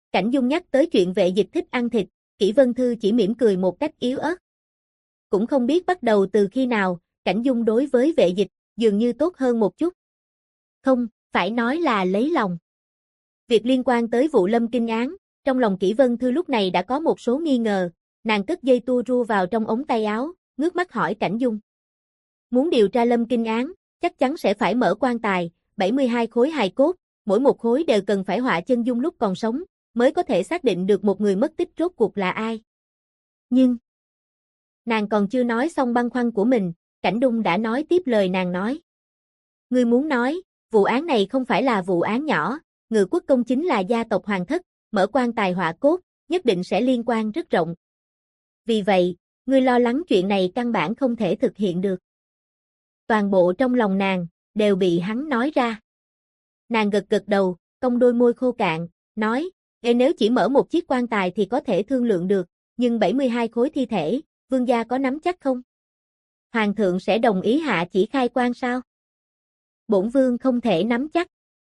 Cảnh Dung nhắc tới chuyện Vệ Dịch thích ăn thịt, Kỷ Vân Thư chỉ mỉm cười một cách yếu ớt. Cũng không biết bắt đầu từ khi nào, Cảnh Dung đối với Vệ Dịch dường như tốt hơn một chút. Không, phải nói là lấy lòng. Việc liên quan tới vụ Lâm Kinh án, trong lòng Kỷ Vân Thư lúc này đã có một số nghi ngờ, nàng cất dây tua rua vào trong ống tay áo, ngước mắt hỏi Cảnh Dung. Muốn điều tra Lâm Kinh án, chắc chắn sẽ phải mở quan tài, 72 khối hài cốt, mỗi một khối đều cần phải họa chân dung lúc còn sống, mới có thể xác định được một người mất tích rốt cuộc là ai. Nhưng, nàng còn chưa nói xong băn khoăn của mình, Cảnh Dung đã nói tiếp lời nàng nói. Ngươi muốn nói, vụ án này không phải là vụ án nhỏ, Ngự Quốc Công chính là gia tộc hoàng thất, mở quan tài họa cốt, nhất định sẽ liên quan rất rộng. Vì vậy, ngươi lo lắng chuyện này căn bản không thể thực hiện được. Toàn bộ trong lòng nàng, đều bị hắn nói ra. Nàng gật gật đầu, cong đôi môi khô cạn, nói, nếu chỉ mở một chiếc quan tài thì có thể thương lượng được, nhưng 72 khối thi thể, vương gia có nắm chắc không? Hoàng thượng sẽ đồng ý hạ chỉ khai quan sao? Bổn vương không thể nắm chắc.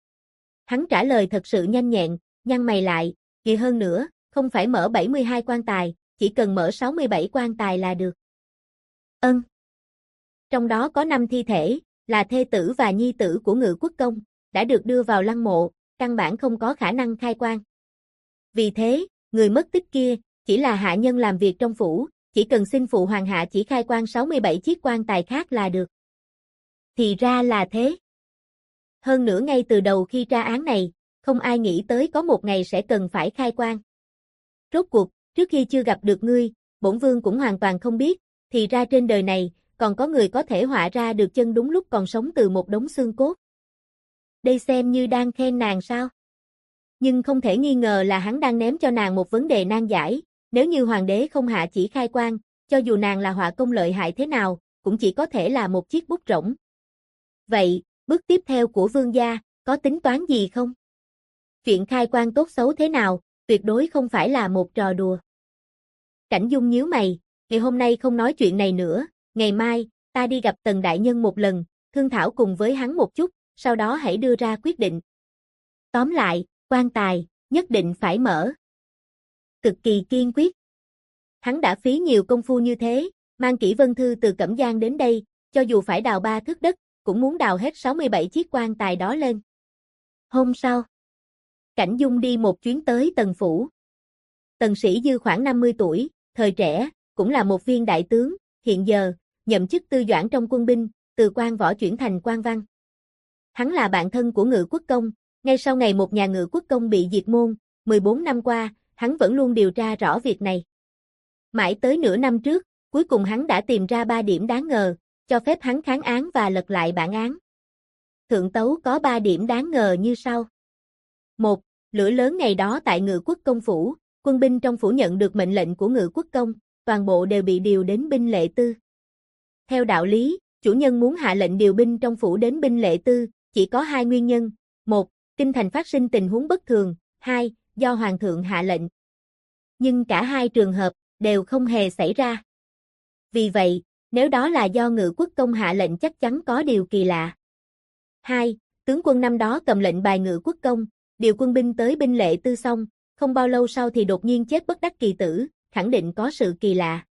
Hắn trả lời thật sự nhanh nhẹn, nhăn mày lại, kỳ hơn nữa, không phải mở 72 quan tài, chỉ cần mở 67 quan tài là được. Ân. Trong đó có 5 thi thể, là thê tử và nhi tử của Ngự Quốc Công, đã được đưa vào lăng mộ, căn bản không có khả năng khai quan. Vì thế, người mất tích kia, chỉ là hạ nhân làm việc trong phủ, chỉ cần xin phụ hoàng hạ chỉ khai quan 67 chiếc quan tài khác là được. Thì ra là thế. Hơn nữa ngay từ đầu khi tra án này, không ai nghĩ tới có một ngày sẽ cần phải khai quan. Rốt cuộc, trước khi chưa gặp được ngươi, bổn vương cũng hoàn toàn không biết, thì ra trên đời này, còn có người có thể họa ra được chân đúng lúc còn sống từ một đống xương cốt. Đây xem như đang khen nàng sao? Nhưng không thể nghi ngờ là hắn đang ném cho nàng một vấn đề nan giải, nếu như hoàng đế không hạ chỉ khai quan, cho dù nàng là họa công lợi hại thế nào, cũng chỉ có thể là một chiếc bút rỗng. Vậy, bước tiếp theo của vương gia, có tính toán gì không? Chuyện khai quan tốt xấu thế nào, tuyệt đối không phải là một trò đùa. Cảnh Dung nhíu mày, ngày hôm nay không nói chuyện này nữa, ngày mai, ta đi gặp Tần Đại Nhân một lần, thương thảo cùng với hắn một chút, sau đó hãy đưa ra quyết định. Tóm lại, quan tài, nhất định phải mở. Cực kỳ kiên quyết. Hắn đã phí nhiều công phu như thế, mang Kỷ Vân Thư từ Cẩm Giang đến đây, cho dù phải đào 3 thước đất, cũng muốn đào hết 67 chiếc quan tài đó lên. Hôm sau, Cảnh Dung đi một chuyến tới Tần Phủ. Tần Sĩ Dư khoảng 50 tuổi, thời trẻ, cũng là một viên đại tướng, hiện giờ, nhậm chức tư doãn trong quân binh, từ quan võ chuyển thành quan văn. Hắn là bạn thân của Ngự Quốc Công, ngay sau ngày một nhà Ngự Quốc Công bị diệt môn, 14 năm qua, hắn vẫn luôn điều tra rõ việc này. Mãi tới nửa năm trước, cuối cùng hắn đã tìm ra 3 điểm đáng ngờ, cho phép hắn kháng án và lật lại bản án. Thượng tấu có 3 điểm đáng ngờ như sau. 1. Lửa lớn ngày đó tại Ngự Quốc Công phủ, quân binh trong phủ nhận được mệnh lệnh của Ngự Quốc Công, toàn bộ đều bị điều đến binh lệ tư. Theo đạo lý, chủ nhân muốn hạ lệnh điều binh trong phủ đến binh lệ tư, chỉ có 2 nguyên nhân. 1. Kinh thành phát sinh tình huống bất thường. 2. Do hoàng thượng hạ lệnh. Nhưng cả hai trường hợp, đều không hề xảy ra. Vì vậy, nếu đó là do Ngự Quốc Công hạ lệnh chắc chắn có điều kỳ lạ. 2. Tướng quân năm đó cầm lệnh bài Ngự Quốc Công, điều quân binh tới binh lệ tư xong, không bao lâu sau thì đột nhiên chết bất đắc kỳ tử, khẳng định có sự kỳ lạ.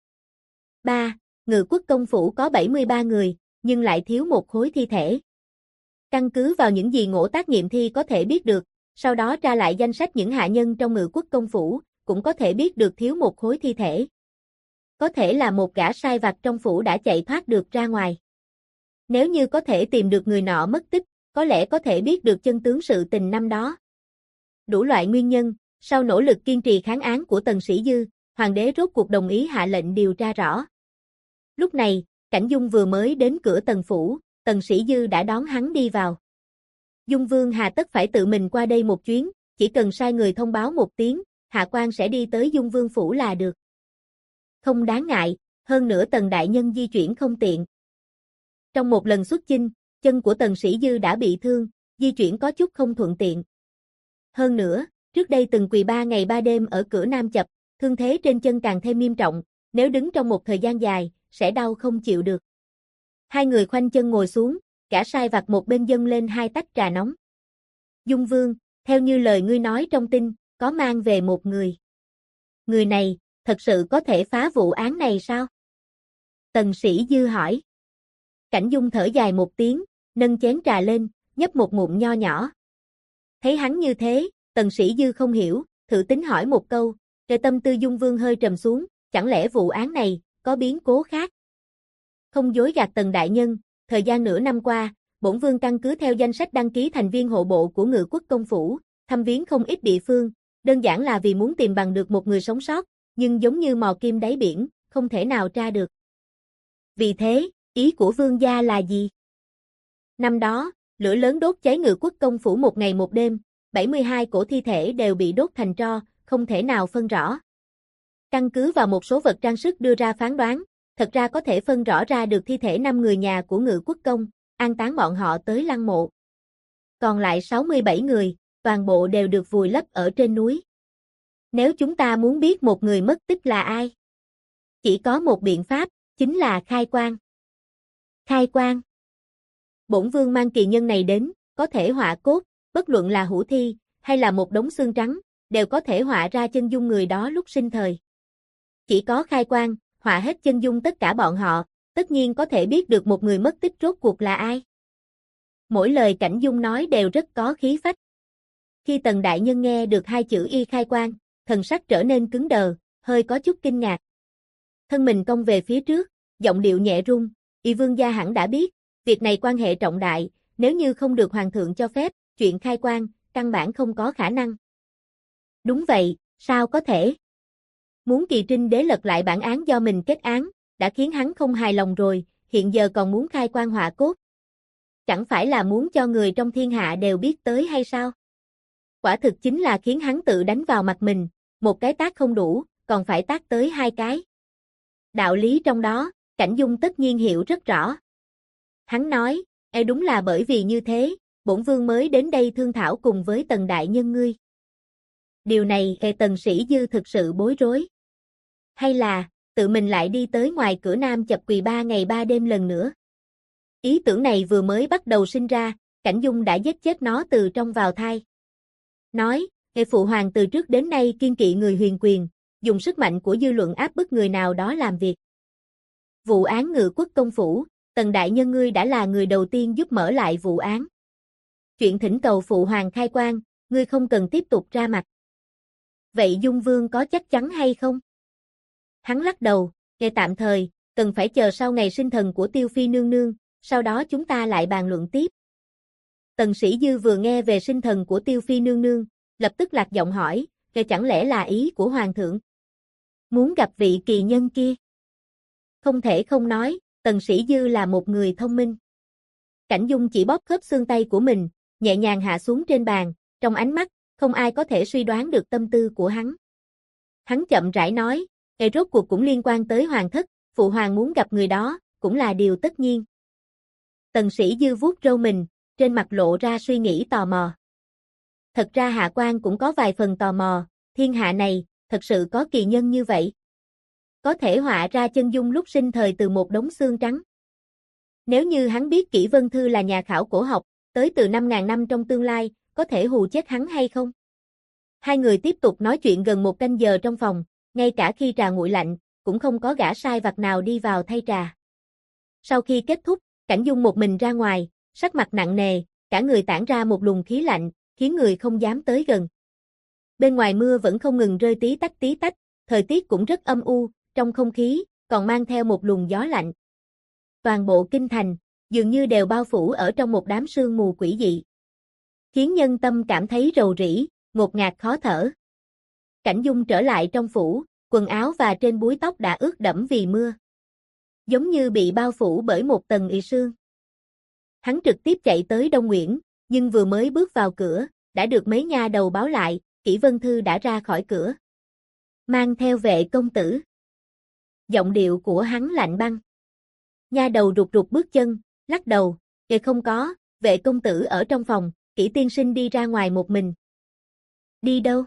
3. Ngự Quốc Công phủ có 73 người, nhưng lại thiếu một khối thi thể. Căn cứ vào những gì Ngỗ Tác nghiệm thi có thể biết được, sau đó tra lại danh sách những hạ nhân trong Ngự Quốc Công phủ, cũng có thể biết được thiếu một khối thi thể. Có thể là một gã sai vặt trong phủ đã chạy thoát được ra ngoài. Nếu như có thể tìm được người nọ mất tích, có lẽ có thể biết được chân tướng sự tình năm đó. Đủ loại nguyên nhân, sau nỗ lực kiên trì kháng án của Tần Sĩ Dư, hoàng đế rốt cuộc đồng ý hạ lệnh điều tra rõ. Lúc này, Cảnh Dung vừa mới đến cửa Tần phủ, Tần Sĩ Dư đã đón hắn đi vào. Dung Vương hà tất phải tự mình qua đây một chuyến, chỉ cần sai người thông báo một tiếng, hạ quan sẽ đi tới Dung Vương phủ là được. Không đáng ngại, hơn nữa Tần Đại Nhân di chuyển không tiện. Trong một lần xuất chinh, chân của Tần Sĩ Dư đã bị thương, di chuyển có chút không thuận tiện. Hơn nữa, trước đây từng quỳ 3 ngày 3 đêm ở cửa Nam Chập, thương thế trên chân càng thêm nghiêm trọng, nếu đứng trong một thời gian dài, sẽ đau không chịu được. Hai người khoanh chân ngồi xuống, cả sai vặt một bên dâng lên 2 tách trà nóng. Dung Vương, theo như lời ngươi nói trong tin, có mang về một người. Người này, thật sự có thể phá vụ án này sao? Tần Sĩ Dư hỏi. Cảnh Dung thở dài một tiếng, nâng chén trà lên, nhấp một ngụm nho nhỏ. Thấy hắn như thế, Tần Sĩ Dư không hiểu, thử tính hỏi một câu, rồi tâm tư Dung Vương hơi trầm xuống, chẳng lẽ vụ án này, có biến cố khác? Không dối gạt Tần Đại Nhân, thời gian nửa năm qua, bổn Vương căn cứ theo danh sách đăng ký thành viên hộ bộ của Ngự Quốc Công Phủ, thăm viếng không ít địa phương, đơn giản là vì muốn tìm bằng được một người sống sót, nhưng giống như mò kim đáy biển, không thể nào tra được. Vì thế, ý của Vương gia là gì? Năm đó, lửa lớn đốt cháy Ngự Quốc Công Phủ một ngày một đêm, 72 cổ thi thể đều bị đốt thành tro, không thể nào phân rõ. Căn cứ vào một số vật trang sức đưa ra phán đoán, thật ra có thể phân rõ ra được thi thể 5 người nhà của Ngự Quốc Công, an táng bọn họ tới lăng mộ. Còn lại 67 người, toàn bộ đều được vùi lấp ở trên núi. Nếu chúng ta muốn biết một người mất tích là ai, chỉ có một biện pháp, chính là khai quang. Khai quang. Bổn Vương mang kỳ nhân này đến, có thể họa cốt, bất luận là hũ thi, hay là một đống xương trắng, đều có thể họa ra chân dung người đó lúc sinh thời. Chỉ có khai quang, họa hết chân dung tất cả bọn họ, tất nhiên có thể biết được một người mất tích rốt cuộc là ai. Mỗi lời Cảnh Dung nói đều rất có khí phách. Khi Tần Đại Nhân nghe được hai chữ y khai quang, thần sắc trở nên cứng đờ, hơi có chút kinh ngạc. Thân mình cong về phía trước, giọng điệu nhẹ run, y Vương gia hẳn đã biết, việc này quan hệ trọng đại, nếu như không được Hoàng thượng cho phép, chuyện khai quang, căn bản không có khả năng. Đúng vậy, sao có thể? Muốn Kỳ Trinh đế lật lại bản án do mình kết án, đã khiến hắn không hài lòng rồi, hiện giờ còn muốn khai quang họa cốt. Chẳng phải là muốn cho người trong thiên hạ đều biết tới hay sao? Quả thực chính là khiến hắn tự đánh vào mặt mình, một cái tát không đủ, còn phải tát tới hai cái. Đạo lý trong đó, Cảnh Dung tất nhiên hiểu rất rõ. Hắn nói, đúng là bởi vì như thế, bổn Vương mới đến đây thương thảo cùng với Tần Đại Nhân ngươi. Điều này Tần Sĩ Dư thực sự bối rối. Hay là, tự mình lại đi tới ngoài cửa Nam chập quỳ 3 ngày 3 đêm lần nữa. Ý tưởng này vừa mới bắt đầu sinh ra, Cảnh Dung đã giết chết nó từ trong vào thai. Nói, Phụ Hoàng từ trước đến nay kiên kỵ người huyền quyền, dùng sức mạnh của dư luận áp bức người nào đó làm việc. Vụ án Ngự Quốc Công Phủ, Tần Đại Nhân ngươi đã là người đầu tiên giúp mở lại vụ án. Chuyện thỉnh cầu Phụ Hoàng khai quang, ngươi không cần tiếp tục ra mặt. Vậy Dung Vương có chắc chắn hay không? Hắn lắc đầu, tạm thời, cần phải chờ sau ngày sinh thần của Tiêu Phi nương nương, sau đó chúng ta lại bàn luận tiếp. Tần Sĩ Dư vừa nghe về sinh thần của Tiêu Phi nương nương, lập tức lạc giọng hỏi, chẳng lẽ là ý của Hoàng thượng? Muốn gặp vị kỳ nhân kia? Không thể không nói, Tần Sĩ Dư là một người thông minh. Cảnh Dung chỉ bóp khớp xương tay của mình, nhẹ nhàng hạ xuống trên bàn, trong ánh mắt, không ai có thể suy đoán được tâm tư của hắn. Hắn chậm rãi nói, rốt cuộc cũng liên quan tới Hoàng thất, Phụ Hoàng muốn gặp người đó, cũng là điều tất nhiên. Tần Sĩ Dư vuốt râu mình, trên mặt lộ ra suy nghĩ tò mò. Thật ra Hạ Quan cũng có vài phần tò mò, thiên hạ này, thật sự có kỳ nhân như vậy. Có thể họa ra chân dung lúc sinh thời từ một đống xương trắng. Nếu như hắn biết Kỷ Vân Thư là nhà khảo cổ học, tới từ 5.000 năm trong tương lai, có thể hù chết hắn hay không? Hai người tiếp tục nói chuyện gần 1 canh giờ trong phòng, ngay cả khi trà nguội lạnh, cũng không có gã sai vặt nào đi vào thay trà. Sau khi kết thúc, Cảnh Dung một mình ra ngoài, sắc mặt nặng nề, cả người tản ra một luồng khí lạnh, khiến người không dám tới gần. Bên ngoài mưa vẫn không ngừng rơi tí tách, thời tiết cũng rất âm u, trong không khí, còn mang theo một luồng gió lạnh. Toàn bộ kinh thành, dường như đều bao phủ ở trong một đám sương mù quỷ dị. Khiến nhân tâm cảm thấy rầu rĩ, ngột ngạt khó thở. Cảnh Dung trở lại trong phủ, quần áo và trên búi tóc đã ướt đẫm vì mưa. Giống như bị bao phủ bởi một tầng ị sương. Hắn trực tiếp chạy tới Đông Nguyễn, nhưng vừa mới bước vào cửa, đã được mấy nha đầu báo lại, Kỷ Vân Thư đã ra khỏi cửa. Mang theo vệ công tử. Giọng điệu của hắn lạnh băng. Nha đầu rụt rụt bước chân, lắc đầu, không có, vệ công tử ở trong phòng, Kỷ tiên sinh đi ra ngoài một mình. Đi đâu?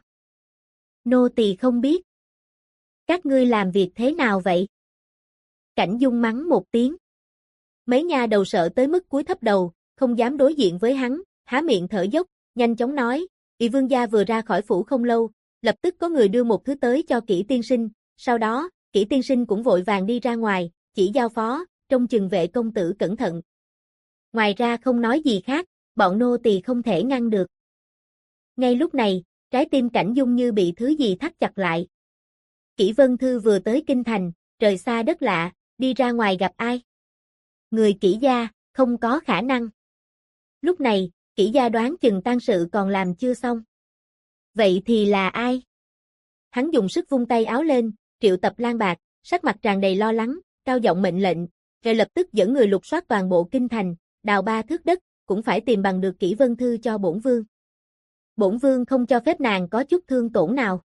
Nô tỳ không biết. Các ngươi làm việc thế nào vậy? Cảnh Dung mắng một tiếng. Mấy nha đầu sợ tới mức cúi thấp đầu, không dám đối diện với hắn, há miệng thở dốc, nhanh chóng nói, Vương gia vừa ra khỏi phủ không lâu, lập tức có người đưa một thứ tới cho Kỷ tiên sinh, sau đó, Kỷ tiên sinh cũng vội vàng đi ra ngoài, chỉ giao phó, trông chừng Vệ công tử cẩn thận. Ngoài ra không nói gì khác, bọn nô tỳ không thể ngăn được. Ngay lúc này, trái tim Cảnh Dung như bị thứ gì thắt chặt lại. Kỷ Vân Thư vừa tới kinh thành, trời xa đất lạ, đi ra ngoài gặp ai? Người Kỷ gia, không có khả năng. Lúc này, Kỷ gia đoán chừng tang sự còn làm chưa xong. Vậy thì là ai? Hắn dùng sức vung tay áo lên, triệu tập Lang Bạc, sắc mặt tràn đầy lo lắng, cao giọng mệnh lệnh, rồi lập tức dẫn người lục soát toàn bộ kinh thành, đào 3 thước đất, cũng phải tìm bằng được Kỷ Vân Thư cho bổn vương. Bổn vương không cho phép nàng có chút thương tổn nào.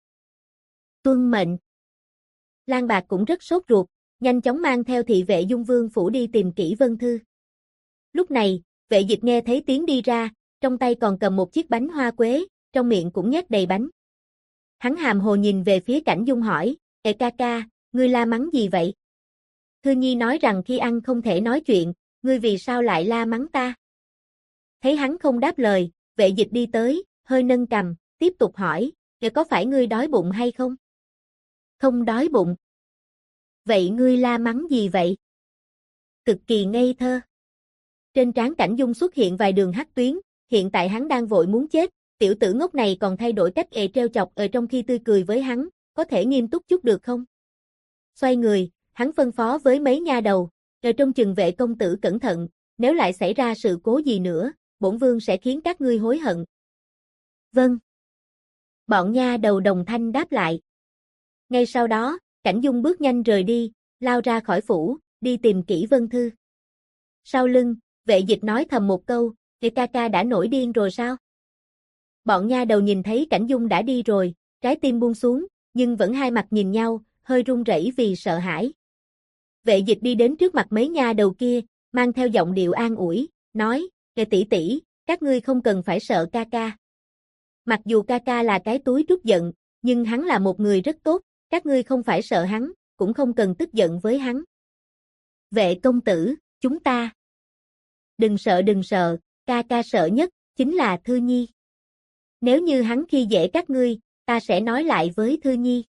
Tuân mệnh. Lang Bạc cũng rất sốt ruột, nhanh chóng mang theo thị vệ Dung Vương phủ đi tìm Kỷ Vân Thư. Lúc này, Vệ Dịch nghe thấy tiếng đi ra, trong tay còn cầm một chiếc bánh hoa quế, trong miệng cũng nhét đầy bánh. Hắn hàm hồ nhìn về phía Cảnh Dung hỏi, "Ê ca ca, ngươi la mắng gì vậy? Thư Nhi nói rằng khi ăn không thể nói chuyện, ngươi vì sao lại la mắng ta?" Thấy hắn không đáp lời, Vệ Dịch đi tới, hơi nâng cằm, tiếp tục hỏi, "Có phải ngươi đói bụng hay không?" "Không đói bụng." "Vậy ngươi la mắng gì vậy?" Cực kỳ ngây thơ. Trên trán Cảnh Dung xuất hiện vài đường hắc tuyến, hiện tại hắn đang vội muốn chết, tiểu tử ngốc này còn thay đổi cách trêu chọc ở trong khi tươi cười với hắn, có thể nghiêm túc chút được không? Xoay người, hắn phân phó với mấy nha đầu, ở trong chừng Vệ công tử cẩn thận, nếu lại xảy ra sự cố gì nữa, bổn vương sẽ khiến các ngươi hối hận. Vâng. Bọn nha đầu đồng thanh đáp lại. Ngay sau đó, Cảnh Dung bước nhanh rời đi, lao ra khỏi phủ, đi tìm Kỷ Vân Thư. Sau lưng, Vệ Dịch nói thầm một câu, "Kìa ca ca đã nổi điên rồi sao?" Bọn nha đầu nhìn thấy Cảnh Dung đã đi rồi, trái tim buông xuống, nhưng vẫn hai mặt nhìn nhau, hơi run rẩy vì sợ hãi. Vệ Dịch đi đến trước mặt mấy nha đầu kia, mang theo giọng điệu an ủi, nói, "Kìa tỷ tỷ, các ngươi không cần phải sợ ca ca. Mặc dù ca ca là cái túi trút giận, nhưng hắn là một người rất tốt, các ngươi không phải sợ hắn, cũng không cần tức giận với hắn. Vệ công tử, chúng ta. Đừng sợ, ca ca sợ nhất, chính là Thư Nhi. Nếu như hắn khi dễ các ngươi, ta sẽ nói lại với Thư Nhi."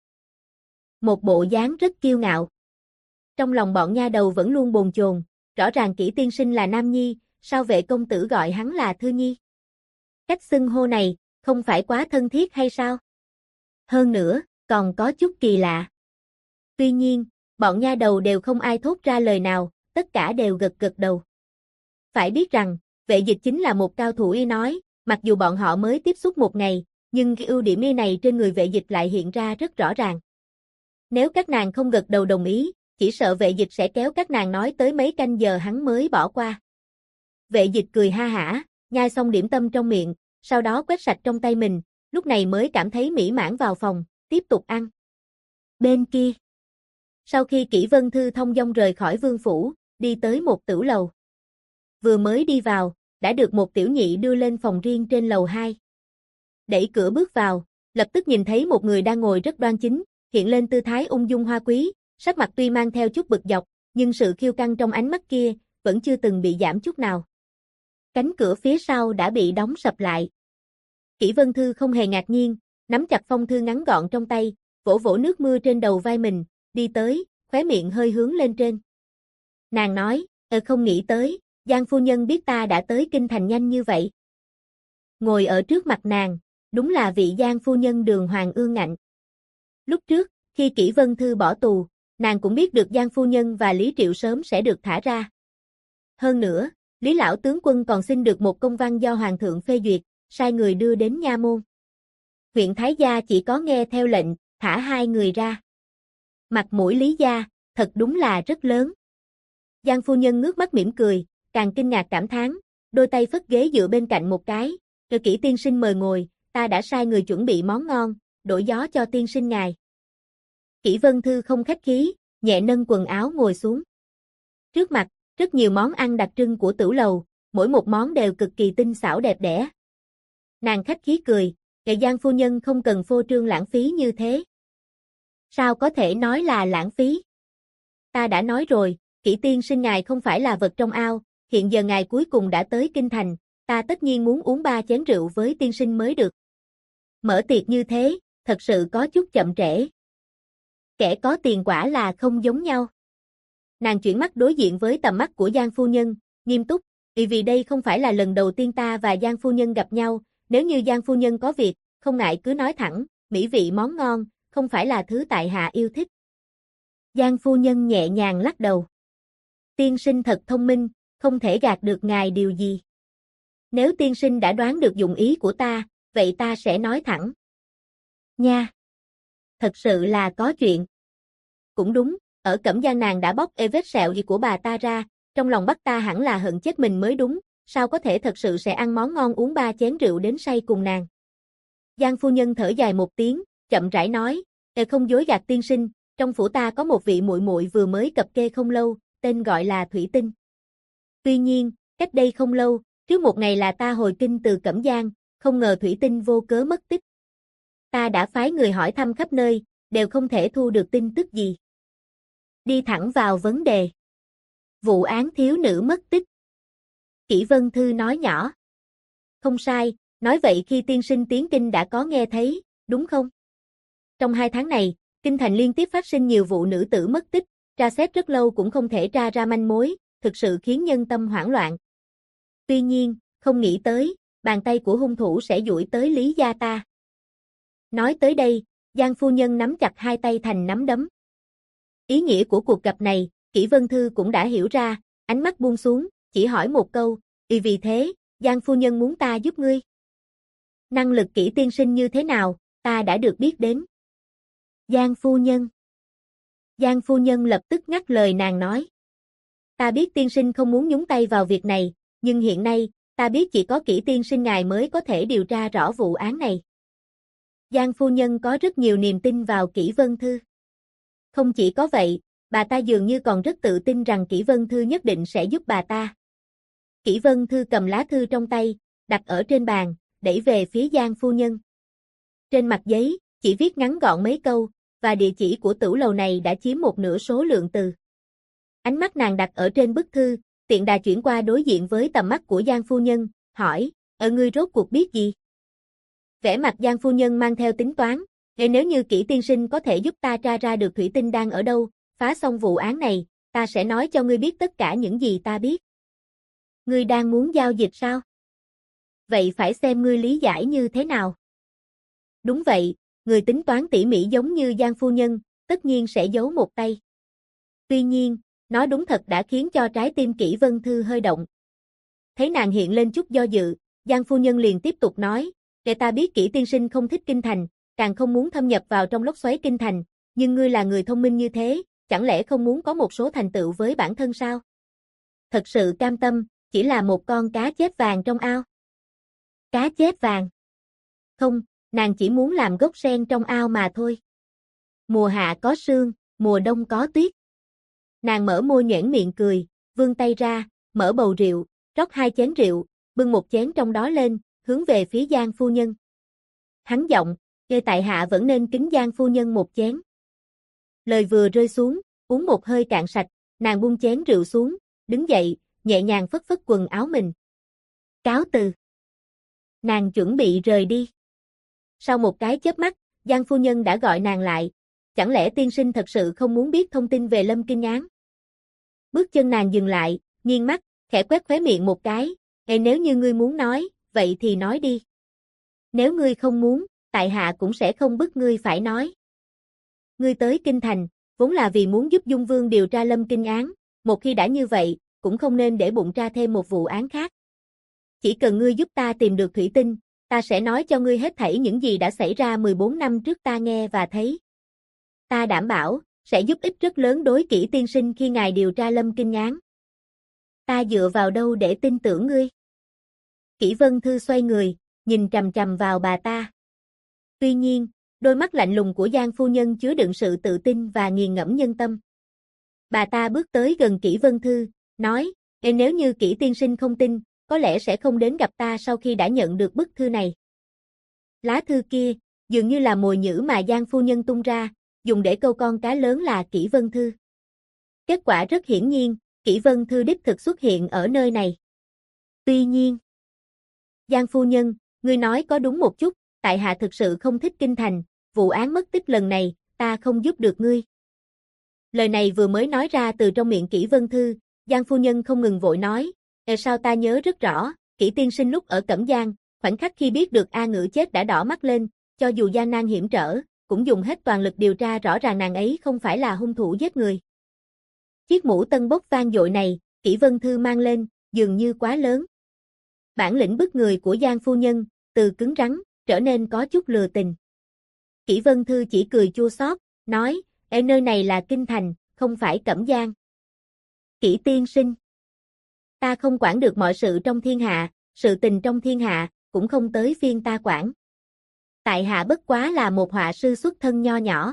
Một bộ dáng rất kiêu ngạo. Trong lòng bọn nha đầu vẫn luôn bồn chồn, rõ ràng Kỷ tiên sinh là nam nhi, sao Vệ công tử gọi hắn là Thư Nhi? Cách xưng hô này, không phải quá thân thiết hay sao? Hơn nữa, còn có chút kỳ lạ. Tuy nhiên, bọn nha đầu đều không ai thốt ra lời nào, tất cả đều gật gật đầu. Phải biết rằng, Vệ Dịch chính là một cao thủ y nói, mặc dù bọn họ mới tiếp xúc một ngày, nhưng cái ưu điểm y này trên người Vệ Dịch lại hiện ra rất rõ ràng. Nếu các nàng không gật đầu đồng ý, chỉ sợ Vệ Dịch sẽ kéo các nàng nói tới mấy canh giờ hắn mới bỏ qua. Vệ Dịch cười ha hả, nhai xong điểm tâm trong miệng, sau đó quét sạch trong tay mình, lúc này mới cảm thấy mỹ mãn vào phòng, tiếp tục ăn. Bên kia, sau khi Kỷ Vân Thư thông dong rời khỏi vương phủ, đi tới một tửu lầu. Vừa mới đi vào, đã được một tiểu nhị đưa lên phòng riêng trên lầu 2. Đẩy cửa bước vào, lập tức nhìn thấy một người đang ngồi rất đoan chính, hiện lên tư thái ung dung hoa quý, sắc mặt tuy mang theo chút bực dọc, nhưng sự kiêu căng trong ánh mắt kia, vẫn chưa từng bị giảm chút nào. Cánh cửa phía sau đã bị đóng sập lại. Kỷ Vân Thư không hề ngạc nhiên, nắm chặt phong thư ngắn gọn trong tay, vỗ vỗ nước mưa trên đầu vai mình, đi tới, khóe miệng hơi hướng lên trên. Nàng nói, không nghĩ tới, Giang phu nhân biết ta đã tới kinh thành nhanh như vậy. Ngồi ở trước mặt nàng, đúng là vị Giang phu nhân Đường Hoàng ương ngạnh. Lúc trước, khi Kỷ Vân Thư bỏ tù, nàng cũng biết được Giang phu nhân và Lý Triệu sớm sẽ được thả ra. Hơn nữa, Lý lão tướng quân còn xin được một công văn do hoàng thượng phê duyệt, sai người đưa đến nha môn. Huyện Thái gia chỉ có nghe theo lệnh, thả hai người ra. Mặt mũi Lý gia, thật đúng là rất lớn. Giang phu nhân ngước mắt mỉm cười, càng kinh ngạc cảm thán, đôi tay phất ghế dựa bên cạnh một cái, "Rồi Kỷ tiên sinh mời ngồi, ta đã sai người chuẩn bị món ngon, đổi gió cho tiên sinh ngài." Kỷ Vân Thư không khách khí, nhẹ nâng quần áo ngồi xuống. Trước mặt, rất nhiều món ăn đặc trưng của tửu lầu, mỗi một món đều cực kỳ tinh xảo đẹp đẽ. Nàng khách khí cười, Giang phu nhân không cần phô trương lãng phí như thế." "Sao có thể nói là lãng phí? Ta đã nói rồi, Kỷ tiên sinh ngài không phải là vật trong ao, hiện giờ ngài cuối cùng đã tới kinh thành, ta tất nhiên muốn uống 3 chén rượu với tiên sinh mới được. Mở tiệc như thế, thật sự có chút chậm trễ. Kẻ có tiền quả là không giống nhau. Nàng chuyển mắt đối diện với tầm mắt của Giang phu nhân, nghiêm túc, vì đây không phải là lần đầu tiên ta và Giang phu nhân gặp nhau, nếu như Giang phu nhân có việc, không ngại cứ nói thẳng, mỹ vị món ngon, không phải là thứ tại hạ yêu thích. Giang phu nhân nhẹ nhàng lắc đầu. Tiên sinh thật thông minh, không thể gạt được ngài điều gì. Nếu tiên sinh đã đoán được dụng ý của ta, vậy ta sẽ nói thẳng. Nha! Thật sự là có chuyện. Cũng đúng, ở Cẩm Giang nàng đã bóc vết sẹo gì của bà ta ra, trong lòng bắt ta hẳn là hận chết mình mới đúng, sao có thể thật sự sẽ ăn món ngon uống 3 chén rượu đến say cùng nàng. Giang phu nhân thở dài một tiếng, chậm rãi nói, không dối gạt tiên sinh, trong phủ ta có một vị muội muội vừa mới cập kê không lâu, tên gọi là Thủy Tinh. Tuy nhiên, cách đây không lâu, trước một ngày là ta hồi kinh từ Cẩm Giang, không ngờ Thủy Tinh vô cớ mất tích. Ta đã phái người hỏi thăm khắp nơi, đều không thể thu được tin tức gì. Đi thẳng vào vấn đề. Vụ án thiếu nữ mất tích. Kỷ Vân Thư nói nhỏ. Không sai, nói vậy khi tiên sinh tiến kinh đã có nghe thấy, đúng không? Trong 2 tháng này, kinh thành liên tiếp phát sinh nhiều vụ nữ tử mất tích, tra xét rất lâu cũng không thể tra ra manh mối, thực sự khiến nhân tâm hoảng loạn. Tuy nhiên, không nghĩ tới, bàn tay của hung thủ sẽ duỗi tới Lý gia ta. Nói tới đây, Giang phu nhân nắm chặt 2 tay thành nắm đấm. Ý nghĩa của cuộc gặp này, Kỷ Vân Thư cũng đã hiểu ra, ánh mắt buông xuống, chỉ hỏi một câu, vì thế, Giang phu nhân muốn ta giúp ngươi. Năng lực Kỷ tiên sinh như thế nào, ta đã được biết đến. Giang phu nhân lập tức ngắt lời nàng nói. Ta biết tiên sinh không muốn nhúng tay vào việc này, nhưng hiện nay, ta biết chỉ có Kỷ tiên sinh ngài mới có thể điều tra rõ vụ án này. Giang phu nhân có rất nhiều niềm tin vào Kỷ Vân Thư. Không chỉ có vậy, bà ta dường như còn rất tự tin rằng Kỷ Vân Thư nhất định sẽ giúp bà ta. Kỷ Vân Thư cầm lá thư trong tay, đặt ở trên bàn, đẩy về phía Giang phu nhân. Trên mặt giấy, chỉ viết ngắn gọn mấy câu, và địa chỉ của tửu lầu này đã chiếm một nửa số lượng từ. Ánh mắt nàng đặt ở trên bức thư, tiện đà chuyển qua đối diện với tầm mắt của Giang phu nhân, hỏi, ngươi rốt cuộc biết gì? Vẻ mặt Giang phu nhân mang theo tính toán, nếu như Kỷ tiên sinh có thể giúp ta tra ra được Thủy Tinh đang ở đâu, phá xong vụ án này, ta sẽ nói cho ngươi biết tất cả những gì ta biết. Ngươi đang muốn giao dịch sao? Vậy phải xem ngươi lý giải như thế nào. Đúng vậy, người tính toán tỉ mỉ giống như Giang phu nhân, tất nhiên sẽ giấu một tay. Tuy nhiên, nói đúng thật đã khiến cho trái tim Kỷ Vân Thư hơi động. Thấy nàng hiện lên chút do dự, Giang phu nhân liền tiếp tục nói, để ta biết Kỷ tiên sinh không thích kinh thành, càng không muốn thâm nhập vào trong lốc xoáy kinh thành, nhưng ngươi là người thông minh như thế, chẳng lẽ không muốn có một số thành tựu với bản thân sao? Thật sự cam tâm, chỉ là một con cá chép vàng trong ao. Cá chép vàng? Không, nàng chỉ muốn làm gốc sen trong ao mà thôi. Mùa hạ có sương, mùa đông có tuyết. Nàng mở môi nhoẻn miệng cười, vươn tay ra, mở bầu rượu, rót 2 chén rượu, bưng một chén trong đó lên, hướng về phía Giang phu nhân. Hắn giọng, tại hạ vẫn nên kính Giang phu nhân một chén. Lời vừa rơi xuống, uống một hơi cạn sạch, nàng buông chén rượu xuống, đứng dậy, nhẹ nhàng phất phất quần áo mình. Cáo từ. Nàng chuẩn bị rời đi. Sau một cái chớp mắt, Giang phu nhân đã gọi nàng lại. Chẳng lẽ tiên sinh thật sự không muốn biết thông tin về Lâm Kinh Án? Bước chân nàng dừng lại, nghiêng mắt, khẽ quét khóe miệng một cái. Nếu như ngươi muốn nói, vậy thì nói đi. Nếu ngươi không muốn, tại hạ cũng sẽ không bức ngươi phải nói. Ngươi tới kinh thành, vốn là vì muốn giúp Dung Vương điều tra Lâm Kinh Án, một khi đã như vậy, cũng không nên để bụng tra thêm một vụ án khác. Chỉ cần ngươi giúp ta tìm được Thủy Tinh, ta sẽ nói cho ngươi hết thảy những gì đã xảy ra 14 năm trước ta nghe và thấy. Ta đảm bảo, sẽ giúp ích rất lớn đối Kỷ tiên sinh khi ngài điều tra Lâm Kinh Án. Ta dựa vào đâu để tin tưởng ngươi? Kỷ Vân Thư xoay người, nhìn chằm chằm vào bà ta. Tuy nhiên, đôi mắt lạnh lùng của Giang phu nhân chứa đựng sự tự tin và nghiền ngẫm nhân tâm. Bà ta bước tới gần Kỷ Vân Thư, nói, nếu như Kỷ tiên sinh không tin, có lẽ sẽ không đến gặp ta sau khi đã nhận được bức thư này. Lá thư kia, dường như là mồi nhử mà Giang phu nhân tung ra, dùng để câu con cá lớn là Kỷ Vân Thư. Kết quả rất hiển nhiên, Kỷ Vân Thư đích thực xuất hiện ở nơi này. Tuy nhiên, Giang phu nhân, ngươi nói có đúng một chút, tại hạ thực sự không thích kinh thành, vụ án mất tích lần này, ta không giúp được ngươi. Lời này vừa mới nói ra từ trong miệng Kỷ Vân Thư, Giang phu nhân không ngừng vội nói, sao ta nhớ rất rõ, Kỷ tiên sinh lúc ở Cẩm Giang, khoảnh khắc khi biết được A Ngữ chết đã đỏ mắt lên, cho dù gian nan hiểm trở, cũng dùng hết toàn lực điều tra rõ ràng nàng ấy không phải là hung thủ giết người. Chiếc mũ tân bốc vang dội này, Kỷ Vân Thư mang lên, dường như quá lớn. Bản lĩnh bức người của Giang phu nhân, từ cứng rắn, trở nên có chút lừa tình. Kỷ Vân Thư chỉ cười chua xót, nói, nơi này là Kinh Thành, không phải Cẩm Giang. Kỷ tiên sinh, ta không quản được mọi sự trong thiên hạ, sự tình trong thiên hạ, cũng không tới phiên ta quản. Tại hạ bất quá là một họa sư xuất thân nho nhỏ.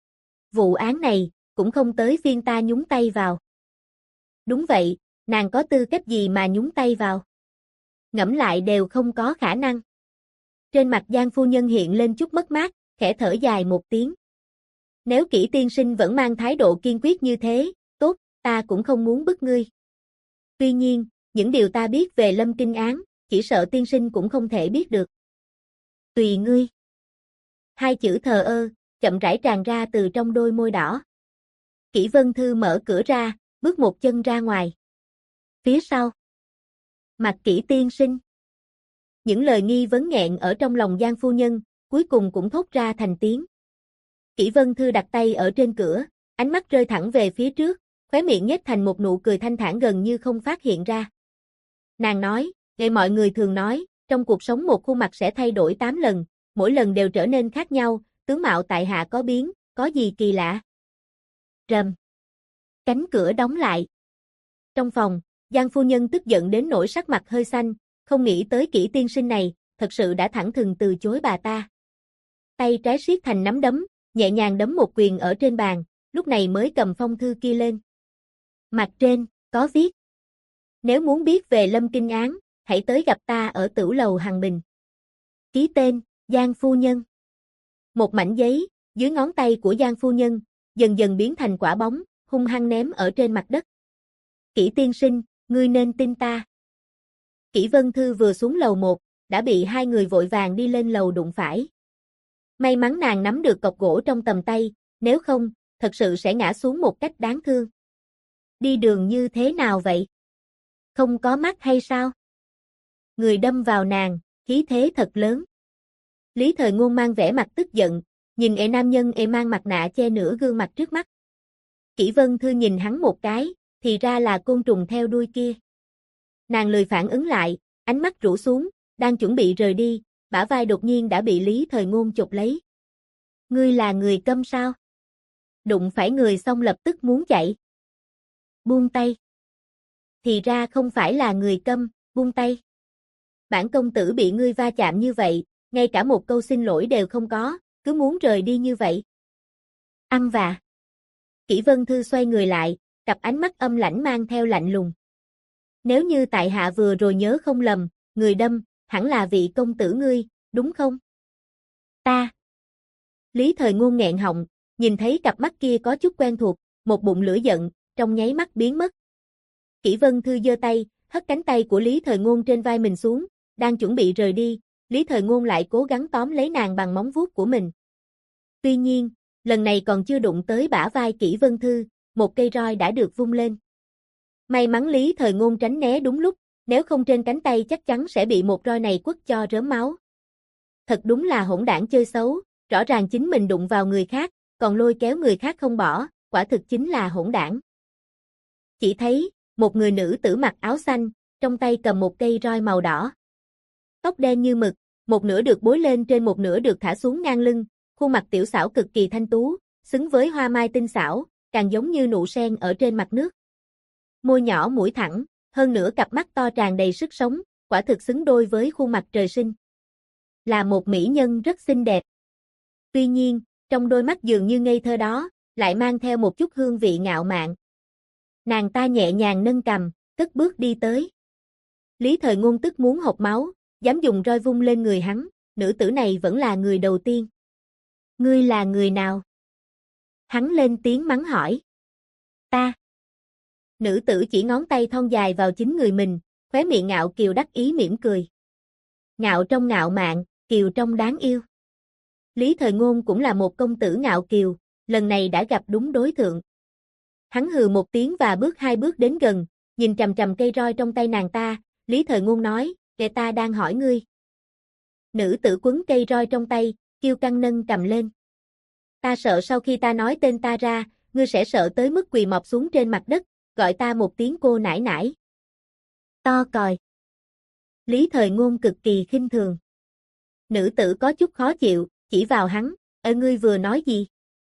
Vụ án này, cũng không tới phiên ta nhúng tay vào. Đúng vậy, nàng có tư cách gì mà nhúng tay vào? Ngẫm lại đều không có khả năng. Trên mặt Giang phu nhân hiện lên chút mất mát, khẽ thở dài một tiếng. Nếu Kỷ tiên sinh vẫn mang thái độ kiên quyết như thế, tốt, ta cũng không muốn bức ngươi. Tuy nhiên, những điều ta biết về Lâm Kinh án, chỉ sợ tiên sinh cũng không thể biết được. Tùy ngươi. Hai chữ thờ ơ, chậm rãi tràn ra từ trong đôi môi đỏ. Kỷ Vân Thư mở cửa ra, bước một chân ra ngoài. Phía sau. Mặt Kỷ tiên sinh. Những lời nghi vấn nghẹn ở trong lòng Giang phu nhân, cuối cùng cũng thốt ra thành tiếng. Kỷ Vân Thư đặt tay ở trên cửa, ánh mắt rơi thẳng về phía trước, khóe miệng nhếch thành một nụ cười thanh thản gần như không phát hiện ra. Nàng nói, nghe mọi người thường nói, trong cuộc sống một khuôn mặt sẽ thay đổi 8 lần, mỗi lần đều trở nên khác nhau, tướng mạo tại hạ có biến, có gì kỳ lạ. Rầm. Cánh cửa đóng lại. Trong phòng, Giang phu nhân tức giận đến nỗi sắc mặt hơi xanh, không nghĩ tới Kỷ tiên sinh này, thật sự đã thẳng thừng từ chối bà ta. Tay trái siết thành nắm đấm, nhẹ nhàng đấm một quyền ở trên bàn, lúc này mới cầm phong thư kia lên. Mặt trên, có viết. Nếu muốn biết về Lâm Kinh án, hãy tới gặp ta ở Tửu Lầu Hằng Bình. Ký tên, Giang phu nhân. Một mảnh giấy, dưới ngón tay của Giang phu nhân, dần dần biến thành quả bóng, hung hăng ném ở trên mặt đất. Kỷ tiên sinh, ngươi nên tin ta. Kỷ Vân Thư vừa xuống lầu 1, đã bị hai người vội vàng đi lên lầu đụng phải. May mắn nàng nắm được cọc gỗ trong tầm tay, nếu không, thật sự sẽ ngã xuống một cách đáng thương. Đi đường như thế nào vậy? Không có mắt hay sao? Người đâm vào nàng, khí thế thật lớn. Lý Thời Ngôn mang vẻ mặt tức giận, nhìn nam nhân mang mặt nạ che nửa gương mặt trước mắt. Kỷ Vân Thư nhìn hắn một cái, thì ra là côn trùng theo đuôi kia. Nàng lười phản ứng lại, ánh mắt rũ xuống, đang chuẩn bị rời đi, bả vai đột nhiên đã bị Lý Thời Ngôn chụp lấy. Ngươi là người câm sao? Đụng phải người xong lập tức muốn chạy. Buông tay. Thì ra không phải là người câm, buông tay. Bản công tử bị ngươi va chạm như vậy, ngay cả một câu xin lỗi đều không có, cứ muốn rời đi như vậy. Ăn vạ. Kỷ Vân Thư xoay người lại, cặp ánh mắt âm lãnh mang theo lạnh lùng. Nếu như tại hạ vừa rồi nhớ không lầm, người đâm, hẳn là vị công tử ngươi, đúng không? Ta. Lý Thời Ngôn nghẹn họng, nhìn thấy cặp mắt kia có chút quen thuộc, một bụng lửa giận, trong nháy mắt biến mất. Kỷ Vân Thư giơ tay, hất cánh tay của Lý Thời Ngôn trên vai mình xuống, đang chuẩn bị rời đi, Lý Thời Ngôn lại cố gắng tóm lấy nàng bằng móng vuốt của mình. Tuy nhiên, lần này còn chưa đụng tới bả vai Kỷ Vân Thư, một cây roi đã được vung lên. May mắn Lý Thời Ngôn tránh né đúng lúc, nếu không trên cánh tay chắc chắn sẽ bị một roi này quất cho rớm máu. Thật đúng là hỗn đảng chơi xấu, rõ ràng chính mình đụng vào người khác, còn lôi kéo người khác không bỏ, quả thực chính là hỗn đảng. Chỉ thấy, một người nữ tử mặc áo xanh, trong tay cầm một cây roi màu đỏ. Tóc đen như mực, một nửa được bối lên trên một nửa được thả xuống ngang lưng, khuôn mặt tiểu xảo cực kỳ thanh tú, xứng với hoa mai tinh xảo, càng giống như nụ sen ở trên mặt nước. Môi nhỏ mũi thẳng, hơn nữa cặp mắt to tràn đầy sức sống, quả thực xứng đôi với khuôn mặt trời sinh. Là một mỹ nhân rất xinh đẹp. Tuy nhiên, trong đôi mắt dường như ngây thơ đó, lại mang theo một chút hương vị ngạo mạn. Nàng ta nhẹ nhàng nâng cằm, cất bước đi tới. Lý Thời Ngôn tức muốn hộc máu, dám dùng roi vung lên người hắn, nữ tử này vẫn là người đầu tiên. Ngươi là người nào? Hắn lên tiếng mắng hỏi. Ta. Nữ tử chỉ ngón tay thon dài vào chính người mình, khóe miệng ngạo kiều đắc ý mỉm cười. Ngạo trong ngạo mạn, kiều trong đáng yêu. Lý Thời Ngôn cũng là một công tử ngạo kiều, lần này đã gặp đúng đối tượng. Hắn hừ một tiếng và bước 2 bước đến gần, nhìn chằm chằm cây roi trong tay nàng ta, Lý Thời Ngôn nói, kẻ ta đang hỏi ngươi. Nữ tử quấn cây roi trong tay, kiêu căng nâng cầm lên. Ta sợ sau khi ta nói tên ta ra, ngươi sẽ sợ tới mức quỳ mọp xuống trên mặt đất, gọi ta một tiếng cô nãi nãi. To còi. Lý Thời Ngôn cực kỳ khinh thường. Nữ tử có chút khó chịu, chỉ vào hắn, ngươi vừa nói gì?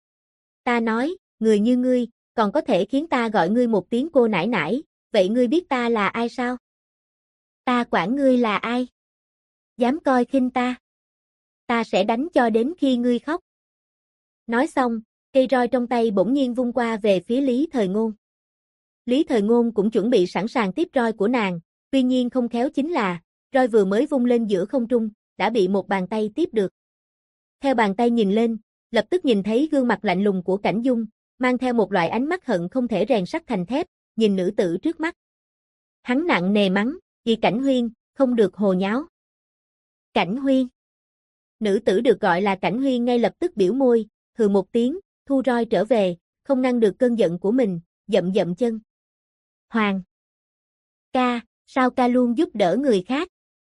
Ta nói, người như ngươi, còn có thể khiến ta gọi ngươi một tiếng cô nãi nãi, vậy ngươi biết ta là ai sao? Ta quản ngươi là ai? Dám coi khinh ta? Ta sẽ đánh cho đến khi ngươi khóc. Nói xong, cây roi trong tay bỗng nhiên vung qua về phía Lý Thời Ngôn. Lý Thời Ngôn cũng chuẩn bị sẵn sàng tiếp roi của nàng, tuy nhiên không khéo chính là, roi vừa mới vung lên giữa không trung, đã bị một bàn tay tiếp được. Theo bàn tay nhìn lên, lập tức nhìn thấy gương mặt lạnh lùng của Cảnh Dung, mang theo một loại ánh mắt hận không thể rèn sắt thành thép, nhìn nữ tử trước mắt. Hắn nặng nề mắng, "Vì Cảnh Huyên, không được hồ nháo." Cảnh Huyên. Nữ tử được gọi là Cảnh Huyên ngay lập tức biểu môi, hừ một tiếng, thu roi trở về, không ngăn được cơn giận của mình, dậm dậm chân. Hoàng. Ca, sao ca luôn giúp đỡ người khác?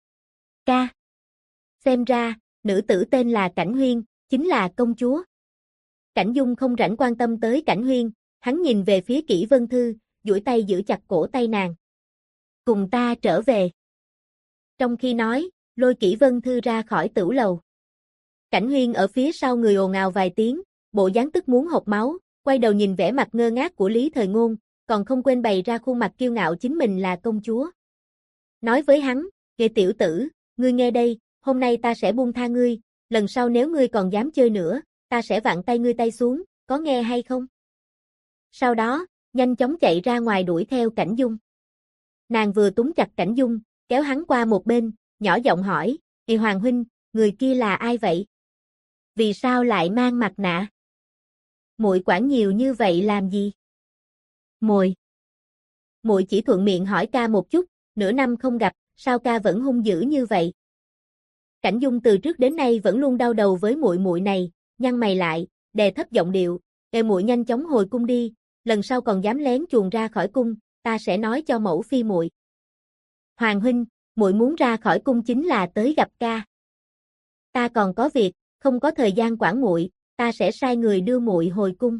Ca. Xem ra, nữ tử tên là Cảnh Huyên, chính là công chúa. Cảnh Dung không rảnh quan tâm tới Cảnh Huyên, hắn nhìn về phía Kỷ Vân Thư, duỗi tay giữ chặt cổ tay nàng. Cùng ta trở về. Trong khi nói, lôi Kỷ Vân Thư ra khỏi tửu lầu. Cảnh Huyên ở phía sau người ồn ào vài tiếng, bộ dáng tức muốn hộc máu, quay đầu nhìn vẻ mặt ngơ ngác của Lý Thời Ngôn, còn không quên bày ra khuôn mặt kiêu ngạo chính mình là công chúa. Nói với hắn, "Kệ tiểu tử, ngươi nghe đây, hôm nay ta sẽ buông tha ngươi, lần sau nếu ngươi còn dám chơi nữa, ta sẽ vặn tay ngươi tay xuống, có nghe hay không?" Sau đó, nhanh chóng chạy ra ngoài đuổi theo Cảnh Dung. Nàng vừa túm chặt Cảnh Dung, kéo hắn qua một bên, nhỏ giọng hỏi, "Ê Hoàng huynh, người kia là ai vậy? Vì sao lại mang mặt nạ? Muội quản nhiều như vậy làm gì?" Muội chỉ thuận miệng hỏi ca một chút, nửa năm không gặp, sao ca vẫn hung dữ như vậy? Cảnh Dung từ trước đến nay vẫn luôn đau đầu với muội này, nhăn mày lại, đè thấp giọng điệu, "Ê muội nhanh chóng hồi cung đi, lần sau còn dám lén chuồn ra khỏi cung, ta sẽ nói cho mẫu phi muội." "Hoàng huynh, muội muốn ra khỏi cung chính là tới gặp ca. Ta còn có việc, không có thời gian quản muội, ta sẽ sai người đưa muội hồi cung."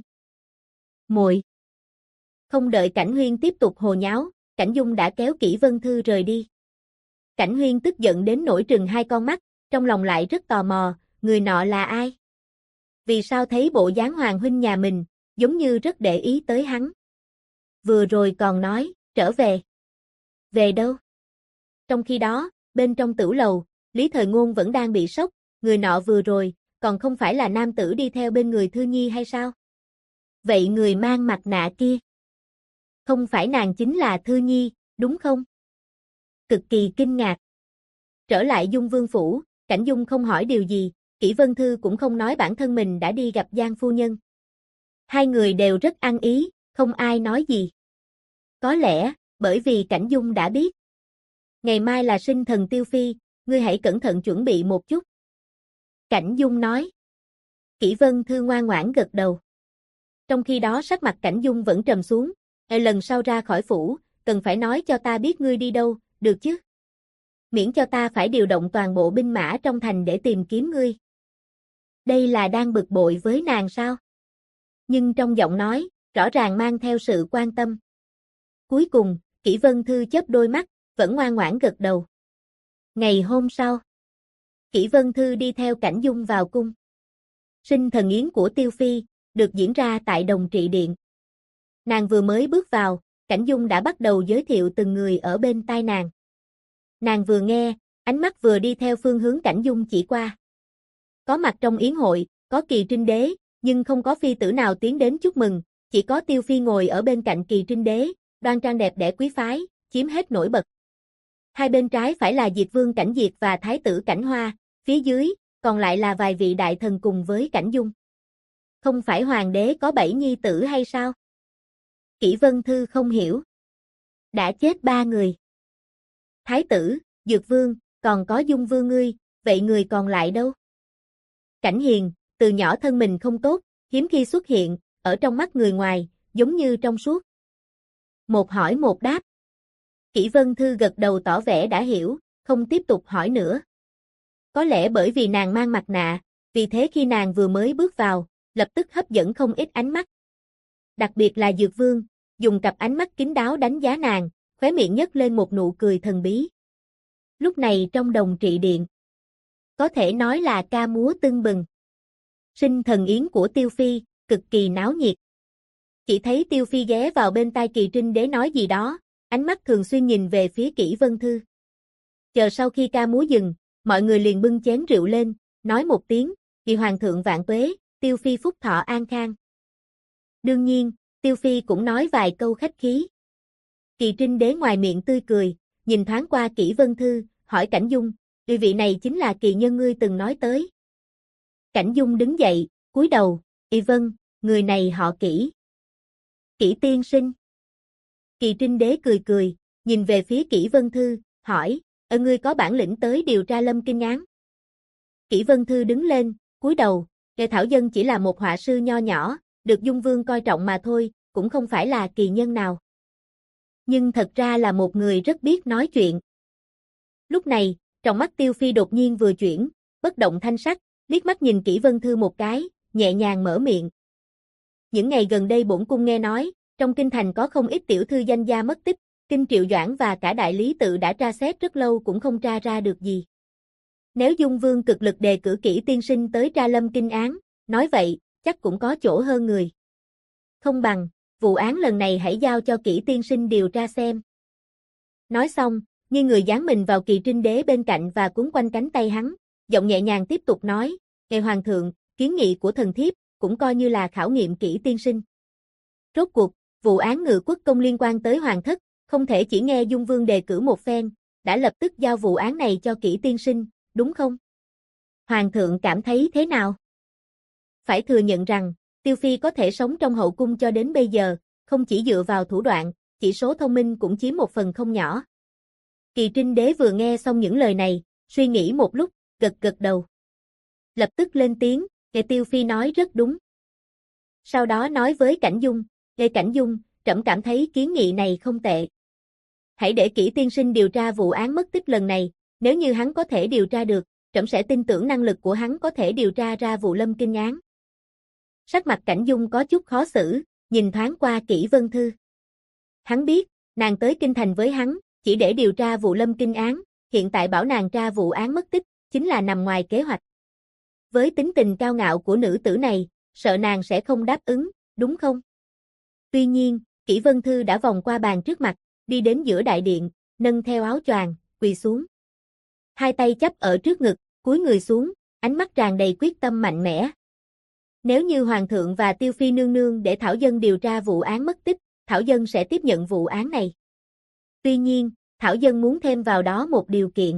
Muội. Không đợi Cảnh Huyên tiếp tục hồ nháo, Cảnh Dung đã kéo Kỷ Vân Thư rời đi. Cảnh Huyên tức giận đến nỗi trừng hai con mắt, trong lòng lại rất tò mò, người nọ là ai? Vì sao thấy bộ dáng Hoàng huynh nhà mình, giống như rất để ý tới hắn? Vừa rồi còn nói, trở về. Về đâu? Trong khi đó, bên trong tửu lầu, Lý Thời Ngôn vẫn đang bị sốc, người nọ vừa rồi, còn không phải là nam tử đi theo bên người Thư Nhi hay sao? Vậy người mang mặt nạ kia? Không phải nàng chính là Thư Nhi, đúng không? Cực kỳ kinh ngạc. Trở lại Dung Vương phủ, Cảnh Dung không hỏi điều gì, Kỷ Vân Thư cũng không nói bản thân mình đã đi gặp Giang phu nhân. Hai người đều rất ăn ý, không ai nói gì. Có lẽ, bởi vì Cảnh Dung đã biết. Ngày mai là sinh thần Tiêu Phi, ngươi hãy cẩn thận chuẩn bị một chút. Cảnh Dung nói. Kỷ Vân Thư ngoan ngoãn gật đầu. Trong khi đó sắc mặt Cảnh Dung vẫn trầm xuống, lần sau ra khỏi phủ, cần phải nói cho ta biết ngươi đi đâu, được chứ? Miễn cho ta phải điều động toàn bộ binh mã trong thành để tìm kiếm ngươi. Đây là đang bực bội với nàng sao? Nhưng trong giọng nói, rõ ràng mang theo sự quan tâm. Cuối cùng, Kỷ Vân Thư chớp đôi mắt, vẫn ngoan ngoãn gật đầu. Ngày hôm sau, Kỷ Vân Thư đi theo Cảnh Dung vào cung. Sinh thần yến của Tiêu Phi, được diễn ra tại Đồng Trị Điện. Nàng vừa mới bước vào, Cảnh Dung đã bắt đầu giới thiệu từng người ở bên tai nàng. Nàng vừa nghe, ánh mắt vừa đi theo phương hướng Cảnh Dung chỉ qua. Có mặt trong yến hội, có Kỳ Trinh Đế, nhưng không có phi tử nào tiến đến chúc mừng, chỉ có Tiêu Phi ngồi ở bên cạnh Kỳ Trinh Đế, đoan trang đẹp đẽ quý phái, chiếm hết nổi bật. Hai bên trái phải là Diệt Vương Cảnh Diệt và Thái tử Cảnh Hoa, phía dưới, còn lại là vài vị đại thần cùng với Cảnh Dung. Không phải hoàng đế có 7 nhi tử hay sao? Kỷ Vân Thư không hiểu. Đã chết 3 người. Thái tử, Dược Vương, còn có Dung Vương ngươi, vậy người còn lại đâu? Cảnh Hiền, từ nhỏ thân mình không tốt, hiếm khi xuất hiện, ở trong mắt người ngoài, giống như trong suốt. Một hỏi một đáp. Kỷ Vân Thư gật đầu tỏ vẻ đã hiểu, không tiếp tục hỏi nữa. Có lẽ bởi vì nàng mang mặt nạ, vì thế khi nàng vừa mới bước vào, lập tức hấp dẫn không ít ánh mắt. Đặc biệt là Dược Vương, dùng cặp ánh mắt kín đáo đánh giá nàng, khóe miệng nhếch lên một nụ cười thần bí. Lúc này trong Đồng Trị Điện, có thể nói là ca múa tưng bừng. Sinh thần yến của Tiêu Phi, cực kỳ náo nhiệt. Chỉ thấy Tiêu Phi ghé vào bên tai Kỳ Trinh Đế nói gì đó, ánh mắt thường xuyên nhìn về phía Kỷ Vân Thư. Chờ sau khi ca múa dừng, mọi người liền bưng chén rượu lên, nói một tiếng, Kỳ Hoàng thượng vạn tuế, Tiêu Phi phúc thọ an khang. Đương nhiên, Tiêu Phi cũng nói vài câu khách khí. Kỳ Trinh Đế ngoài miệng tươi cười, nhìn thoáng qua Kỷ Vân Thư, hỏi Cảnh Dung, vị này chính là kỳ nhân ngươi từng nói tới. Cảnh Dung đứng dậy, cúi đầu, vâng, người này họ Kỷ. Kỷ tiên sinh. Kỳ Trinh Đế cười cười, nhìn về phía Kỷ Vân Thư, hỏi, ngươi có bản lĩnh tới điều tra Lâm Kinh án? Kỷ Vân Thư đứng lên, cúi đầu, Thảo Dân chỉ là một họa sư nho nhỏ, được Dung Vương coi trọng mà thôi, cũng không phải là kỳ nhân nào. Nhưng thật ra là một người rất biết nói chuyện. Lúc này, trong mắt Tiêu Phi đột nhiên vừa chuyển, bất động thanh sắc, liếc mắt nhìn Kỷ Vân Thư một cái, nhẹ nhàng mở miệng. Những ngày gần đây bổn cung nghe nói, trong kinh thành có không ít tiểu thư danh gia mất tích, Kinh Triệu Doãn và cả đại lý tự đã tra xét rất lâu cũng không tra ra được gì. Nếu Dung Vương cực lực đề cử Kỷ tiên sinh tới tra Lâm Kinh án, nói vậy, chắc cũng có chỗ hơn người. Không bằng, vụ án lần này hãy giao cho Kỷ tiên sinh điều tra xem. Nói xong, như người dán mình vào Kỳ Trinh Đế bên cạnh và cuốn quanh cánh tay hắn, giọng nhẹ nhàng tiếp tục nói, Ngài Hoàng thượng, kiến nghị của thần thiếp, cũng coi như là khảo nghiệm Kỷ tiên sinh. Rốt cuộc, vụ án Ngự Quốc công liên quan tới Hoàng thất, không thể chỉ nghe Dung Vương đề cử một phen, đã lập tức giao vụ án này cho Kỷ tiên sinh, đúng không? Hoàng thượng cảm thấy thế nào? Phải thừa nhận rằng, Tiêu Phi có thể sống trong hậu cung cho đến bây giờ, không chỉ dựa vào thủ đoạn, chỉ số thông minh cũng chiếm một phần không nhỏ. Kỳ Trinh Đế vừa nghe xong những lời này, suy nghĩ một lúc, gật gật đầu. Lập tức lên tiếng, Tiêu Phi nói rất đúng. Sau đó nói với Cảnh Dung, Cảnh Dung, trẫm cảm thấy kiến nghị này không tệ. Hãy để Kỷ tiên sinh điều tra vụ án mất tích lần này, nếu như hắn có thể điều tra được, trẫm sẽ tin tưởng năng lực của hắn có thể điều tra ra vụ Lâm Kinh án. Sắc mặt Cảnh Dung có chút khó xử, nhìn thoáng qua Kỷ Vân Thư. Hắn biết, nàng tới kinh thành với hắn, chỉ để điều tra vụ Lâm Kinh án, hiện tại bảo nàng tra vụ án mất tích, chính là nằm ngoài kế hoạch. Với tính tình cao ngạo của nữ tử này, sợ nàng sẽ không đáp ứng, đúng không? Tuy nhiên, Kỷ Vân Thư đã vòng qua bàn trước mặt, đi đến giữa đại điện, nâng theo áo choàng, quỳ xuống. Hai tay chắp ở trước ngực, cúi người xuống, ánh mắt tràn đầy quyết tâm mạnh mẽ. Nếu như Hoàng thượng và Tiêu Phi nương nương để Thảo Dân điều tra vụ án mất tích, Thảo Dân sẽ tiếp nhận vụ án này. Tuy nhiên, Thảo Dân muốn thêm vào đó một điều kiện.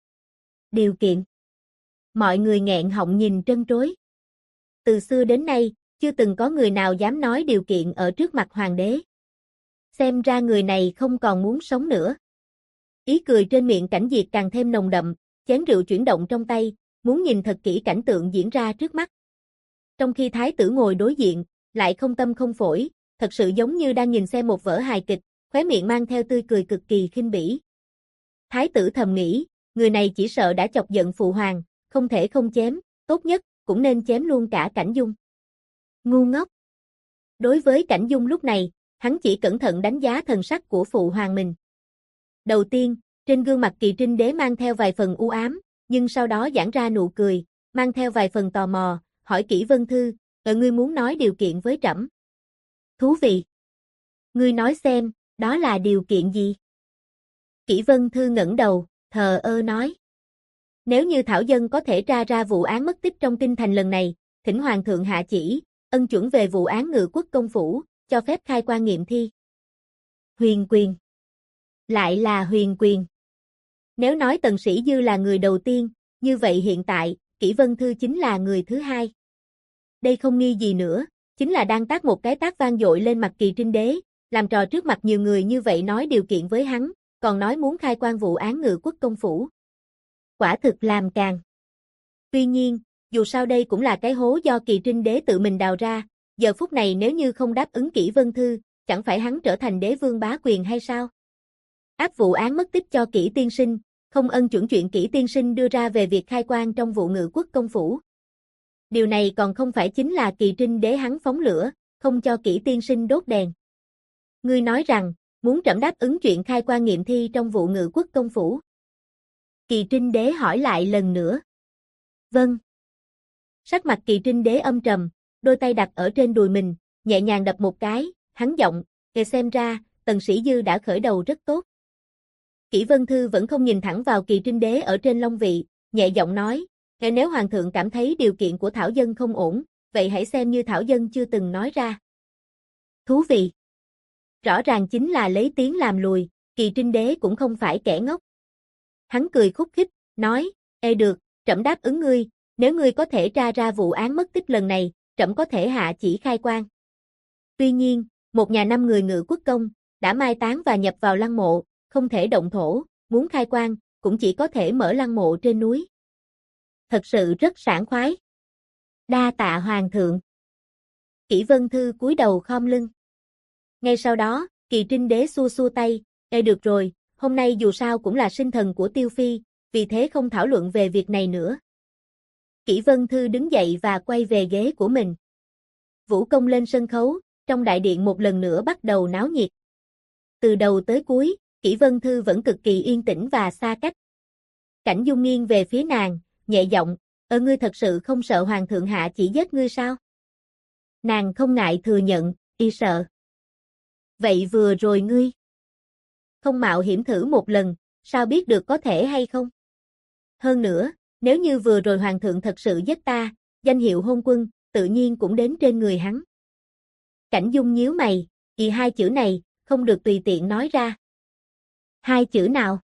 Điều kiện? Mọi người nghẹn họng nhìn trân trối. Từ xưa đến nay, chưa từng có người nào dám nói điều kiện ở trước mặt hoàng đế. Xem ra người này không còn muốn sống nữa. Ý cười trên miệng Cảnh Diệt càng thêm nồng đậm, chén rượu chuyển động trong tay, muốn nhìn thật kỹ cảnh tượng diễn ra trước mắt. Trong khi thái tử ngồi đối diện, lại không tâm không phổi, thật sự giống như đang nhìn xem một vở hài kịch, khóe miệng mang theo tươi cười cực kỳ khinh bỉ. Thái tử thầm nghĩ, người này chỉ sợ đã chọc giận phụ hoàng, không thể không chém, tốt nhất, cũng nên chém luôn cả Cảnh Dung. Ngu ngốc. Đối với Cảnh Dung lúc này, hắn chỉ cẩn thận đánh giá thần sắc của phụ hoàng mình. Đầu tiên, trên gương mặt Kỳ Trinh Đế mang theo vài phần u ám, nhưng sau đó giãn ra nụ cười, mang theo vài phần tò mò, hỏi Kỷ Vân Thư, ngươi muốn nói điều kiện với trẫm? Thú vị. Ngươi nói xem, đó là điều kiện gì? Kỷ Vân Thư ngẩng đầu, thờ ơ nói. Nếu như Thảo Dân có thể tra ra vụ án mất tích trong kinh thành lần này, thỉnh Hoàng thượng hạ chỉ, ân chuẩn về vụ án Ngự Quốc công phủ, cho phép khai quan nghiệm thi. Huyền quyền. Lại là huyền quyền. Nếu nói Tần Sĩ Dư là người đầu tiên, như vậy hiện tại, Kỷ Vân Thư chính là người thứ hai. Đây không nghi gì nữa, chính là đang tát một cái tát vang dội lên mặt Kỳ Trinh Đế, làm trò trước mặt nhiều người như vậy nói điều kiện với hắn, còn nói muốn khai quan vụ án Ngự Quốc công phủ. Quả thực làm càng. Tuy nhiên, dù sao đây cũng là cái hố do Kỳ Trinh Đế tự mình đào ra, giờ phút này nếu như không đáp ứng Kỷ Vân Thư, chẳng phải hắn trở thành đế vương bá quyền hay sao? Áp vụ án mất tích cho Kỷ tiên sinh, không ân chuẩn chuyện Kỷ tiên sinh đưa ra về việc khai quan trong vụ Ngự Quốc công phủ. Điều này còn không phải chính là Kỳ Trinh Đế hắn phóng lửa, không cho Kỷ tiên sinh đốt đèn. Ngươi nói rằng, muốn trẫm đáp ứng chuyện khai quan nghiệm thi trong vụ Ngự Quốc công phủ. Kỳ Trinh Đế hỏi lại lần nữa. Vâng. Sắc mặt Kỳ Trinh Đế âm trầm, đôi tay đặt ở trên đùi mình, nhẹ nhàng đập một cái, hắn giọng, xem ra, Tần Sĩ Dư đã khởi đầu rất tốt. Kỷ Vân Thư vẫn không nhìn thẳng vào Kỳ Trinh Đế ở trên long vị, nhẹ giọng nói, nếu Hoàng thượng cảm thấy điều kiện của Thảo Dân không ổn, vậy hãy xem như Thảo Dân chưa từng nói ra. Thú vị. Rõ ràng chính là lấy tiếng làm lùi, Kỳ Trinh Đế cũng không phải kẻ ngốc. Hắn cười khúc khích, nói, được, trẫm đáp ứng ngươi, nếu ngươi có thể tra ra vụ án mất tích lần này, trẫm có thể hạ chỉ khai quan. Tuy nhiên, một nhà 5 người Ngự Quốc công, đã mai táng và nhập vào lăng mộ, không thể động thổ, muốn khai quan, cũng chỉ có thể mở lăng mộ trên núi. Thật sự rất sảng khoái. Đa tạ Hoàng thượng. Kỷ Vân Thư cúi đầu khom lưng. Ngay sau đó, Kỳ Trinh Đế xua xua tay, được rồi, hôm nay dù sao cũng là sinh thần của Tiêu Phi, vì thế không thảo luận về việc này nữa. Kỷ Vân Thư đứng dậy và quay về ghế của mình. Vũ công lên sân khấu, trong đại điện một lần nữa bắt đầu náo nhiệt. Từ đầu tới cuối, Kỷ Vân Thư vẫn cực kỳ yên tĩnh và xa cách. Cảnh Dung nghiêng về phía nàng, nhẹ giọng, ngươi thật sự không sợ Hoàng thượng hạ chỉ giết ngươi sao? Nàng không ngại thừa nhận, y sợ. Vậy vừa rồi ngươi không mạo hiểm thử một lần, sao biết được có thể hay không? Hơn nữa, nếu như vừa rồi Hoàng thượng thật sự giết ta, danh hiệu hôn quân, tự nhiên cũng đến trên người hắn. Cảnh Dung nhíu mày, hai chữ này, không được tùy tiện nói ra. Hai chữ nào?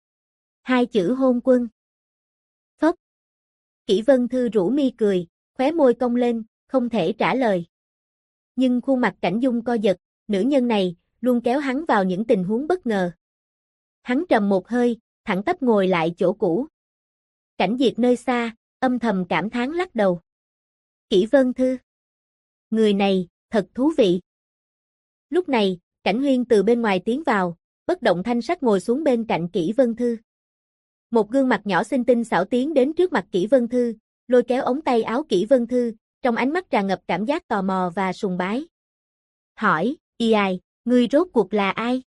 Hai chữ hôn quân. Phốc. Kỷ Vân Thư rũ mi cười, khóe môi cong lên, không thể trả lời. Nhưng khuôn mặt Cảnh Dung co giật, nữ nhân này, luôn kéo hắn vào những tình huống bất ngờ. Hắn trầm một hơi, thẳng tắp ngồi lại chỗ cũ. Cảnh Diệt nơi xa, âm thầm cảm thán lắc đầu. Kỷ Vân Thư. Người này, thật thú vị. Lúc này, Cảnh Huyên từ bên ngoài tiến vào, bất động thanh sắc ngồi xuống bên cạnh Kỷ Vân Thư. Một gương mặt nhỏ xinh tinh xảo tiến đến trước mặt Kỷ Vân Thư, lôi kéo ống tay áo Kỷ Vân Thư, trong ánh mắt tràn ngập cảm giác tò mò và sùng bái. Hỏi, ngươi rốt cuộc là ai?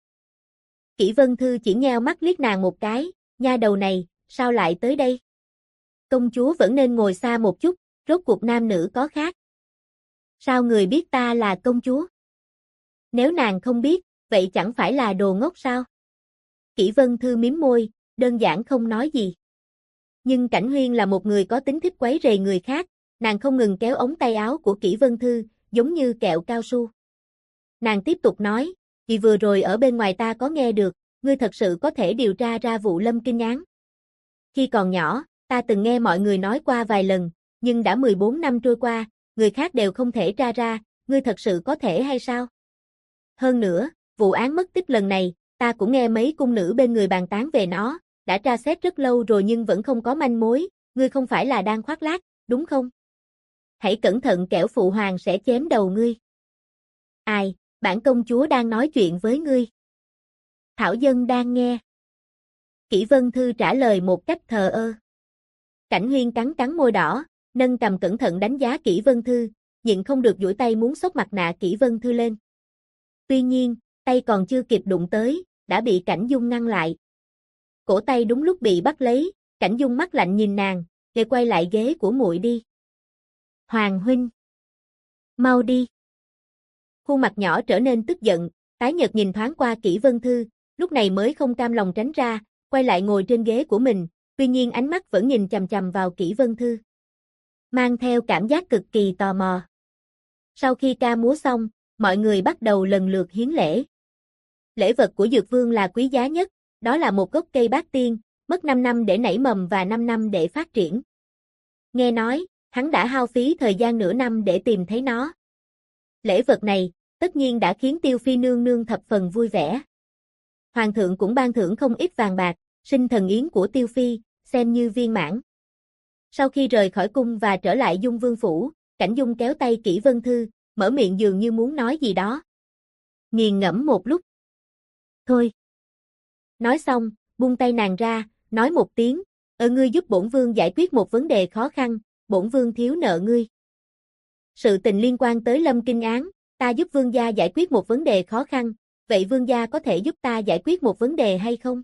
Kỷ Vân Thư chỉ nheo mắt liếc nàng một cái, nha đầu này, sao lại tới đây? Công chúa vẫn nên ngồi xa một chút, rốt cuộc nam nữ có khác. Sao người biết ta là công chúa? Nếu nàng không biết, vậy chẳng phải là đồ ngốc sao? Kỷ Vân Thư mím môi, đơn giản không nói gì. Nhưng Cảnh Huyên là một người có tính thích quấy rầy người khác, nàng không ngừng kéo ống tay áo của Kỷ Vân Thư, giống như kẹo cao su. Nàng tiếp tục nói, vì vừa rồi ở bên ngoài ta có nghe được, ngươi thật sự có thể điều tra ra vụ Lâm Kinh án. Khi còn nhỏ, ta từng nghe mọi người nói qua vài lần, nhưng đã 14 năm trôi qua, người khác đều không thể tra ra, ngươi thật sự có thể hay sao? Hơn nữa, vụ án mất tích lần này, ta cũng nghe mấy cung nữ bên người bàn tán về nó, đã tra xét rất lâu rồi nhưng vẫn không có manh mối, ngươi không phải là đang khoác lác, đúng không? Hãy cẩn thận kẻo phụ hoàng sẽ chém đầu ngươi. Ai, bản công chúa đang nói chuyện với ngươi. Thảo dân đang nghe. Kỷ Vân Thư trả lời một cách thờ ơ. Cảnh Huyên cắn cắn môi đỏ, nâng cầm cẩn thận đánh giá Kỷ Vân Thư, nhịn không được duỗi tay muốn xốc mặt nạ Kỷ Vân Thư lên. Tuy nhiên, tay còn chưa kịp đụng tới, đã bị Cảnh Dung ngăn lại. Cổ tay đúng lúc bị bắt lấy, Cảnh Dung mắt lạnh nhìn nàng, để quay lại ghế của muội đi. Hoàng huynh, mau đi. Khuôn mặt nhỏ trở nên tức giận, tái nhợt nhìn thoáng qua Kỷ Vân Thư, lúc này mới không cam lòng tránh ra, quay lại ngồi trên ghế của mình, tuy nhiên ánh mắt vẫn nhìn chằm chằm vào Kỷ Vân Thư. Mang theo cảm giác cực kỳ tò mò. Sau khi ca múa xong, mọi người bắt đầu lần lượt hiến lễ. Lễ vật của Dược Vương là quý giá nhất, đó là một gốc cây bát tiên, mất 5 năm để nảy mầm và 5 năm để phát triển. Nghe nói, hắn đã hao phí thời gian nửa năm để tìm thấy nó. Lễ vật này, tất nhiên đã khiến Tiêu Phi nương nương thập phần vui vẻ. Hoàng thượng cũng ban thưởng không ít vàng bạc, sinh thần yến của Tiêu Phi, xem như viên mãn. Sau khi rời khỏi cung và trở lại Dung Vương phủ, Cảnh Dung kéo tay Kỷ Vân Thư, mở miệng dường như muốn nói gì đó. Nghiền ngẫm một lúc. Thôi. Nói xong, buông tay nàng ra, nói một tiếng, ngươi giúp bổn vương giải quyết một vấn đề khó khăn, bổn vương thiếu nợ ngươi. Sự tình liên quan tới Lâm Kinh Án, ta giúp vương gia giải quyết một vấn đề khó khăn, vậy vương gia có thể giúp ta giải quyết một vấn đề hay không?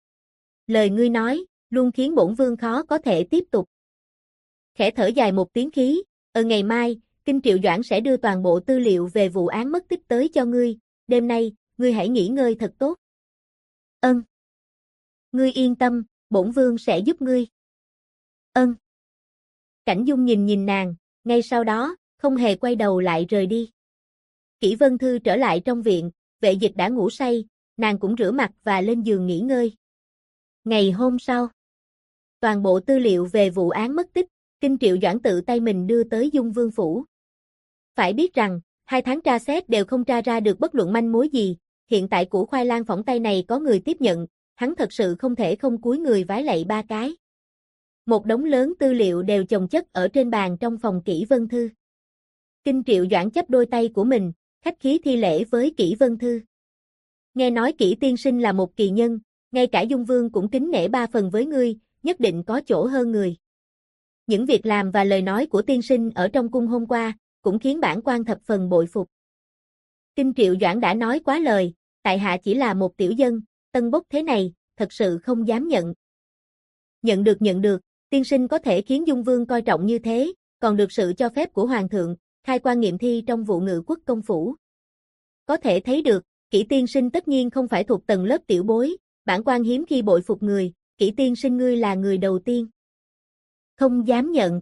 Lời ngươi nói, luôn khiến bổn vương khó có thể tiếp tục. Khẽ thở dài một tiếng khí, ngày mai, Kinh Triệu Doãn sẽ đưa toàn bộ tư liệu về vụ án mất tích tới cho ngươi, đêm nay, ngươi hãy nghỉ ngơi thật tốt. Ân. Ngươi yên tâm, bổn vương sẽ giúp ngươi. Ân. Cảnh Dung nhìn nàng, ngay sau đó, không hề quay đầu lại rời đi. Kỷ Vân Thư trở lại trong viện, Vệ Dịch đã ngủ say, nàng cũng rửa mặt và lên giường nghỉ ngơi. Ngày hôm sau, toàn bộ tư liệu về vụ án mất tích, Kinh Triệu Doãn tự tay mình đưa tới Dung Vương phủ. Phải biết rằng, 2 tháng tra xét đều không tra ra được bất luận manh mối gì, hiện tại củ khoai lang phỏng tay này có người tiếp nhận, hắn thật sự không thể không cúi người vái lạy 3 cái. Một đống lớn tư liệu đều chồng chất ở trên bàn trong phòng Kỷ Vân Thư. Kinh Triệu Doãn chắp đôi tay của mình, khách khí thi lễ với Kỷ Vân Thư. Nghe nói Kỷ tiên sinh là một kỳ nhân, ngay cả Dung Vương cũng kính nể 3 phần với ngươi, nhất định có chỗ hơn người. Những việc làm và lời nói của tiên sinh ở trong cung hôm qua, cũng khiến bản quan thập phần bội phục. Kinh Triệu Doãn đã nói quá lời, tại hạ chỉ là một tiểu dân, tân bốc thế này, thật sự không dám nhận. Nhận được, tiên sinh có thể khiến Dung Vương coi trọng như thế, còn được sự cho phép của Hoàng thượng, khai quan nghiệm thi trong vụ Ngự Quốc công phủ. Có thể thấy được, Kỷ tiên sinh tất nhiên không phải thuộc tầng lớp tiểu bối, bản quan hiếm khi bội phục người, Kỷ tiên sinh ngươi là người đầu tiên. Không dám nhận.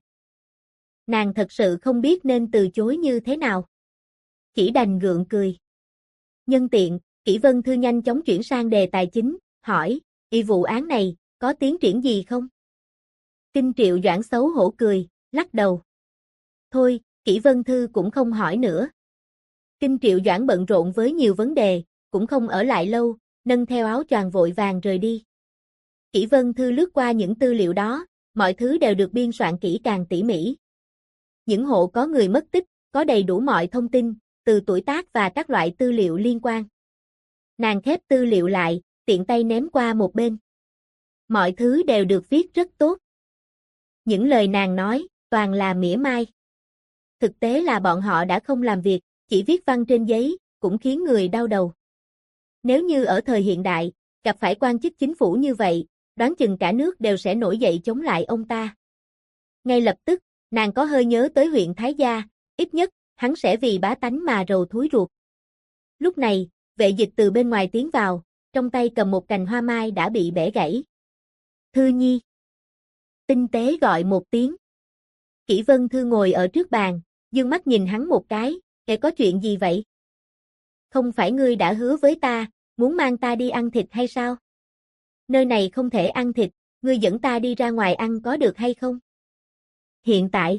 Nàng thật sự không biết nên từ chối như thế nào. Chỉ đành gượng cười. Nhân tiện, Kỷ Vân Thư nhanh chóng chuyển sang đề tài chính, hỏi, vụ án này, có tiến triển gì không? Kinh Triệu Doãn xấu hổ cười, lắc đầu. Thôi, Kỷ Vân Thư cũng không hỏi nữa. Kinh Triệu Doãn bận rộn với nhiều vấn đề, cũng không ở lại lâu, nâng theo áo choàng vội vàng rời đi. Kỷ Vân Thư lướt qua những tư liệu đó, mọi thứ đều được biên soạn kỹ càng tỉ mỉ. Những hộ có người mất tích, có đầy đủ mọi thông tin, từ tuổi tác và các loại tư liệu liên quan. Nàng khép tư liệu lại, tiện tay ném qua một bên. Mọi thứ đều được viết rất tốt. Những lời nàng nói, toàn là mỉa mai. Thực tế là bọn họ đã không làm việc, chỉ viết văn trên giấy, cũng khiến người đau đầu. Nếu như ở thời hiện đại, gặp phải quan chức chính phủ như vậy, đoán chừng cả nước đều sẽ nổi dậy chống lại ông ta. Ngay lập tức, nàng có hơi nhớ tới huyện Thái Gia, ít nhất, hắn sẽ vì bá tánh mà rầu thúi ruột. Lúc này, Vệ Dịch từ bên ngoài tiến vào, trong tay cầm một cành hoa mai đã bị bẻ gãy. Thư Nhi. Tinh tế gọi một tiếng. Kỷ Vân Thư ngồi ở trước bàn, dương mắt nhìn hắn một cái, có chuyện gì vậy? Không phải ngươi đã hứa với ta, muốn mang ta đi ăn thịt hay sao? Nơi này không thể ăn thịt, ngươi dẫn ta đi ra ngoài ăn có được hay không? Hiện tại.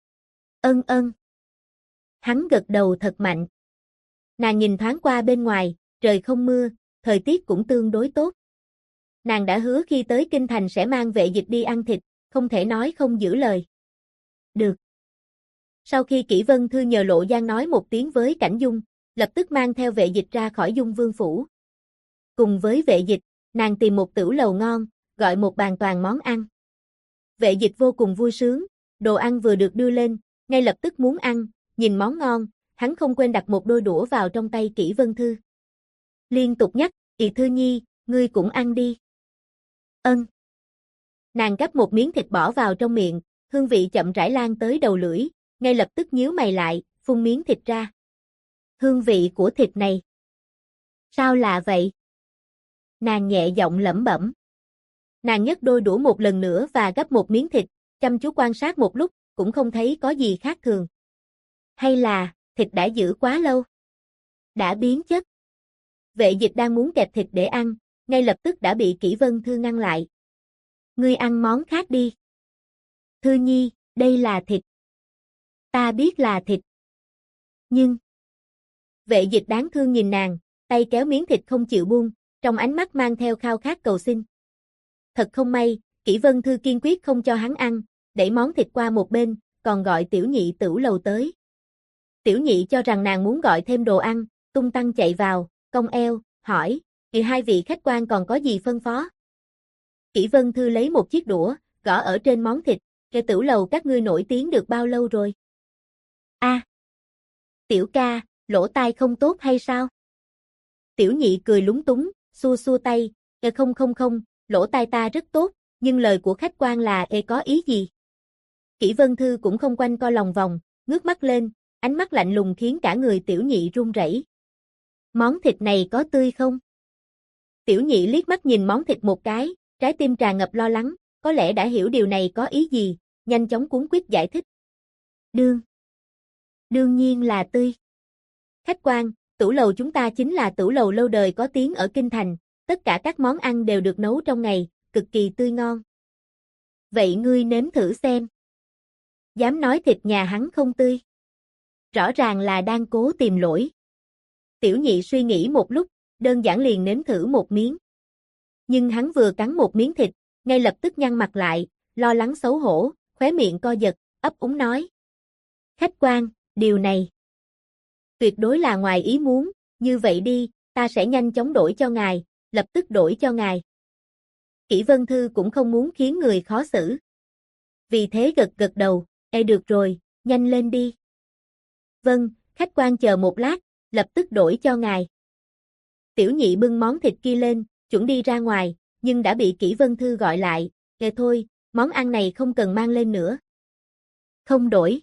Ân. Hắn gật đầu thật mạnh. Nàng nhìn thoáng qua bên ngoài, trời không mưa, thời tiết cũng tương đối tốt. Nàng đã hứa khi tới Kinh Thành sẽ mang Vệ Dịch đi ăn thịt, không thể nói không giữ lời. Được. Sau khi Kỷ Vân Thư nhờ Lộ Giang nói một tiếng với Cảnh Dung, lập tức mang theo Vệ Dịch ra khỏi Dung Vương phủ. Cùng với Vệ Dịch, nàng tìm một tửu lầu ngon, gọi một bàn toàn món ăn. Vệ Dịch vô cùng vui sướng, đồ ăn vừa được đưa lên, ngay lập tức muốn ăn, nhìn món ngon, hắn không quên đặt một đôi đũa vào trong tay Kỷ Vân Thư. Liên tục nhắc, Thư Nhi, ngươi cũng ăn đi. Ân. Nàng gắp một miếng thịt bỏ vào trong miệng, hương vị chậm rãi lan tới đầu lưỡi, ngay lập tức nhíu mày lại, phun miếng thịt ra. Hương vị của thịt này. Sao lạ vậy? Nàng nhẹ giọng lẩm bẩm. Nàng nhấc đôi đũa một lần nữa và gắp một miếng thịt, chăm chú quan sát một lúc, cũng không thấy có gì khác thường. Hay là, thịt đã giữ quá lâu? Đã biến chất. Vệ Dịch đang muốn kẹp thịt để ăn, ngay lập tức đã bị Kỷ Vân Thư ngăn lại. Ngươi ăn món khác đi. Thư Nhi, đây là thịt. Ta biết là thịt. Nhưng... Vệ Dịch đáng thương nhìn nàng, tay kéo miếng thịt không chịu buông, trong ánh mắt mang theo khao khát cầu xin. Thật không may, Kỷ Vân Thư kiên quyết không cho hắn ăn, đẩy món thịt qua một bên, còn gọi Tiểu Nhị tửu lầu tới. Tiểu Nhị cho rằng nàng muốn gọi thêm đồ ăn, tung tăng chạy vào, cong eo, hỏi, hai vị khách quan còn có gì phân phó? Kỷ Vân Thư lấy một chiếc đũa, gõ ở trên món thịt, tửu lầu các ngươi nổi tiếng được bao lâu rồi? Tiểu ca, lỗ tai không tốt hay sao? Tiểu Nhị cười lúng túng, xua xua tay, không, lỗ tai ta rất tốt, nhưng lời của khách quan là có ý gì? Kỷ Vân Thư cũng không quanh co lòng vòng, ngước mắt lên, ánh mắt lạnh lùng khiến cả người Tiểu Nhị run rẩy. Món thịt này có tươi không? Tiểu Nhị liếc mắt nhìn món thịt một cái, trái tim tràn ngập lo lắng, có lẽ đã hiểu điều này có ý gì, nhanh chóng cuống quýt giải thích. Đương nhiên là tươi. Khách quan, tửu lầu chúng ta chính là tửu lầu lâu đời có tiếng ở Kinh Thành, tất cả các món ăn đều được nấu trong ngày, cực kỳ tươi ngon. Vậy ngươi nếm thử xem. Dám nói thịt nhà hắn không tươi. Rõ ràng là đang cố tìm lỗi. Tiểu Nhị suy nghĩ một lúc, đơn giản liền nếm thử một miếng. Nhưng hắn vừa cắn một miếng thịt, ngay lập tức nhăn mặt lại, lo lắng xấu hổ, khóe miệng co giật, ấp úng nói. Khách quan, điều này tuyệt đối là ngoài ý muốn, như vậy đi, ta sẽ nhanh chóng đổi cho ngài, lập tức đổi cho ngài. Kỷ Vân Thư cũng không muốn khiến người khó xử. Vì thế gật gật đầu, được rồi, nhanh lên đi. Vâng, khách quan chờ một lát, lập tức đổi cho ngài. Tiểu Nhị bưng món thịt kia lên, chuẩn đi ra ngoài, nhưng đã bị Kỷ Vân Thư gọi lại, thôi, món ăn này không cần mang lên nữa. Không đổi.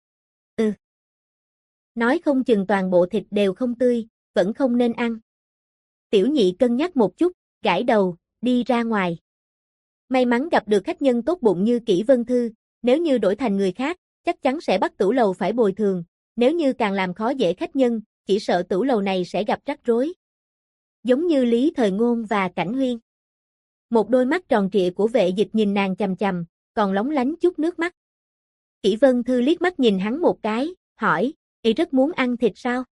Nói không chừng toàn bộ thịt đều không tươi, vẫn không nên ăn. Tiểu Nhị cân nhắc một chút, gãi đầu, đi ra ngoài. May mắn gặp được khách nhân tốt bụng như Kỷ Vân Thư, nếu như đổi thành người khác, chắc chắn sẽ bắt tửu lầu phải bồi thường, nếu như càng làm khó dễ khách nhân, chỉ sợ tửu lầu này sẽ gặp rắc rối. Giống như Lý Thời Ngôn và Cảnh Huyên. Một đôi mắt tròn trịa của Vệ Dịch nhìn nàng chằm chằm, còn lóng lánh chút nước mắt. Kỷ Vân Thư liếc mắt nhìn hắn một cái, hỏi, rất muốn ăn thịt sao?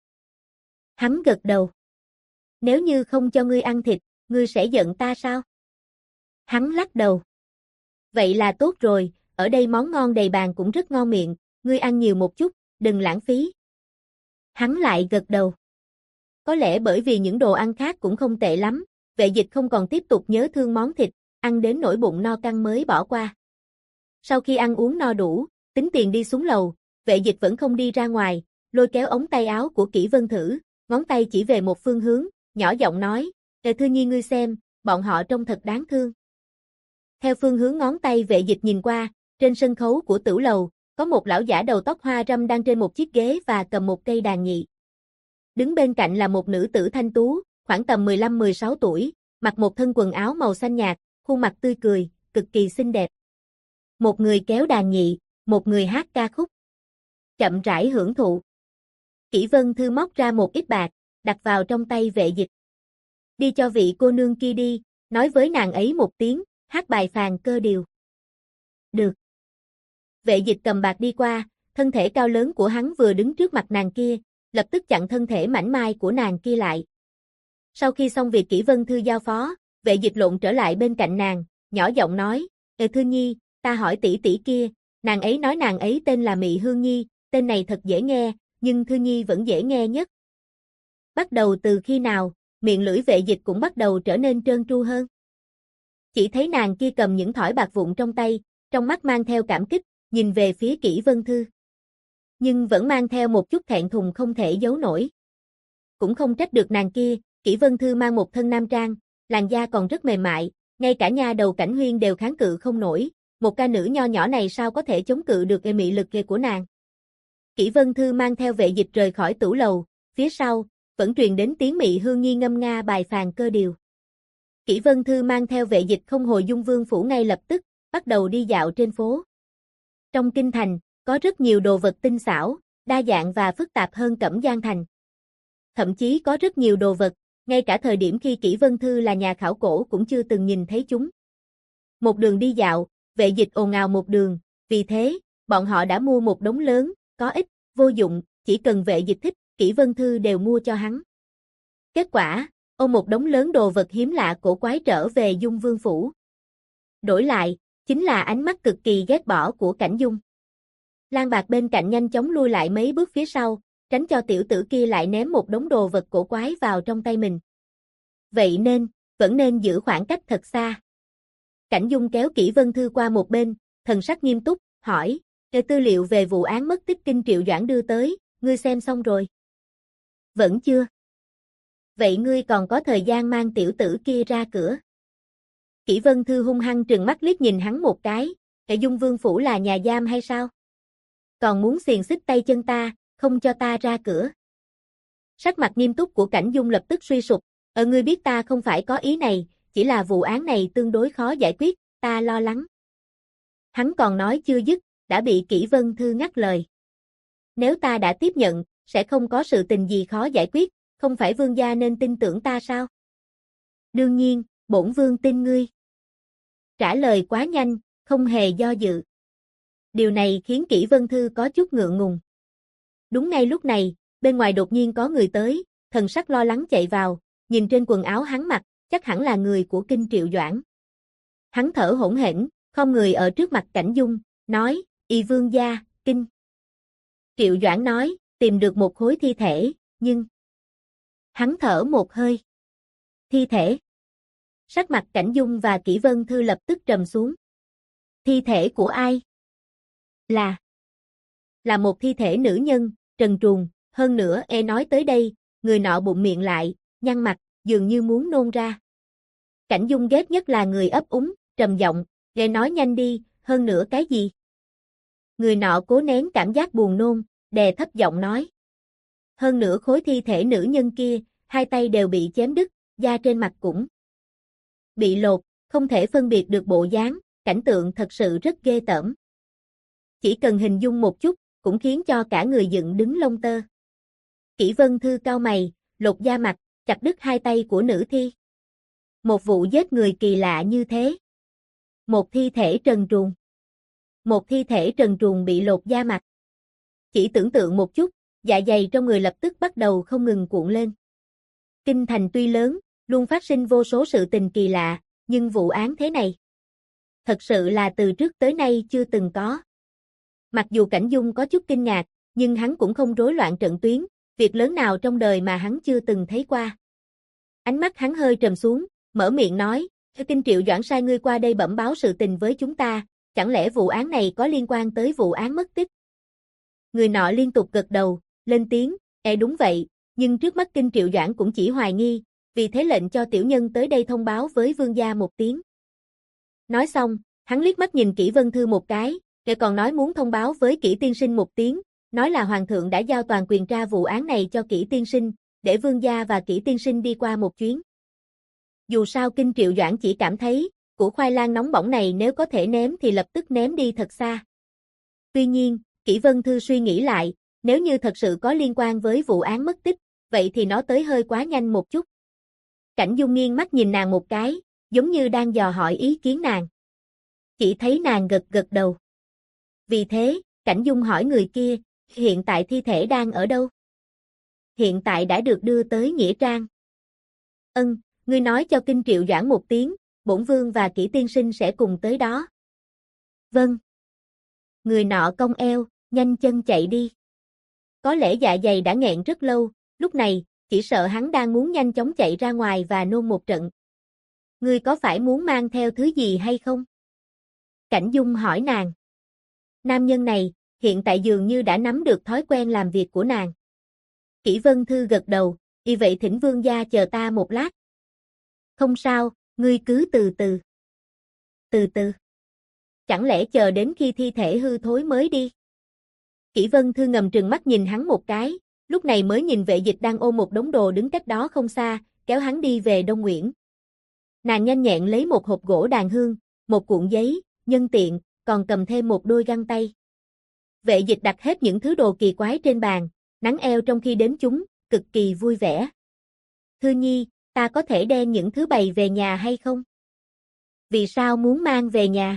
Hắn gật đầu. Nếu như không cho ngươi ăn thịt, ngươi sẽ giận ta sao? Hắn lắc đầu. Vậy là tốt rồi, ở đây món ngon đầy bàn cũng rất ngon miệng, ngươi ăn nhiều một chút, đừng lãng phí. Hắn lại gật đầu. Có lẽ bởi vì những đồ ăn khác cũng không tệ lắm, Vệ Dịch không còn tiếp tục nhớ thương món thịt, ăn đến nỗi bụng no căng mới bỏ qua. Sau khi ăn uống no đủ, tính tiền đi xuống lầu, Vệ Dịch vẫn không đi ra ngoài, lôi kéo ống tay áo của Kỷ Vân Thư, ngón tay chỉ về một phương hướng, nhỏ giọng nói, Thư Nhi ngươi xem, bọn họ trông thật đáng thương. Theo phương hướng ngón tay Vệ Dịch nhìn qua, trên sân khấu của tửu lầu, có một lão giả đầu tóc hoa râm đang trên một chiếc ghế và cầm một cây đàn nhị. Đứng bên cạnh là một nữ tử thanh tú, khoảng tầm 15-16 tuổi, mặc một thân quần áo màu xanh nhạt, khuôn mặt tươi cười, cực kỳ xinh đẹp. Một người kéo đàn nhị, một người hát ca khúc. Chậm rãi hưởng thụ. Kỷ Vân Thư móc ra một ít bạc, đặt vào trong tay Vệ Dịch. Đi cho vị cô nương kia đi, nói với nàng ấy một tiếng, hát bài Phàn Cơ Điều. Được. Vệ Dịch cầm bạc đi qua, thân thể cao lớn của hắn vừa đứng trước mặt nàng kia, lập tức chặn thân thể mảnh mai của nàng kia lại. Sau khi xong việc Kỷ Vân Thư giao phó, Vệ Dịch lộn trở lại bên cạnh nàng, nhỏ giọng nói, Thư Nhi, ta hỏi tỷ tỷ kia, nàng ấy nói nàng ấy tên là Mị Hương Nhi, tên này thật dễ nghe, nhưng Thư Nhi vẫn dễ nghe nhất. Bắt đầu từ khi nào, miệng lưỡi Vệ Dịch cũng bắt đầu trở nên trơn tru hơn. Chỉ thấy nàng kia cầm những thỏi bạc vụn trong tay, trong mắt mang theo cảm kích, nhìn về phía Kỷ Vân Thư. Nhưng vẫn mang theo một chút thẹn thùng không thể giấu nổi. Cũng không trách được nàng kia, Kỷ Vân Thư mang một thân nam trang, làn da còn rất mềm mại, ngay cả nha đầu Cảnh Huyên đều kháng cự không nổi, một ca nữ nho nhỏ này sao có thể chống cự được mị lực của nàng. Kỷ Vân Thư mang theo Vệ Dịch rời khỏi tửu lầu, phía sau, vẫn truyền đến tiếng Mị Hương Nhi ngâm nga bài Phàn Cơ Điều. Kỷ Vân Thư mang theo Vệ Dịch không hồi Dung Vương phủ ngay lập tức, bắt đầu đi dạo trên phố. Trong kinh thành, có rất nhiều đồ vật tinh xảo, đa dạng và phức tạp hơn Cẩm Giang thành. Thậm chí có rất nhiều đồ vật, ngay cả thời điểm khi Kỷ Vân Thư là nhà khảo cổ cũng chưa từng nhìn thấy chúng. Một đường đi dạo, Vệ Dịch ồn ào một đường, vì thế, bọn họ đã mua một đống lớn, có ích, vô dụng, chỉ cần Vệ Dịch thích, Kỷ Vân Thư đều mua cho hắn. Kết quả, ôm một đống lớn đồ vật hiếm lạ cổ quái trở về Dung Vương phủ. Đổi lại, chính là ánh mắt cực kỳ ghét bỏ của Cảnh Dung. Lan Bạc bên cạnh nhanh chóng lui lại mấy bước phía sau, tránh cho tiểu tử kia lại ném một đống đồ vật cổ quái vào trong tay mình. Vậy nên, vẫn nên giữ khoảng cách thật xa. Cảnh Dung kéo Kỷ Vân Thư qua một bên, thần sắc nghiêm túc, hỏi, tư liệu về vụ án mất tích Kinh Triệu Doãn đưa tới, ngươi xem xong rồi? Vẫn chưa. Vậy ngươi còn có thời gian mang tiểu tử kia ra cửa? Kỷ Vân Thư hung hăng trừng mắt liếc nhìn hắn một cái, Dung Vương Phủ là nhà giam hay sao? Còn muốn xiềng xích tay chân ta, không cho ta ra cửa. Sắc mặt nghiêm túc của Cảnh Dung lập tức suy sụp, ngươi biết ta không phải có ý này, chỉ là vụ án này tương đối khó giải quyết, ta lo lắng. Hắn còn nói chưa dứt, đã bị Kỷ Vân Thư ngắt lời. Nếu ta đã tiếp nhận, sẽ không có sự tình gì khó giải quyết, không phải vương gia nên tin tưởng ta sao? Đương nhiên, bổn vương tin ngươi. Trả lời quá nhanh, không hề do dự. Điều này khiến Kỷ Vân Thư có chút ngượng ngùng. Đúng ngay lúc này, bên ngoài đột nhiên có người tới, thần sắc lo lắng chạy vào, nhìn trên quần áo hắn mặc, chắc hẳn là người của Kinh Triệu Doãn. Hắn thở hổn hển, không người ở trước mặt Cảnh Dung, nói, y vương gia, Kinh. Triệu Doãn nói, tìm được một khối thi thể, nhưng... Hắn thở một hơi. Thi thể. Sắc mặt Cảnh Dung và Kỷ Vân Thư lập tức trầm xuống. Thi thể của ai? Là một thi thể nữ nhân, trần truồng, hơn nữa nói tới đây, người nọ bụng miệng lại, nhăn mặt, dường như muốn nôn ra. Cảnh Dung ghét nhất là người ấp úng, trầm giọng, nói nhanh đi, hơn nữa cái gì? Người nọ cố nén cảm giác buồn nôn, đè thấp giọng nói. Hơn nữa khối thi thể nữ nhân kia, hai tay đều bị chém đứt, da trên mặt cũng bị lột, không thể phân biệt được bộ dáng, cảnh tượng thật sự rất ghê tởm. Chỉ cần hình dung một chút, cũng khiến cho cả người dựng đứng lông tơ. Kỷ Vân Thư cau mày, lột da mặt, chặt đứt hai tay của nữ thi. Một vụ giết người kỳ lạ như thế. Một thi thể trần truồng. Một thi thể trần truồng bị lột da mặt. Chỉ tưởng tượng một chút, dạ dày trong người lập tức bắt đầu không ngừng cuộn lên. Kinh thành tuy lớn, luôn phát sinh vô số sự tình kỳ lạ, nhưng vụ án thế này, thật sự là từ trước tới nay chưa từng có. Mặc dù Cảnh Dung có chút kinh ngạc, nhưng hắn cũng không rối loạn trận tuyến, việc lớn nào trong đời mà hắn chưa từng thấy qua. Ánh mắt hắn hơi trầm xuống, mở miệng nói, Kinh Triệu Doãn sai ngươi qua đây bẩm báo sự tình với chúng ta, chẳng lẽ vụ án này có liên quan tới vụ án mất tích? Người nọ liên tục gật đầu, lên tiếng, đúng vậy, nhưng trước mắt Kinh Triệu Doãn cũng chỉ hoài nghi, vì thế lệnh cho tiểu nhân tới đây thông báo với vương gia một tiếng. Nói xong, hắn liếc mắt nhìn Kỷ Vân Thư một cái, còn nói muốn thông báo với Kỷ tiên sinh một tiếng, nói là hoàng thượng đã giao toàn quyền tra vụ án này cho Kỷ tiên sinh, để vương gia và Kỷ tiên sinh đi qua một chuyến. Dù sao Kinh Triệu Doãn chỉ cảm thấy, củ khoai lang nóng bỏng này nếu có thể ném thì lập tức ném đi thật xa. Tuy nhiên, Kỷ Vân Thư suy nghĩ lại, nếu như thật sự có liên quan với vụ án mất tích, vậy thì nó tới hơi quá nhanh một chút. Cảnh Dung nghiêng mắt nhìn nàng một cái, giống như đang dò hỏi ý kiến nàng. Chỉ thấy nàng gật gật đầu. Vì thế, Cảnh Dung hỏi người kia, hiện tại thi thể đang ở đâu? Hiện tại đã được đưa tới Nghĩa Trang. Ngươi nói cho Kinh Triệu Doãn một tiếng, bổn vương và Kỷ tiên sinh sẽ cùng tới đó. Vâng. Người nọ cong eo, nhanh chân chạy đi. Có lẽ dạ dày đã nghẹn rất lâu, lúc này, chỉ sợ hắn đang muốn nhanh chóng chạy ra ngoài và nôn một trận. Ngươi có phải muốn mang theo thứ gì hay không? Cảnh Dung hỏi nàng. Nam nhân này, hiện tại dường như đã nắm được thói quen làm việc của nàng. Kỷ Vân Thư gật đầu, vậy thỉnh vương gia chờ ta một lát. Không sao, ngươi cứ từ từ. Từ từ. Chẳng lẽ chờ đến khi thi thể hư thối mới đi? Kỷ Vân Thư ngầm trừng mắt nhìn hắn một cái, lúc này mới nhìn Vệ Dịch đang ôm một đống đồ đứng cách đó không xa, kéo hắn đi về Đông Nguyễn. Nàng nhanh nhẹn lấy một hộp gỗ đàn hương, một cuộn giấy, nhân tiện, còn cầm thêm một đôi găng tay. Vệ Dịch đặt hết những thứ đồ kỳ quái trên bàn, nắn eo trong khi đếm chúng, cực kỳ vui vẻ. Thư nhi, ta có thể đem những thứ bày về nhà hay không? Vì sao muốn mang về nhà?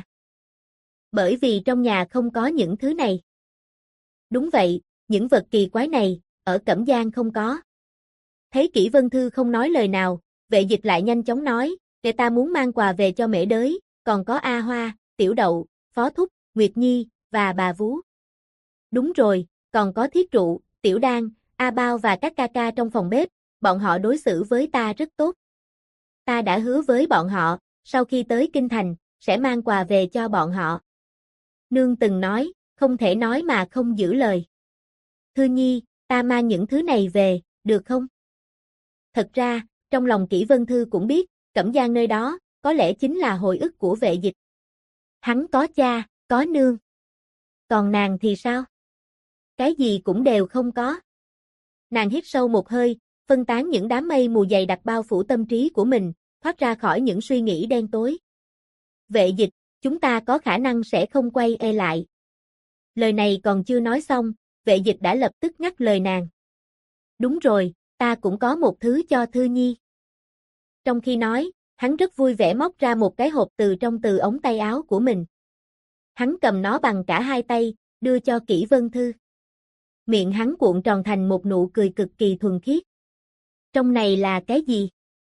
Bởi vì trong nhà không có những thứ này. Đúng vậy, những vật kỳ quái này, ở Cẩm Giang không có. Thấy Kỷ Vân Thư không nói lời nào, Vệ Dịch lại nhanh chóng nói, ta muốn mang quà về cho Mễ Đới, còn có A Hoa, Tiểu Đậu, Phó Thúc, Nguyệt Nhi, và bà Vú. Đúng rồi, còn có Thiết Trụ, Tiểu Đan, A Bao và các ca ca trong phòng bếp, bọn họ đối xử với ta rất tốt. Ta đã hứa với bọn họ, sau khi tới Kinh Thành, sẽ mang quà về cho bọn họ. Nương từng nói, không thể nói mà không giữ lời. Thư Nhi, ta mang những thứ này về, được không? Thật ra, trong lòng Kỷ Vân Thư cũng biết, Cẩm Giang nơi đó, có lẽ chính là hồi ức của Vệ Dịch. Hắn có cha, có nương. Còn nàng thì sao? Cái gì cũng đều không có. Nàng hít sâu một hơi, phân tán những đám mây mù dày đặc bao phủ tâm trí của mình, thoát ra khỏi những suy nghĩ đen tối. Vệ Dịch, chúng ta có khả năng sẽ không quay lại. Lời này còn chưa nói xong, Vệ Dịch đã lập tức ngắt lời nàng. Đúng rồi, ta cũng có một thứ cho Thư Nhi. Trong khi nói, hắn rất vui vẻ móc ra một cái hộp từ ống tay áo của mình. Hắn cầm nó bằng cả hai tay, đưa cho Kỷ Vân Thư. Miệng hắn cuộn tròn thành một nụ cười cực kỳ thuần khiết. Trong này là cái gì?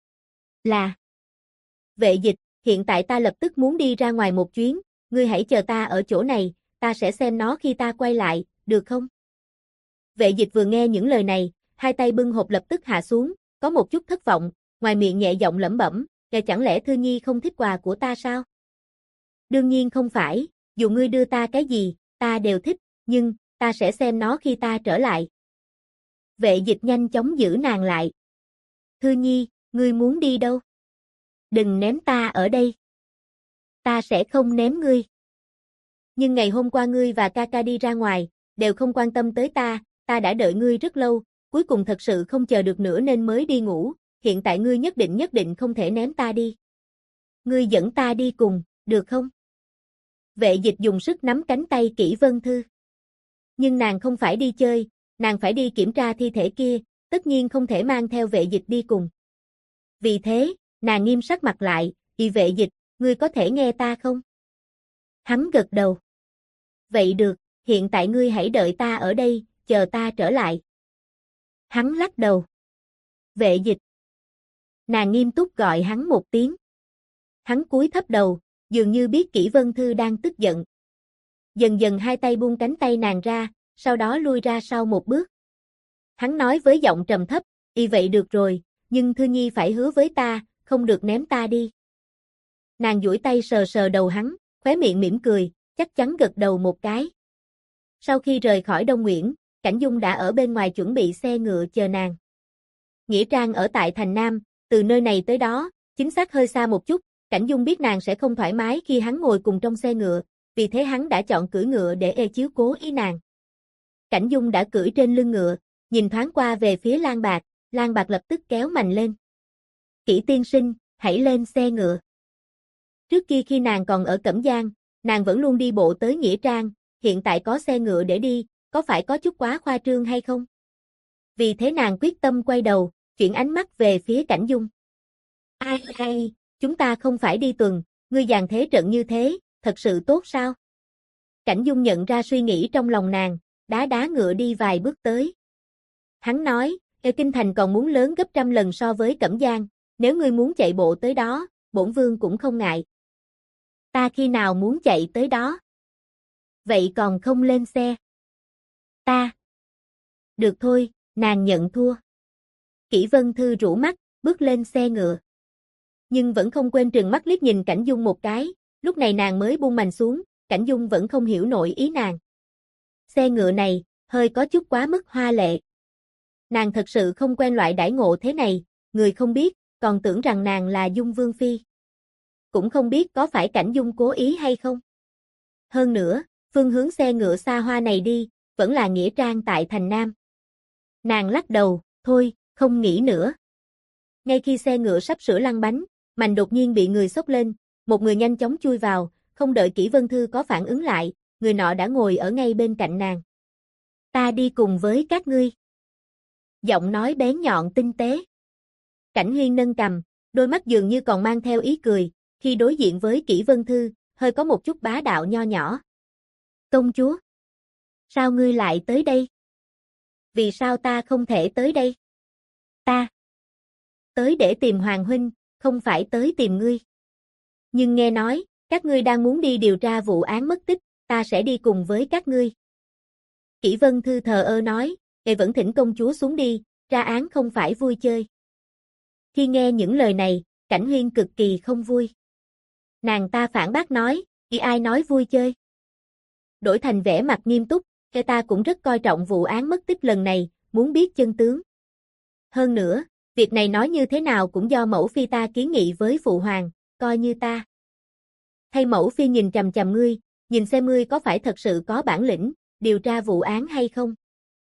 Là Vệ Dịch, hiện tại ta lập tức muốn đi ra ngoài một chuyến, ngươi hãy chờ ta ở chỗ này, ta sẽ xem nó khi ta quay lại, được không? Vệ Dịch vừa nghe những lời này, hai tay bưng hộp lập tức hạ xuống, có một chút thất vọng, ngoài miệng nhẹ giọng lẩm bẩm, chẳng lẽ Thư Nhi không thích quà của ta sao? Đương nhiên không phải, dù ngươi đưa ta cái gì, ta đều thích, nhưng, ta sẽ xem nó khi ta trở lại. Vệ Dịch nhanh chóng giữ nàng lại. Thư Nhi, ngươi muốn đi đâu? Đừng ném ta ở đây. Ta sẽ không ném ngươi. Nhưng ngày hôm qua ngươi và ca ca đi ra ngoài, đều không quan tâm tới ta đã đợi ngươi rất lâu, cuối cùng thật sự không chờ được nữa nên mới đi ngủ, hiện tại ngươi nhất định không thể ném ta đi. Ngươi dẫn ta đi cùng, được không? Vệ Dịch dùng sức nắm cánh tay Kỷ Vân Thư. Nhưng nàng không phải đi chơi, nàng phải đi kiểm tra thi thể kia, tất nhiên không thể mang theo Vệ Dịch đi cùng. Vì thế, nàng nghiêm sắc mặt lại, Vệ Dịch, ngươi có thể nghe ta không? Hắn gật đầu. Vậy được, hiện tại ngươi hãy đợi ta ở đây, chờ ta trở lại. Hắn lắc đầu. Vệ Dịch. Nàng nghiêm túc gọi hắn một tiếng. Hắn cúi thấp đầu, dường như biết Kỷ Vân Thư đang tức giận. Dần dần hai tay buông cánh tay nàng ra, sau đó lui ra sau một bước. Hắn nói với giọng trầm thấp, vậy được rồi, nhưng Thư Nhi phải hứa với ta, không được ném ta đi. Nàng duỗi tay sờ sờ đầu hắn, khóe miệng mỉm cười, chắc chắn gật đầu một cái. Sau khi rời khỏi Đông Nguyễn, Cảnh Dung đã ở bên ngoài chuẩn bị xe ngựa chờ nàng. Nghĩa Trang ở tại thành Nam, từ nơi này tới đó, chính xác hơi xa một chút, Cảnh Dung biết nàng sẽ không thoải mái khi hắn ngồi cùng trong xe ngựa, vì thế hắn đã chọn cưỡi ngựa để chiếu cố ý nàng. Cảnh Dung đã cưỡi trên lưng ngựa, nhìn thoáng qua về phía Lan Bạc lập tức kéo mạnh lên. Kỷ tiên sinh, hãy lên xe ngựa. Trước kia khi nàng còn ở Cẩm Giang, nàng vẫn luôn đi bộ tới Nghĩa Trang, hiện tại có xe ngựa để đi, có phải có chút quá khoa trương hay không? Vì thế nàng quyết tâm quay đầu, chuyển ánh mắt về phía Cảnh Dung. Ai, chúng ta không phải đi tuần, ngươi dàn thế trận như thế, thật sự tốt sao? Cảnh Dung nhận ra suy nghĩ trong lòng nàng, đá ngựa đi vài bước tới. Hắn nói, Kinh Thành còn muốn lớn gấp 100 lần so với Cẩm Giang, nếu ngươi muốn chạy bộ tới đó, bổn vương cũng không ngại. Ta khi nào muốn chạy tới đó? Vậy còn không lên xe? Ta. Được thôi, nàng nhận thua. Kỷ Vân Thư rũ mắt, bước lên xe ngựa. Nhưng vẫn không quên trừng mắt liếc nhìn Cảnh Dung một cái, lúc này nàng mới buông mành xuống, Cảnh Dung vẫn không hiểu nổi ý nàng. Xe ngựa này, hơi có chút quá mức hoa lệ. Nàng thật sự không quen loại đãi ngộ thế này, người không biết, còn tưởng rằng nàng là Dung Vương Phi. Cũng không biết có phải Cảnh Dung cố ý hay không. Hơn nữa, phương hướng xe ngựa xa hoa này đi, vẫn là Nghĩa Trang tại thành Nam. Nàng lắc đầu, thôi, không nghĩ nữa. Ngay khi xe ngựa sắp sửa lăn bánh, mành đột nhiên bị người xốc lên, một người nhanh chóng chui vào, không đợi Kỷ Vân Thư có phản ứng lại, người nọ đã ngồi ở ngay bên cạnh nàng. Ta đi cùng với các ngươi. Giọng nói bén nhọn tinh tế. Cảnh Huyên nâng cằm, đôi mắt dường như còn mang theo ý cười, khi đối diện với Kỷ Vân Thư, hơi có một chút bá đạo nho nhỏ. Công chúa, sao ngươi lại tới đây? Vì sao ta không thể tới đây? Ta tới để tìm Hoàng huynh, không phải tới tìm ngươi. Nhưng nghe nói, Các ngươi đang muốn đi điều tra vụ án mất tích, ta sẽ đi cùng với các ngươi. Kỷ Vân Thư thờ ơ nói, "Ngài vẫn thỉnh công chúa xuống đi, tra án không phải vui chơi." Khi nghe những lời này, Cảnh Huyên cực kỳ không vui. Nàng ta phản bác nói, ai nói vui chơi? Đổi thành vẻ mặt nghiêm túc, ta cũng rất coi trọng vụ án mất tích lần này, muốn biết chân tướng. Hơn nữa, việc này nói như thế nào cũng do mẫu phi ta kiến nghị với phụ hoàng, coi như ta. Thay mẫu phi nhìn chằm chằm ngươi, nhìn xem ngươi có phải thật sự có bản lĩnh, điều tra vụ án hay không.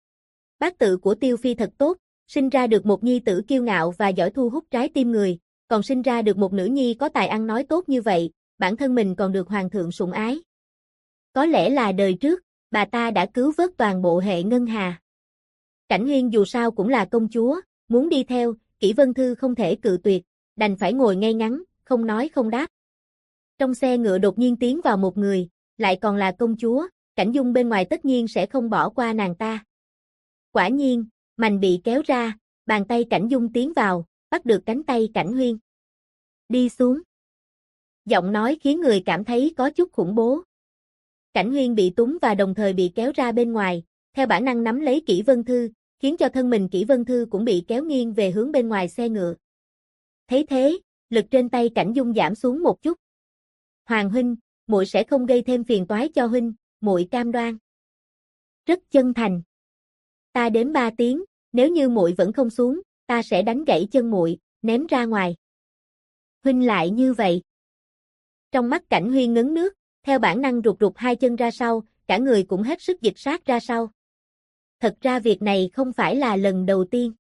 Bát tự của Tiêu phi thật tốt, sinh ra được một nhi tử kiêu ngạo và giỏi thu hút trái tim người, còn sinh ra được một nữ nhi có tài ăn nói tốt như vậy, bản thân mình còn được hoàng thượng sủng ái. Có lẽ là đời trước, bà ta đã cứu vớt toàn bộ hệ ngân hà. Cảnh Huyên dù sao cũng là công chúa, muốn đi theo, Kỷ Vân Thư không thể cự tuyệt, đành phải ngồi ngay ngắn, không nói không đáp. Trong xe ngựa đột nhiên tiến vào một người, lại còn là công chúa, Cảnh Dung bên ngoài tất nhiên sẽ không bỏ qua nàng ta. Quả nhiên, mành bị kéo ra, bàn tay Cảnh Dung tiến vào, bắt được cánh tay Cảnh Huyên. Đi xuống. Giọng nói khiến người cảm thấy có chút khủng bố. Cảnh Huyên bị túng và đồng thời bị kéo ra bên ngoài, theo bản năng nắm lấy Kỷ Vân Thư, khiến cho thân mình Kỷ Vân Thư cũng bị kéo nghiêng về hướng bên ngoài xe ngựa. Thấy thế, lực trên tay Cảnh Dung giảm xuống một chút. Hoàng huynh, muội sẽ không gây thêm phiền toái cho huynh, muội cam đoan. Rất chân thành. Ta đếm 3 tiếng, nếu như muội vẫn không xuống, ta sẽ đánh gãy chân muội, ném ra ngoài. Huynh lại như vậy. Trong mắt Cảnh Huyên ngấn nước, theo bản năng rụt rụt hai chân ra sau, cả người cũng hết sức dịch sát ra sau. Thật ra việc này không phải là lần đầu tiên.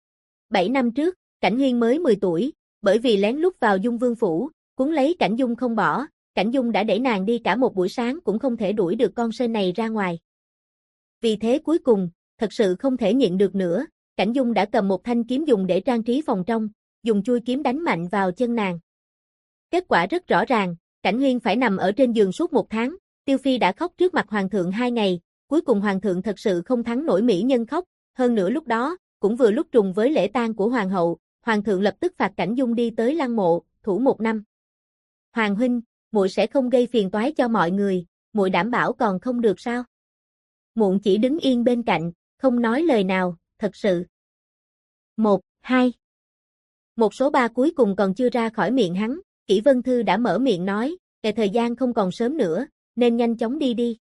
7 năm trước, Cảnh Huyên mới 10 tuổi, bởi vì lén lút vào Dung Vương phủ, cuốn lấy Cảnh Dung không bỏ, Cảnh Dung đã đẩy nàng đi cả một buổi sáng cũng không thể đuổi được con sên này ra ngoài. Vì thế cuối cùng, thật sự không thể nhịn được nữa, Cảnh Dung đã cầm một thanh kiếm dùng để trang trí phòng trong, dùng chui kiếm đánh mạnh vào chân nàng. Kết quả rất rõ ràng, Cảnh Huyên phải nằm ở trên giường suốt 1 tháng, Tiêu Phi đã khóc trước mặt hoàng thượng 2 ngày, cuối cùng hoàng thượng thật sự không thắng nổi mỹ nhân khóc, hơn nữa lúc đó, cũng vừa lúc trùng với lễ tang của hoàng hậu, hoàng thượng lập tức phạt Cảnh Dung đi tới lăng mộ, thủ 1 năm. Hoàng huynh, muội sẽ không gây phiền toái cho mọi người, muội đảm bảo còn không được sao? Muộn chỉ đứng yên bên cạnh, không nói lời nào, thật sự. 1, 2. Một số 3 cuối cùng còn chưa ra khỏi miệng hắn, Kỷ Vân Thư đã mở miệng nói, thời gian không còn sớm nữa, nên nhanh chóng đi đi.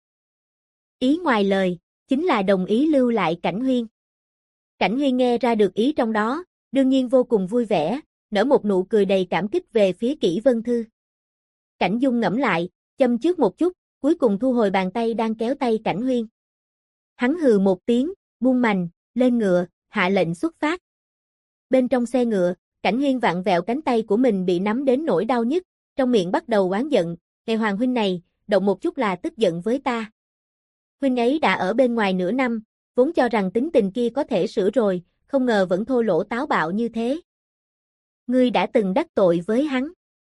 Ý ngoài lời, chính là đồng ý lưu lại Cảnh Huyên. Cảnh Huyên nghe ra được ý trong đó, đương nhiên vô cùng vui vẻ, nở một nụ cười đầy cảm kích về phía Kỷ Vân Thư. Cảnh Dung ngẫm lại, châm chước một chút, cuối cùng thu hồi bàn tay đang kéo tay Cảnh Huyên. Hắn hừ một tiếng, buông mành, lên ngựa, hạ lệnh xuất phát. Bên trong xe ngựa, Cảnh Huyên vặn vẹo cánh tay của mình bị nắm đến nỗi đau nhức, trong miệng bắt đầu oán giận, "Ngày hoàng huynh này, động một chút là tức giận với ta. Huynh ấy đã ở bên ngoài nửa năm, vốn cho rằng tính tình kia có thể sửa rồi, không ngờ vẫn thô lỗ táo bạo như thế. Ngươi đã từng đắc tội với hắn?"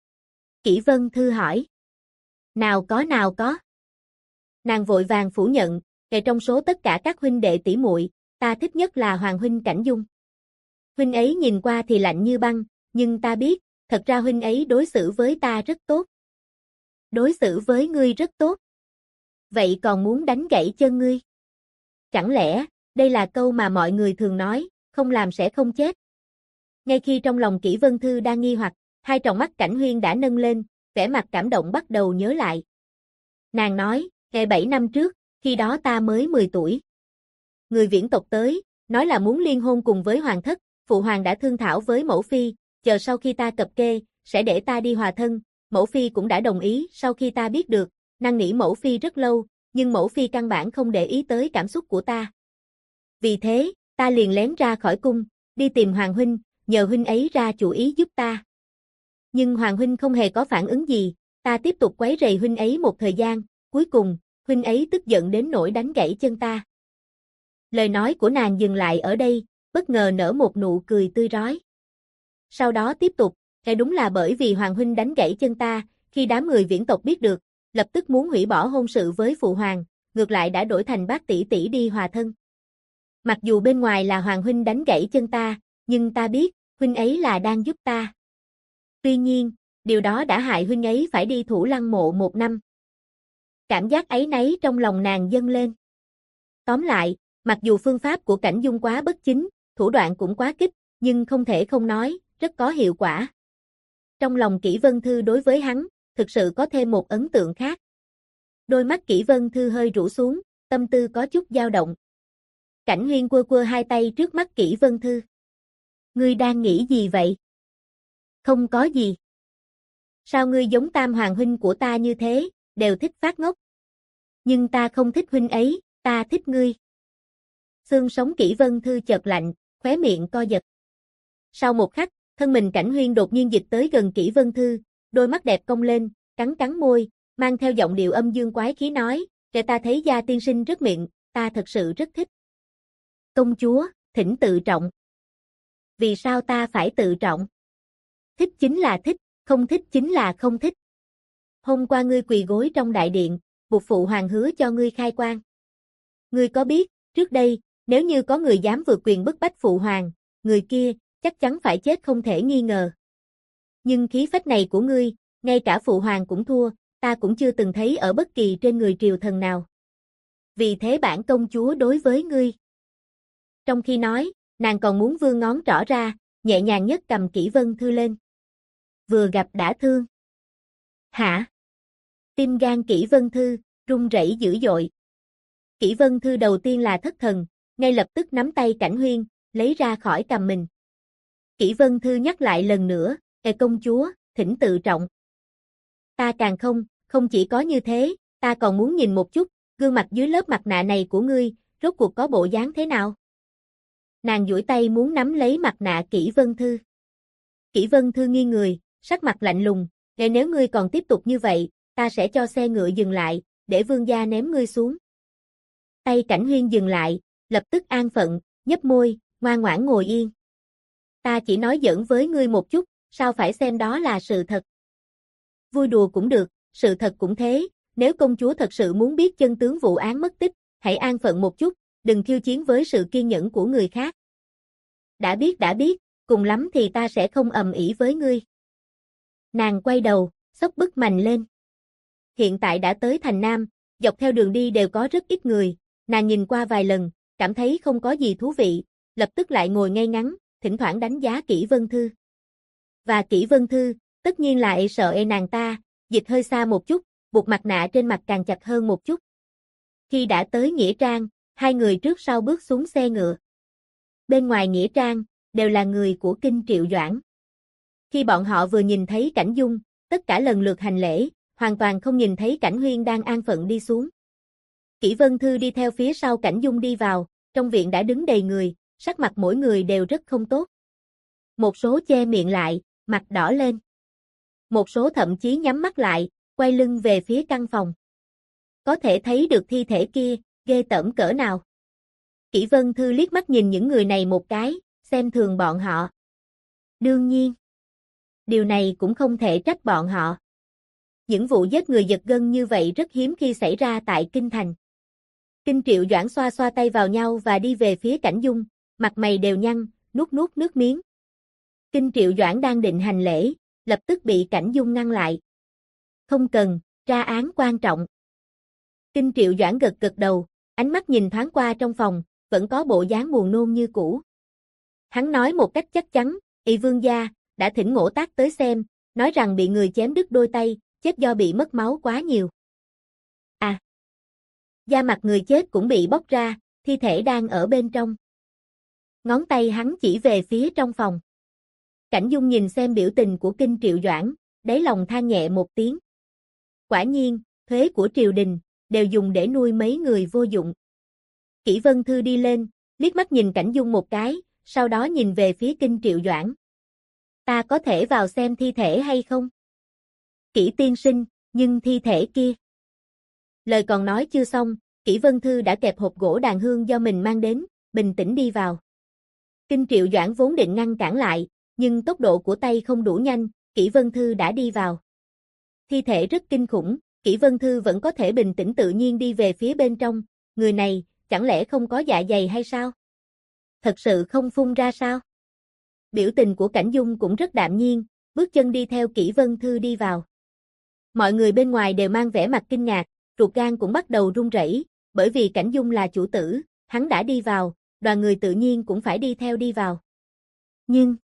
Kỷ Vân Thư hỏi. Nào có. Nàng vội vàng phủ nhận, trong số tất cả các huynh đệ tỷ muội, ta thích nhất là hoàng huynh Cảnh Dung. Huynh ấy nhìn qua thì lạnh như băng, nhưng ta biết, thật ra huynh ấy đối xử với ta rất tốt. Đối xử với ngươi rất tốt. Vậy còn muốn đánh gãy chân ngươi? Chẳng lẽ, đây là câu mà mọi người thường nói, không làm sẽ không chết? Ngay khi trong lòng Kỷ Vân Thư đang nghi hoặc, hai tròng mắt Cảnh Huyên đã nâng lên, vẻ mặt cảm động bắt đầu nhớ lại. Nàng nói, ngày 7 năm trước, khi đó ta mới 10 tuổi. Người viễn tộc tới, nói là muốn liên hôn cùng với hoàng thất, phụ hoàng đã thương thảo với mẫu phi, chờ sau khi ta cập kê, sẽ để ta đi hòa thân, mẫu phi cũng đã đồng ý. Sau khi ta biết được, năn nỉ mẫu phi rất lâu, nhưng mẫu phi căn bản không để ý tới cảm xúc của ta. Vì thế, ta liền lén ra khỏi cung, đi tìm hoàng huynh, nhờ huynh ấy ra chủ ý giúp ta. Nhưng hoàng huynh không hề có phản ứng gì, ta tiếp tục quấy rầy huynh ấy một thời gian, cuối cùng, huynh ấy tức giận đến nỗi đánh gãy chân ta. Lời nói của nàng dừng lại ở đây, bất ngờ nở một nụ cười tươi rói. Sau đó tiếp tục, đúng là bởi vì hoàng huynh đánh gãy chân ta, khi đám người viễn tộc biết được, lập tức muốn hủy bỏ hôn sự với phụ hoàng, ngược lại đã đổi thành bác tỷ tỷ đi hòa thân. Mặc dù bên ngoài là hoàng huynh đánh gãy chân ta, nhưng ta biết, huynh ấy là đang giúp ta. Tuy nhiên, điều đó đã hại huynh ấy phải đi thủ lăng mộ 1 năm. Cảm giác áy náy trong lòng nàng dâng lên. Tóm lại, mặc dù phương pháp của Cảnh Dung quá bất chính, thủ đoạn cũng quá kích, nhưng không thể không nói, rất có hiệu quả. Trong lòng Kỷ Vân Thư đối với hắn, thực sự có thêm một ấn tượng khác. Đôi mắt Kỷ Vân Thư hơi rũ xuống, tâm tư có chút dao động. Cảnh Huyên quơ quơ hai tay trước mắt Kỷ Vân Thư. Ngươi đang nghĩ gì vậy? Không có gì. Sao ngươi giống Tam Hoàng huynh của ta như thế, đều thích phát ngốc. Nhưng ta không thích huynh ấy, ta thích ngươi. Xương sống Kỷ Vân Thư chợt lạnh, khóe miệng co giật. Sau một khắc, thân mình Cảnh Huyên đột nhiên dịch tới gần Kỷ Vân Thư, đôi mắt đẹp cong lên, cắn môi, mang theo giọng điệu âm dương quái khí nói, để ta thấy Gia tiên sinh rất miệng, ta thật sự rất thích. Công chúa, thỉnh tự trọng. Vì sao ta phải tự trọng? Thích chính là thích, không thích chính là không thích. Hôm qua ngươi quỳ gối trong đại điện, buộc phụ hoàng hứa cho ngươi khai quan. Ngươi có biết, trước đây, nếu như có người dám vượt quyền bức bách phụ hoàng, người kia, chắc chắn phải chết không thể nghi ngờ. Nhưng khí phách này của ngươi, ngay cả phụ hoàng cũng thua, ta cũng chưa từng thấy ở bất kỳ trên người triều thần nào. Vì thế bản công chúa đối với ngươi. Trong khi nói, nàng còn muốn vươn ngón trỏ ra, nhẹ nhàng nhấc cầm Kỷ Vân Thư lên. Vừa gặp đã thương. Hả? Tim gan Kỷ Vân Thư, run rẩy dữ dội. Kỷ Vân Thư đầu tiên là thất thần, ngay lập tức nắm tay Cảnh Huyên, lấy ra khỏi cầm mình. Kỷ Vân Thư nhắc lại lần nữa, công chúa, thỉnh tự trọng. Ta càng không chỉ có như thế, ta còn muốn nhìn một chút, gương mặt dưới lớp mặt nạ này của ngươi, rốt cuộc có bộ dáng thế nào? Nàng duỗi tay muốn nắm lấy mặt nạ Kỷ Vân Thư. Kỷ Vân Thư nghiêng người, sắc mặt lạnh lùng, nếu ngươi còn tiếp tục như vậy, ta sẽ cho xe ngựa dừng lại, để vương gia ném ngươi xuống. Tay Cảnh Huyên dừng lại, lập tức an phận, nhếch môi, ngoan ngoãn ngồi yên. Ta chỉ nói giỡn với ngươi một chút, sao phải xem đó là sự thật? Vui đùa cũng được, sự thật cũng thế, nếu công chúa thật sự muốn biết chân tướng vụ án mất tích, hãy an phận một chút, đừng khiêu chiến với sự kiên nhẫn của người khác. Đã biết, cùng lắm thì ta sẽ không ầm ĩ với ngươi. Nàng quay đầu, xốc bức mành lên. Hiện tại đã tới thành Nam, dọc theo đường đi đều có rất ít người, nàng nhìn qua vài lần, cảm thấy không có gì thú vị, lập tức lại ngồi ngay ngắn, thỉnh thoảng đánh giá Kỷ Vân Thư. Và Kỷ Vân Thư, tất nhiên lại sợ nàng ta, dịch hơi xa một chút, buộc mặt nạ trên mặt càng chặt hơn một chút. Khi đã tới Nghĩa Trang, hai người trước sau bước xuống xe ngựa. Bên ngoài Nghĩa Trang, đều là người của Kinh Triệu Doãn. Khi bọn họ vừa nhìn thấy Cảnh Dung, tất cả lần lượt hành lễ, hoàn toàn không nhìn thấy Cảnh Huyên đang an phận đi xuống. Kỷ Vân Thư đi theo phía sau Cảnh Dung đi vào, trong viện đã đứng đầy người, sắc mặt mỗi người đều rất không tốt. Một số che miệng lại, mặt đỏ lên. Một số thậm chí nhắm mắt lại, quay lưng về phía căn phòng. Có thể thấy được thi thể kia, ghê tởm cỡ nào. Kỷ Vân Thư liếc mắt nhìn những người này một cái, xem thường bọn họ. Đương nhiên, điều này cũng không thể trách bọn họ. Những vụ giết người giật gân như vậy rất hiếm khi xảy ra tại Kinh Thành. Kinh Triệu Doãn xoa xoa tay vào nhau và đi về phía Cảnh Dung, mặt mày đều nhăn, nuốt nước miếng. Kinh Triệu Doãn đang định hành lễ, lập tức bị Cảnh Dung ngăn lại. Không cần, tra án quan trọng. Kinh Triệu Doãn gật đầu, ánh mắt nhìn thoáng qua trong phòng, vẫn có bộ dáng buồn nôn như cũ. Hắn nói một cách chắc chắn, vương gia, đã thỉnh Ngỗ Tác tới xem, nói rằng bị người chém đứt đôi tay, chết do bị mất máu quá nhiều. À! Da mặt người chết cũng bị bóc ra, thi thể đang ở bên trong. Ngón tay hắn chỉ về phía trong phòng. Cảnh Dung nhìn xem biểu tình của Kinh Triệu Doãn, đáy lòng than nhẹ một tiếng. Quả nhiên, thuế của triều đình, đều dùng để nuôi mấy người vô dụng. Kỷ Vân Thư đi lên, liếc mắt nhìn Cảnh Dung một cái, sau đó nhìn về phía Kinh Triệu Doãn. Ta có thể vào xem thi thể hay không? Kỷ tiên sinh, nhưng thi thể kia. Lời còn nói chưa xong, Kỷ Vân Thư đã kẹp hộp gỗ đàn hương do mình mang đến, bình tĩnh đi vào. Kinh Triệu Doãn vốn định ngăn cản lại, nhưng tốc độ của tay không đủ nhanh, Kỷ Vân Thư đã đi vào. Thi thể rất kinh khủng, Kỷ Vân Thư vẫn có thể bình tĩnh tự nhiên đi về phía bên trong, người này, chẳng lẽ không có dạ dày hay sao? Thật sự không phun ra sao? Biểu tình của Cảnh Dung cũng rất đạm nhiên, bước chân đi theo Kỷ Vân Thư đi vào. Mọi người bên ngoài đều mang vẻ mặt kinh ngạc, ruột gan cũng bắt đầu run rẩy, bởi vì Cảnh Dung là chủ tử, hắn đã đi vào, đoàn người tự nhiên cũng phải đi theo đi vào. Nhưng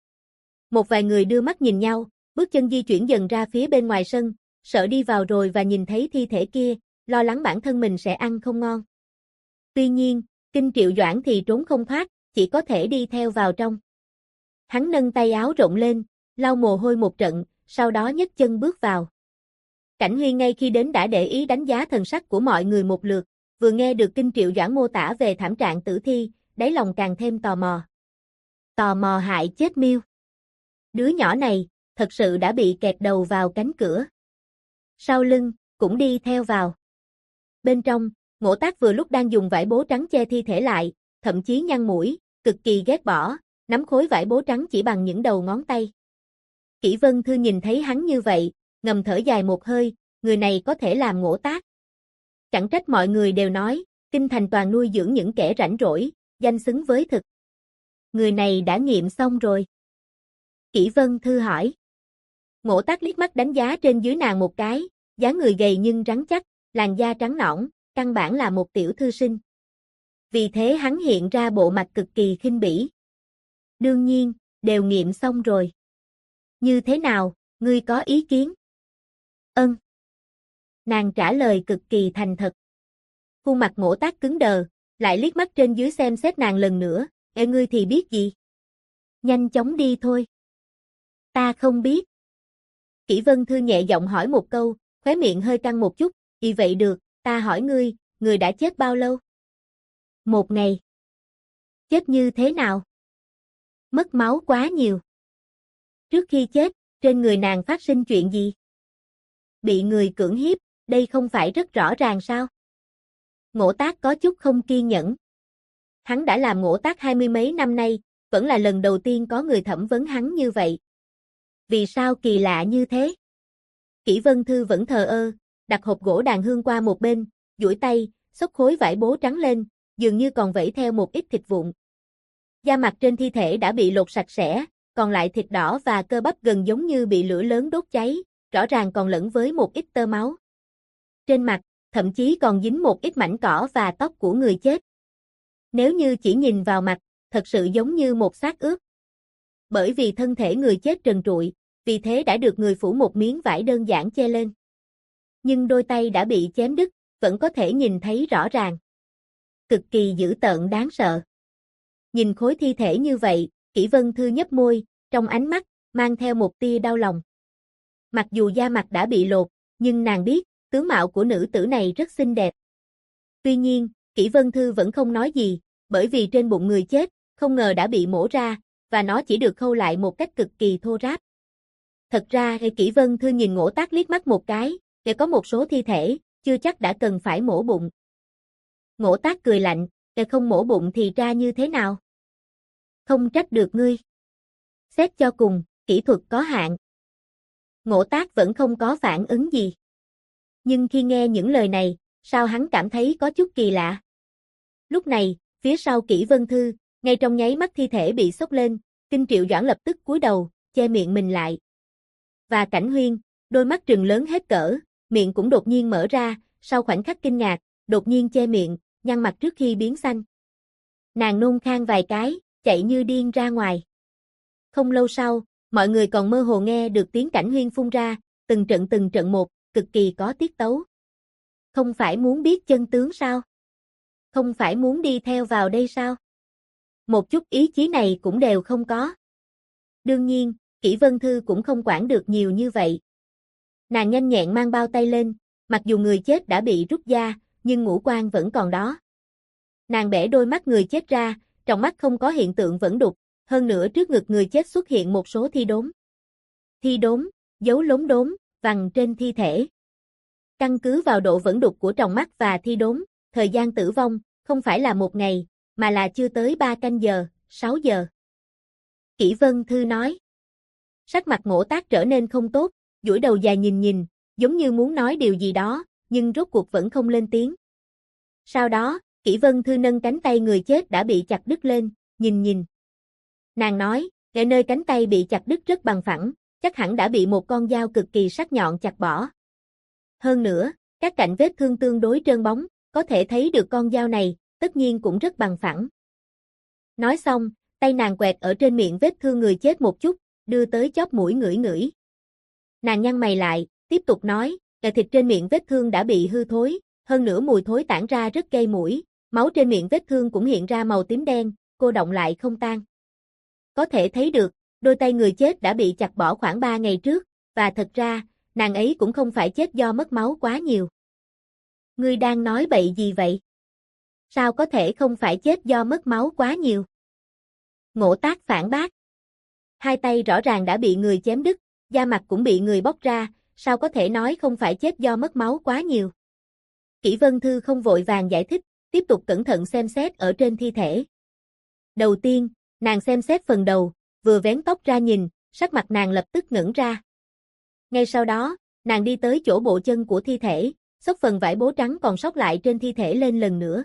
một vài người đưa mắt nhìn nhau, bước chân di chuyển dần ra phía bên ngoài sân, sợ đi vào rồi và nhìn thấy thi thể kia, lo lắng bản thân mình sẽ ăn không ngon. Tuy nhiên, Kinh Triệu Doãn thì trốn không thoát, chỉ có thể đi theo vào trong. Hắn nâng tay áo rộng lên, lau mồ hôi một trận, sau đó nhấc chân bước vào. Cảnh Huyên ngay khi đến đã để ý đánh giá thần sắc của mọi người một lượt, vừa nghe được Kinh Triệu Doãn mô tả về thảm trạng tử thi, đáy lòng càng thêm tò mò. Tò mò hại chết Miêu. Đứa nhỏ này, thật sự đã bị kẹt đầu vào cánh cửa. Sau lưng, cũng đi theo vào. Bên trong, Ngỗ Tác vừa lúc đang dùng vải bố trắng che thi thể lại, thậm chí nhăn mũi, cực kỳ ghét bỏ, nắm khối vải bố trắng chỉ bằng những đầu ngón tay. Kỷ Vân Thư nhìn thấy hắn như vậy, ngầm thở dài một hơi, người này có thể làm Ngỗ Tác. Chẳng trách mọi người đều nói, kinh thành toàn nuôi dưỡng những kẻ rảnh rỗi, danh xứng với thực. Người này đã nghiệm xong rồi. Kỷ Vân Thư hỏi. Ngỗ Tác liếc mắt đánh giá trên dưới nàng một cái, dáng người gầy nhưng rắn chắc, làn da trắng nõn, căn bản là một tiểu thư sinh. Vì thế hắn hiện ra bộ mặt cực kỳ khinh bỉ. Đương nhiên, đều nghiệm xong rồi. Như thế nào, ngươi có ý kiến? Ân. Nàng trả lời cực kỳ thành thật. Khuôn mặt Ngỗ Tác cứng đờ, lại liếc mắt trên dưới xem xét nàng lần nữa, "Ê ngươi thì biết gì? Nhanh chóng đi thôi." "Ta không biết." Kỷ Vân Thư nhẹ giọng hỏi một câu, khóe miệng hơi căng một chút, "Y vậy được, ta hỏi ngươi, người đã chết bao lâu?" "1 ngày." "Chết như thế nào?" "Mất máu quá nhiều." "Trước khi chết, trên người nàng phát sinh chuyện gì?" "Bị người cưỡng hiếp, đây không phải rất rõ ràng sao?" Ngỗ Tác có chút không kiên nhẫn. Hắn đã làm Ngỗ Tác 20 mấy năm nay, vẫn là lần đầu tiên có người thẩm vấn hắn như vậy. Vì sao kỳ lạ như thế? Kỷ Vân Thư vẫn thờ ơ, đặt hộp gỗ đàn hương qua một bên, duỗi tay, xốc khối vải bố trắng lên, dường như còn vẫy theo một ít thịt vụn. Da mặt trên thi thể đã bị lột sạch sẽ, còn lại thịt đỏ và cơ bắp gần giống như bị lửa lớn đốt cháy, rõ ràng còn lẫn với một ít tơ máu. Trên mặt, thậm chí còn dính một ít mảnh cỏ và tóc của người chết. Nếu như chỉ nhìn vào mặt, thật sự giống như một xác ướp. Bởi vì thân thể người chết trần trụi, vì thế đã được người phủ một miếng vải đơn giản che lên. Nhưng đôi tay đã bị chém đứt, vẫn có thể nhìn thấy rõ ràng. Cực kỳ dữ tợn đáng sợ. Nhìn khối thi thể như vậy, Kỷ Vân Thư nhếch môi, trong ánh mắt, mang theo một tia đau lòng. Mặc dù da mặt đã bị lột, nhưng nàng biết, tướng mạo của nữ tử này rất xinh đẹp. Tuy nhiên, Kỷ Vân Thư vẫn không nói gì, bởi vì trên bụng người chết, không ngờ đã bị mổ ra, và nó chỉ được khâu lại một cách cực kỳ thô ráp. Thật ra, Kỷ Vân Thư nhìn Ngỗ Tác liếc mắt một cái, để có một số thi thể, chưa chắc đã cần phải mổ bụng. Ngỗ Tác cười lạnh, để không mổ bụng thì ra như thế nào? Không trách được ngươi. Xét cho cùng, kỹ thuật có hạn. Ngỗ Tác vẫn không có phản ứng gì. Nhưng khi nghe những lời này, sao hắn cảm thấy có chút kỳ lạ? Lúc này, phía sau Kỷ Vân Thư, ngay trong nháy mắt thi thể bị xốc lên, Kinh Triệu Doãn lập tức cúi đầu, che miệng mình lại. Và Cảnh Huyên, đôi mắt trừng lớn hết cỡ, miệng cũng đột nhiên mở ra, sau khoảnh khắc kinh ngạc, đột nhiên che miệng, nhăn mặt trước khi biến xanh. Nàng nôn khan vài cái, chạy như điên ra ngoài. Không lâu sau, mọi người còn mơ hồ nghe được tiếng Cảnh Huyên phun ra, từng trận một, cực kỳ có tiết tấu. Không phải muốn biết chân tướng sao? Không phải muốn đi theo vào đây sao? Một chút ý chí này cũng đều không có. Đương nhiên, Kỷ Vân Thư cũng không quản được nhiều như vậy. Nàng nhanh nhẹn mang bao tay lên, mặc dù người chết đã bị rút da, nhưng ngũ quan vẫn còn đó. Nàng bẻ đôi mắt người chết ra, trong mắt không có hiện tượng vẫn đục, hơn nữa trước ngực người chết xuất hiện một số thi đốm. Thi đốm, dấu lốm đốm, vằn trên thi thể. Căn cứ vào độ vẫn đục của tròng mắt và thi đốm, thời gian tử vong, không phải là 1 ngày, mà là chưa tới 3 canh giờ, 6 giờ. Kỷ Vân Thư nói. Sắc mặt Ngỗ Tác trở nên không tốt, duỗi đầu dài nhìn, giống như muốn nói điều gì đó, nhưng rốt cuộc vẫn không lên tiếng. Sau đó, Kỷ Vân Thư nâng cánh tay người chết đã bị chặt đứt lên, nhìn. Nàng nói, ngay nơi cánh tay bị chặt đứt rất bằng phẳng, chắc hẳn đã bị một con dao cực kỳ sắc nhọn chặt bỏ. Hơn nữa, các cạnh vết thương tương đối trơn bóng, có thể thấy được con dao này, tất nhiên cũng rất bằng phẳng. Nói xong, tay nàng quẹt ở trên miệng vết thương người chết một chút, đưa tới chóp mũi ngửi ngửi. Nàng nhăn mày lại, tiếp tục nói, thịt trên miệng vết thương đã bị hư thối, hơn nữa mùi thối tản ra rất gây mũi, máu trên miệng vết thương cũng hiện ra màu tím đen, cô đọng lại không tan. Có thể thấy được, đôi tay người chết đã bị chặt bỏ khoảng 3 ngày trước, và thật ra, nàng ấy cũng không phải chết do mất máu quá nhiều. Ngươi đang nói bậy gì vậy? Sao có thể không phải chết do mất máu quá nhiều? Ngỗ Tác phản bác. Hai tay rõ ràng đã bị người chém đứt, da mặt cũng bị người bóc ra, sao có thể nói không phải chết do mất máu quá nhiều? Kỷ Vân Thư không vội vàng giải thích, tiếp tục cẩn thận xem xét ở trên thi thể. Đầu tiên, nàng xem xét phần đầu, vừa vén tóc ra nhìn, sắc mặt nàng lập tức ngẩn ra. Ngay sau đó, nàng đi tới chỗ bộ chân của thi thể, xốc phần vải bố trắng còn sót lại trên thi thể lên lần nữa.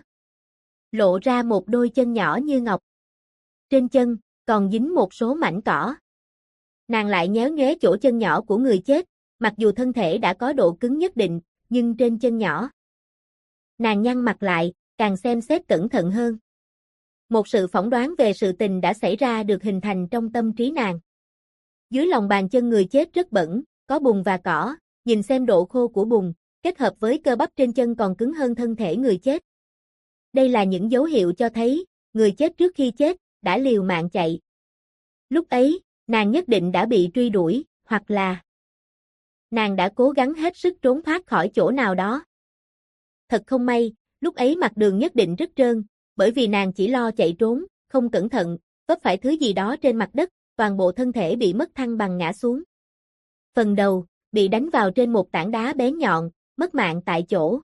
Lộ ra một đôi chân nhỏ như ngọc. Trên chân, còn dính một số mảnh cỏ. Nàng lại nhéo nhoé chỗ chân nhỏ của người chết, mặc dù thân thể đã có độ cứng nhất định, nhưng trên chân nhỏ. Nàng nhăn mặt lại, càng xem xét cẩn thận hơn. Một sự phỏng đoán về sự tình đã xảy ra được hình thành trong tâm trí nàng. Dưới lòng bàn chân người chết rất bẩn, có bùn và cỏ, nhìn xem độ khô của bùn, kết hợp với cơ bắp trên chân còn cứng hơn thân thể người chết. Đây là những dấu hiệu cho thấy, người chết trước khi chết, đã liều mạng chạy. Lúc ấy, nàng nhất định đã bị truy đuổi, hoặc là nàng đã cố gắng hết sức trốn thoát khỏi chỗ nào đó. Thật không may, lúc ấy mặt đường nhất định rất trơn, bởi vì nàng chỉ lo chạy trốn, không cẩn thận, vấp phải thứ gì đó trên mặt đất, toàn bộ thân thể bị mất thăng bằng ngã xuống. Phần đầu, bị đánh vào trên một tảng đá bén nhọn, mất mạng tại chỗ.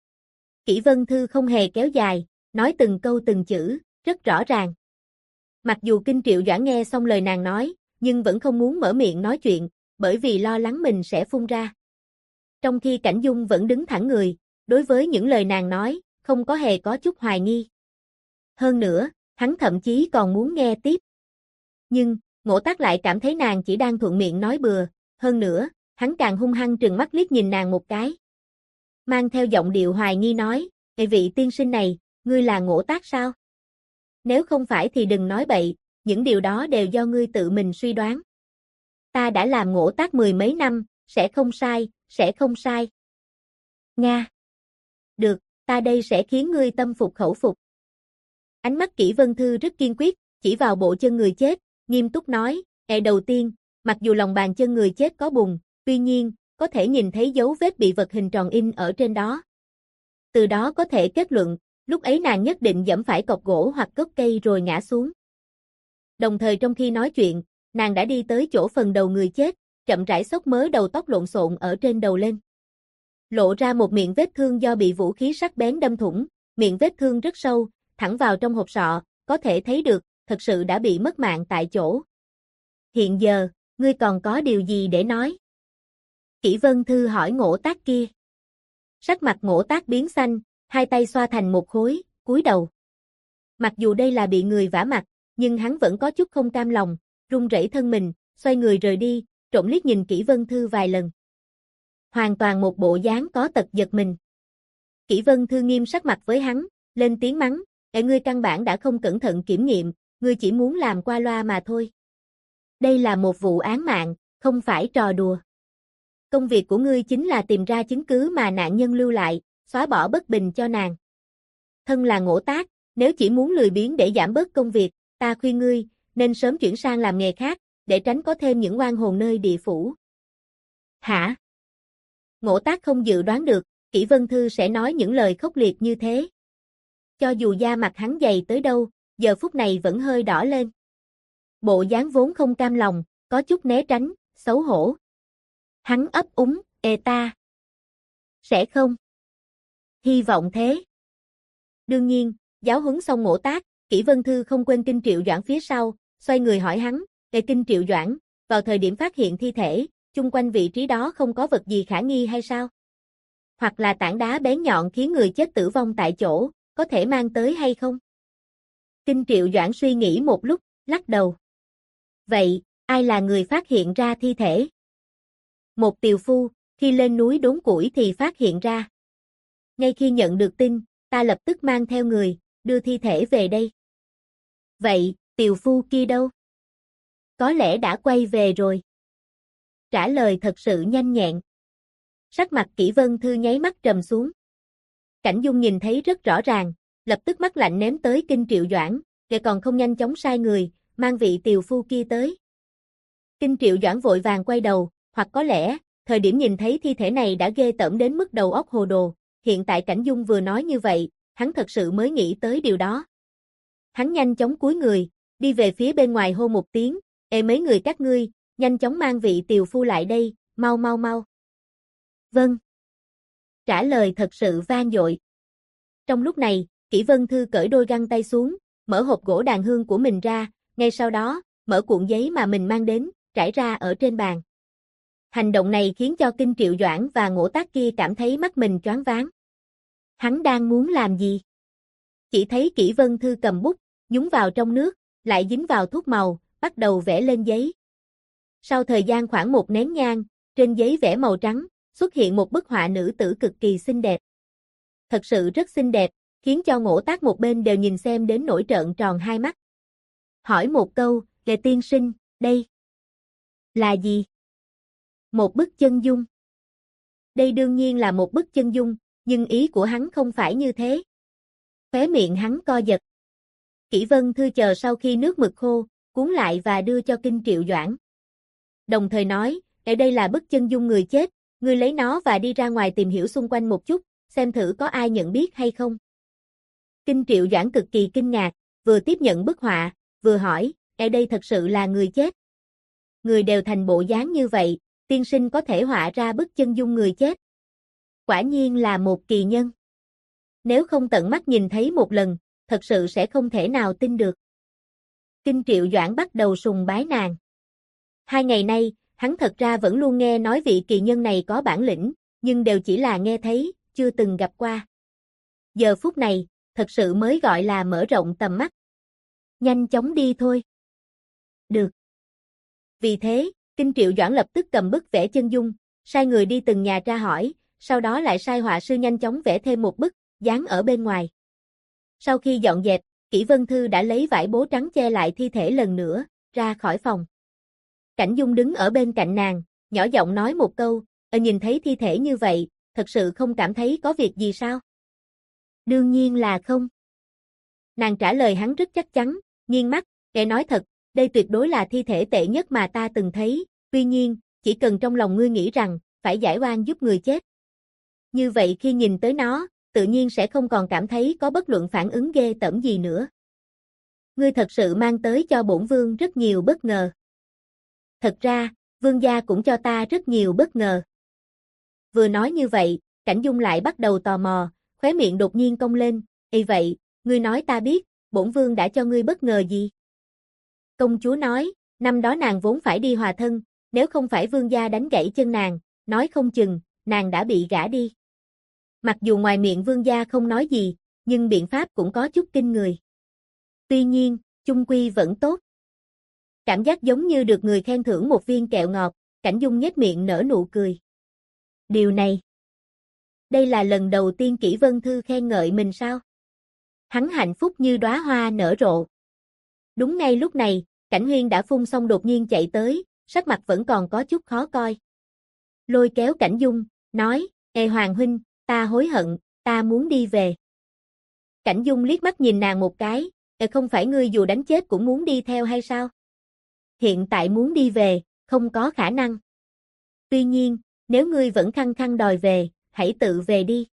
Kỷ Vân Thư không hề kéo dài, nói từng câu từng chữ, rất rõ ràng. Mặc dù Kinh Triệu Doãn nghe xong lời nàng nói, nhưng vẫn không muốn mở miệng nói chuyện, bởi vì lo lắng mình sẽ phun ra. Trong khi Cảnh Dung vẫn đứng thẳng người, đối với những lời nàng nói, không có hề có chút hoài nghi. Hơn nữa, hắn thậm chí còn muốn nghe tiếp. Nhưng, Ngỗ Tác lại cảm thấy nàng chỉ đang thuận miệng nói bừa, hơn nữa, hắn càng hung hăng trừng mắt liếc nhìn nàng một cái. Mang theo giọng điệu hoài nghi nói, vị tiên sinh này, ngươi là Ngỗ Tác sao? Nếu không phải thì đừng nói bậy, những điều đó đều do ngươi tự mình suy đoán. Ta đã làm Ngỗ Tác 10 mấy năm, sẽ không sai, sẽ không sai. Nga. Được, ta đây sẽ khiến ngươi tâm phục khẩu phục. Ánh mắt Kỷ Vân Thư rất kiên quyết, chỉ vào bộ chân người chết, nghiêm túc nói, đầu tiên, mặc dù lòng bàn chân người chết có bùn, tuy nhiên, có thể nhìn thấy dấu vết bị vật hình tròn in ở trên đó. Từ đó có thể kết luận, lúc ấy nàng nhất định giẫm phải cọc gỗ hoặc gốc cây rồi ngã xuống. Đồng thời trong khi nói chuyện, nàng đã đi tới chỗ phần đầu người chết, chậm rãi xốc mớ đầu tóc lộn xộn ở trên đầu lên. Lộ ra một miệng vết thương do bị vũ khí sắc bén đâm thủng, miệng vết thương rất sâu, thẳng vào trong hộp sọ, có thể thấy được, thật sự đã bị mất mạng tại chỗ. Hiện giờ, ngươi còn có điều gì để nói? Kỷ Vân Thư hỏi Ngỗ Tác kia. Sắc mặt Ngỗ Tác biến xanh, hai tay xoa thành một khối, cúi đầu. Mặc dù đây là bị người vả mặt, nhưng hắn vẫn có chút không cam lòng, run rẩy thân mình, xoay người rời đi, trộm liếc nhìn Kỷ Vân Thư vài lần. Hoàn toàn một bộ dáng có tật giật mình. Kỷ Vân Thư nghiêm sắc mặt với hắn, lên tiếng mắng, ngươi căn bản đã không cẩn thận kiểm nghiệm, ngươi chỉ muốn làm qua loa mà thôi. Đây là một vụ án mạng, không phải trò đùa. Công việc của ngươi chính là tìm ra chứng cứ mà nạn nhân lưu lại, xóa bỏ bất bình cho nàng. Thân là Ngỗ Tác, nếu chỉ muốn lười biếng để giảm bớt công việc, ta khuyên ngươi, nên sớm chuyển sang làm nghề khác, để tránh có thêm những oan hồn nơi địa phủ. Hả? Ngỗ Tác không dự đoán được, Kỷ Vân Thư sẽ nói những lời khốc liệt như thế. Cho dù da mặt hắn dày tới đâu, giờ phút này vẫn hơi đỏ lên. Bộ dáng vốn không cam lòng, có chút né tránh, xấu hổ. Hắn ấp úng, ta. Sẽ không. Hy vọng thế. Đương nhiên, giáo huấn xong Ngỗ Tác, Kỷ Vân Thư không quên Kinh Triệu Doãn phía sau, xoay người hỏi hắn, Kinh Triệu Doãn, vào thời điểm phát hiện thi thể, chung quanh vị trí đó không có vật gì khả nghi hay sao? Hoặc là tảng đá bén nhọn khiến người chết tử vong tại chỗ, có thể mang tới hay không? Kinh Triệu Doãn suy nghĩ một lúc, lắc đầu. Vậy, Ai là người phát hiện ra thi thể? Một tiều phu, khi lên núi đốn củi thì phát hiện ra. Ngay khi nhận được tin, ta lập tức mang theo người, đưa thi thể về đây. Vậy, tiều phu kia đâu? Có lẽ đã quay về rồi. Trả lời thật sự nhanh nhẹn. Sắc mặt Kỷ Vân Thư nháy mắt trầm xuống. Cảnh Dung nhìn thấy rất rõ ràng, lập tức mắt lạnh ném tới Kinh Triệu Doãn, kẻ còn không nhanh chóng sai người, mang vị tiều phu kia tới. Kinh Triệu Doãn vội vàng quay đầu, hoặc có lẽ, thời điểm nhìn thấy thi thể này đã ghê tởm đến mức đầu óc hồ đồ, hiện tại Cảnh Dung vừa nói như vậy, hắn thật sự mới nghĩ tới điều đó. Hắn nhanh chóng cúi người, đi về phía bên ngoài hô một tiếng, "Ê mấy người các ngươi, nhanh chóng mang vị tiều phu lại đây, mau mau mau." "Vâng." Trả lời thật sự vang dội. Trong lúc này, Kỷ Vân Thư cởi đôi găng tay xuống, mở hộp gỗ đàn hương của mình ra, ngay sau đó, mở cuộn giấy mà mình mang đến, trải ra ở trên bàn. Hành động này khiến cho Kinh Triệu Doãn và Ngỗ Tác kia cảm thấy mắt mình choáng váng. Hắn đang muốn làm gì? Chỉ thấy Kỷ Vân Thư cầm bút, nhúng vào trong nước, lại dính vào thuốc màu, bắt đầu vẽ lên giấy. Sau thời gian khoảng một nén nhang, trên giấy vẽ màu trắng, xuất hiện một bức họa nữ tử cực kỳ xinh đẹp. Thật sự rất xinh đẹp, khiến cho Ngỗ Tác một bên đều nhìn xem đến nỗi trợn tròn hai mắt. Hỏi một câu, "Lệ tiên sinh, đây là gì?" "Một bức chân dung." Đây đương nhiên là một bức chân dung, nhưng ý của hắn không phải như thế. Khóe miệng hắn co giật. Kỷ Vân Thư chờ sau khi nước mực khô, cuốn lại và đưa cho Kinh Triệu Doãn. Đồng thời nói, "Ở đây là bức chân dung người chết, ngươi lấy nó và đi ra ngoài tìm hiểu xung quanh một chút, xem thử có ai nhận biết hay không." Kinh Triệu Doãn cực kỳ kinh ngạc, vừa tiếp nhận bức họa, vừa hỏi, "Ở đây thật sự là người chết? Người đều thành bộ dáng như vậy, tiên sinh có thể họa ra bức chân dung người chết? Quả nhiên là một kỳ nhân. Nếu không tận mắt nhìn thấy một lần, thật sự sẽ không thể nào tin được." Kinh Triệu Doãn bắt đầu sùng bái nàng. 2 ngày nay, hắn thật ra vẫn luôn nghe nói vị kỳ nhân này có bản lĩnh, nhưng đều chỉ là nghe thấy, chưa từng gặp qua. Giờ phút này, thật sự mới gọi là mở rộng tầm mắt. "Nhanh chóng đi thôi." "Được." Vì thế, Kinh Triệu Doãn lập tức cầm bức vẽ chân dung, sai người đi từng nhà tra hỏi, sau đó lại sai họa sư nhanh chóng vẽ thêm một bức, dán ở bên ngoài. Sau khi dọn dẹp, Kỷ Vân Thư đã lấy vải bố trắng che lại thi thể lần nữa, ra khỏi phòng. Cảnh Dung đứng ở bên cạnh nàng, nhỏ giọng nói một câu, nhìn thấy thi thể như vậy, thật sự không cảm thấy có việc gì sao?" "Đương nhiên là không." Nàng trả lời hắn rất chắc chắn, nghiêng mắt, "Để nói thật, đây tuyệt đối là thi thể tệ nhất mà ta từng thấy, tuy nhiên, chỉ cần trong lòng ngươi nghĩ rằng, phải giải oan giúp người chết. Như vậy khi nhìn tới nó, tự nhiên sẽ không còn cảm thấy có bất luận phản ứng ghê tởm gì nữa. Ngươi thật sự mang tới cho bổn vương rất nhiều bất ngờ. Thật ra, vương gia cũng cho ta rất nhiều bất ngờ." Vừa nói như vậy, Cảnh Dung lại bắt đầu tò mò, khóe miệng đột nhiên cong lên, "Ê vậy, ngươi nói ta biết, bổn vương đã cho ngươi bất ngờ gì?" Công chúa nói, năm đó nàng vốn phải đi hòa thân, nếu không phải vương gia đánh gãy chân nàng, nói không chừng, nàng đã bị gả đi. Mặc dù ngoài miệng vương gia không nói gì, nhưng biện pháp cũng có chút kinh người. Tuy nhiên, chung quy vẫn tốt. Cảm giác giống như được người khen thưởng một viên kẹo ngọt, Cảnh Dung nhếch miệng nở nụ cười. Điều này, đây là lần đầu tiên Kỷ Vân Thư khen ngợi mình sao? Hắn hạnh phúc như đóa hoa nở rộ. Đúng ngay lúc này, Cảnh Huyên đã phun xong đột nhiên chạy tới, sắc mặt vẫn còn có chút khó coi. Lôi kéo Cảnh Dung, nói, "Ê Hoàng huynh, ta hối hận, ta muốn đi về." Cảnh Dung liếc mắt nhìn nàng một cái, không phải ngươi dù đánh chết cũng muốn đi theo hay sao? Hiện tại muốn đi về, không có khả năng. Tuy nhiên, nếu ngươi vẫn khăng khăng đòi về, hãy tự về đi."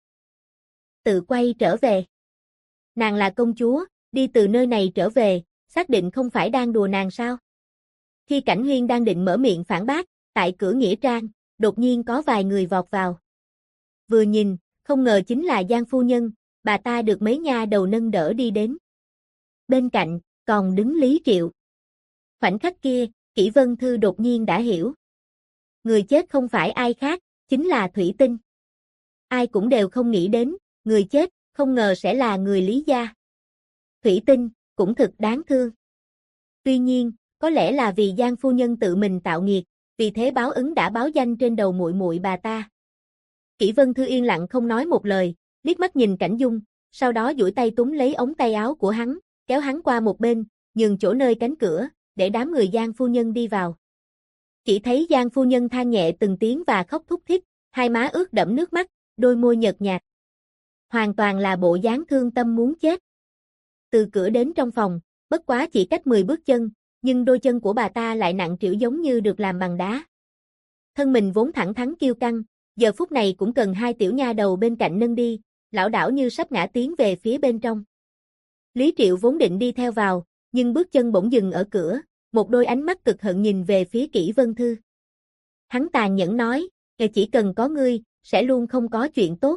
Tự quay trở về. Nàng là công chúa, đi từ nơi này trở về, xác định không phải đang đùa nàng sao? Khi Cảnh Huyên đang định mở miệng phản bác, tại cửa nghĩa trang, đột nhiên có vài người vọt vào. Vừa nhìn, không ngờ chính là Giang phu nhân, bà ta được mấy nha đầu nâng đỡ đi đến. Bên cạnh, còn đứng Lý Triệu. Khoảnh khắc kia, Kỷ Vân Thư đột nhiên đã hiểu. Người chết không phải ai khác, chính là Thủy Tinh. Ai cũng đều không nghĩ đến, người chết, không ngờ sẽ là người Lý gia. Thủy Tinh, cũng thực đáng thương. Tuy nhiên, có lẽ là vì Giang phu nhân tự mình tạo nghiệt, vì thế báo ứng đã báo danh trên đầu muội muội bà ta. Kỷ Vân Thư yên lặng không nói một lời, liếc mắt nhìn Cảnh Dung, sau đó duỗi tay túm lấy ống tay áo của hắn, kéo hắn qua một bên, nhường chỗ nơi cánh cửa, để đám người Giang phu nhân đi vào. Chỉ thấy Giang phu nhân than nhẹ từng tiếng và khóc thút thít, hai má ướt đẫm nước mắt, đôi môi nhợt nhạt. Hoàn toàn là bộ dáng thương tâm muốn chết. Từ cửa đến trong phòng, bất quá chỉ cách 10 bước chân, nhưng đôi chân của bà ta lại nặng trĩu giống như được làm bằng đá. Thân mình vốn thẳng thắn kiêu căng, giờ phút này cũng cần hai tiểu nha đầu bên cạnh nâng đi, lảo đảo như sắp ngã tiến về phía bên trong. Lý Triệu vốn định đi theo vào, nhưng bước chân bỗng dừng ở cửa, một đôi ánh mắt cực hận nhìn về phía Kỷ Vân Thư. Hắn tàn nhẫn nói, chỉ cần có ngươi, sẽ luôn không có chuyện tốt.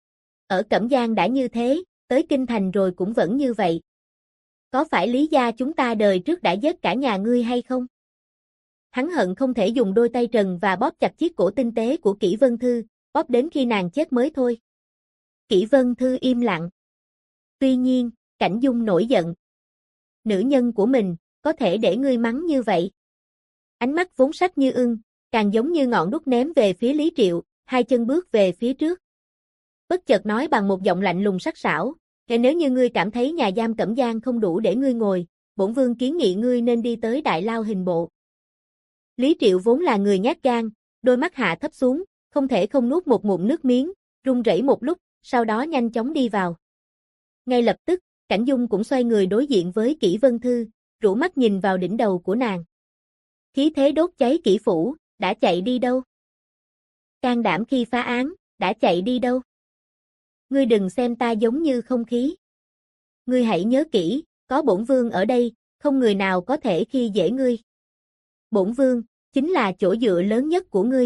Ở Cẩm Giang đã như thế, tới Kinh Thành rồi cũng vẫn như vậy. Có phải Lý gia chúng ta đời trước đã giết cả nhà ngươi hay không? Hắn hận không thể dùng đôi tay trần và bóp chặt chiếc cổ tinh tế của Kỷ Vân Thư, bóp đến khi nàng chết mới thôi. Kỷ Vân Thư im lặng. Tuy nhiên, Cảnh Dung nổi giận. Nữ nhân của mình, có thể để ngươi mắng như vậy. Ánh mắt vốn sắc như ưng, càng giống như ngọn đuốc ném về phía Lý Triệu, hai chân bước về phía trước. Bất chợt nói bằng một giọng lạnh lùng sắc sảo, nếu như ngươi cảm thấy nhà giam Cẩm Giang không đủ để ngươi ngồi, bổn vương kiến nghị ngươi nên đi tới Đại Lao hình bộ. Lý Triệu vốn là người nhát gan, đôi mắt hạ thấp xuống, không thể không nuốt một ngụm nước miếng, run rẩy một lúc, sau đó nhanh chóng đi vào. Ngay lập tức, Cảnh Dung cũng xoay người đối diện với Kỷ Vân Thư, rũ mắt nhìn vào đỉnh đầu của nàng. Khí thế đốt cháy Kỷ phủ, đã chạy đi đâu? Can đảm khi phá án, đã chạy đi đâu? Ngươi đừng xem ta giống như không khí. Ngươi hãy nhớ kỹ, có bổn vương ở đây, không người nào có thể khi dễ ngươi. Bổn vương, chính là chỗ dựa lớn nhất của ngươi.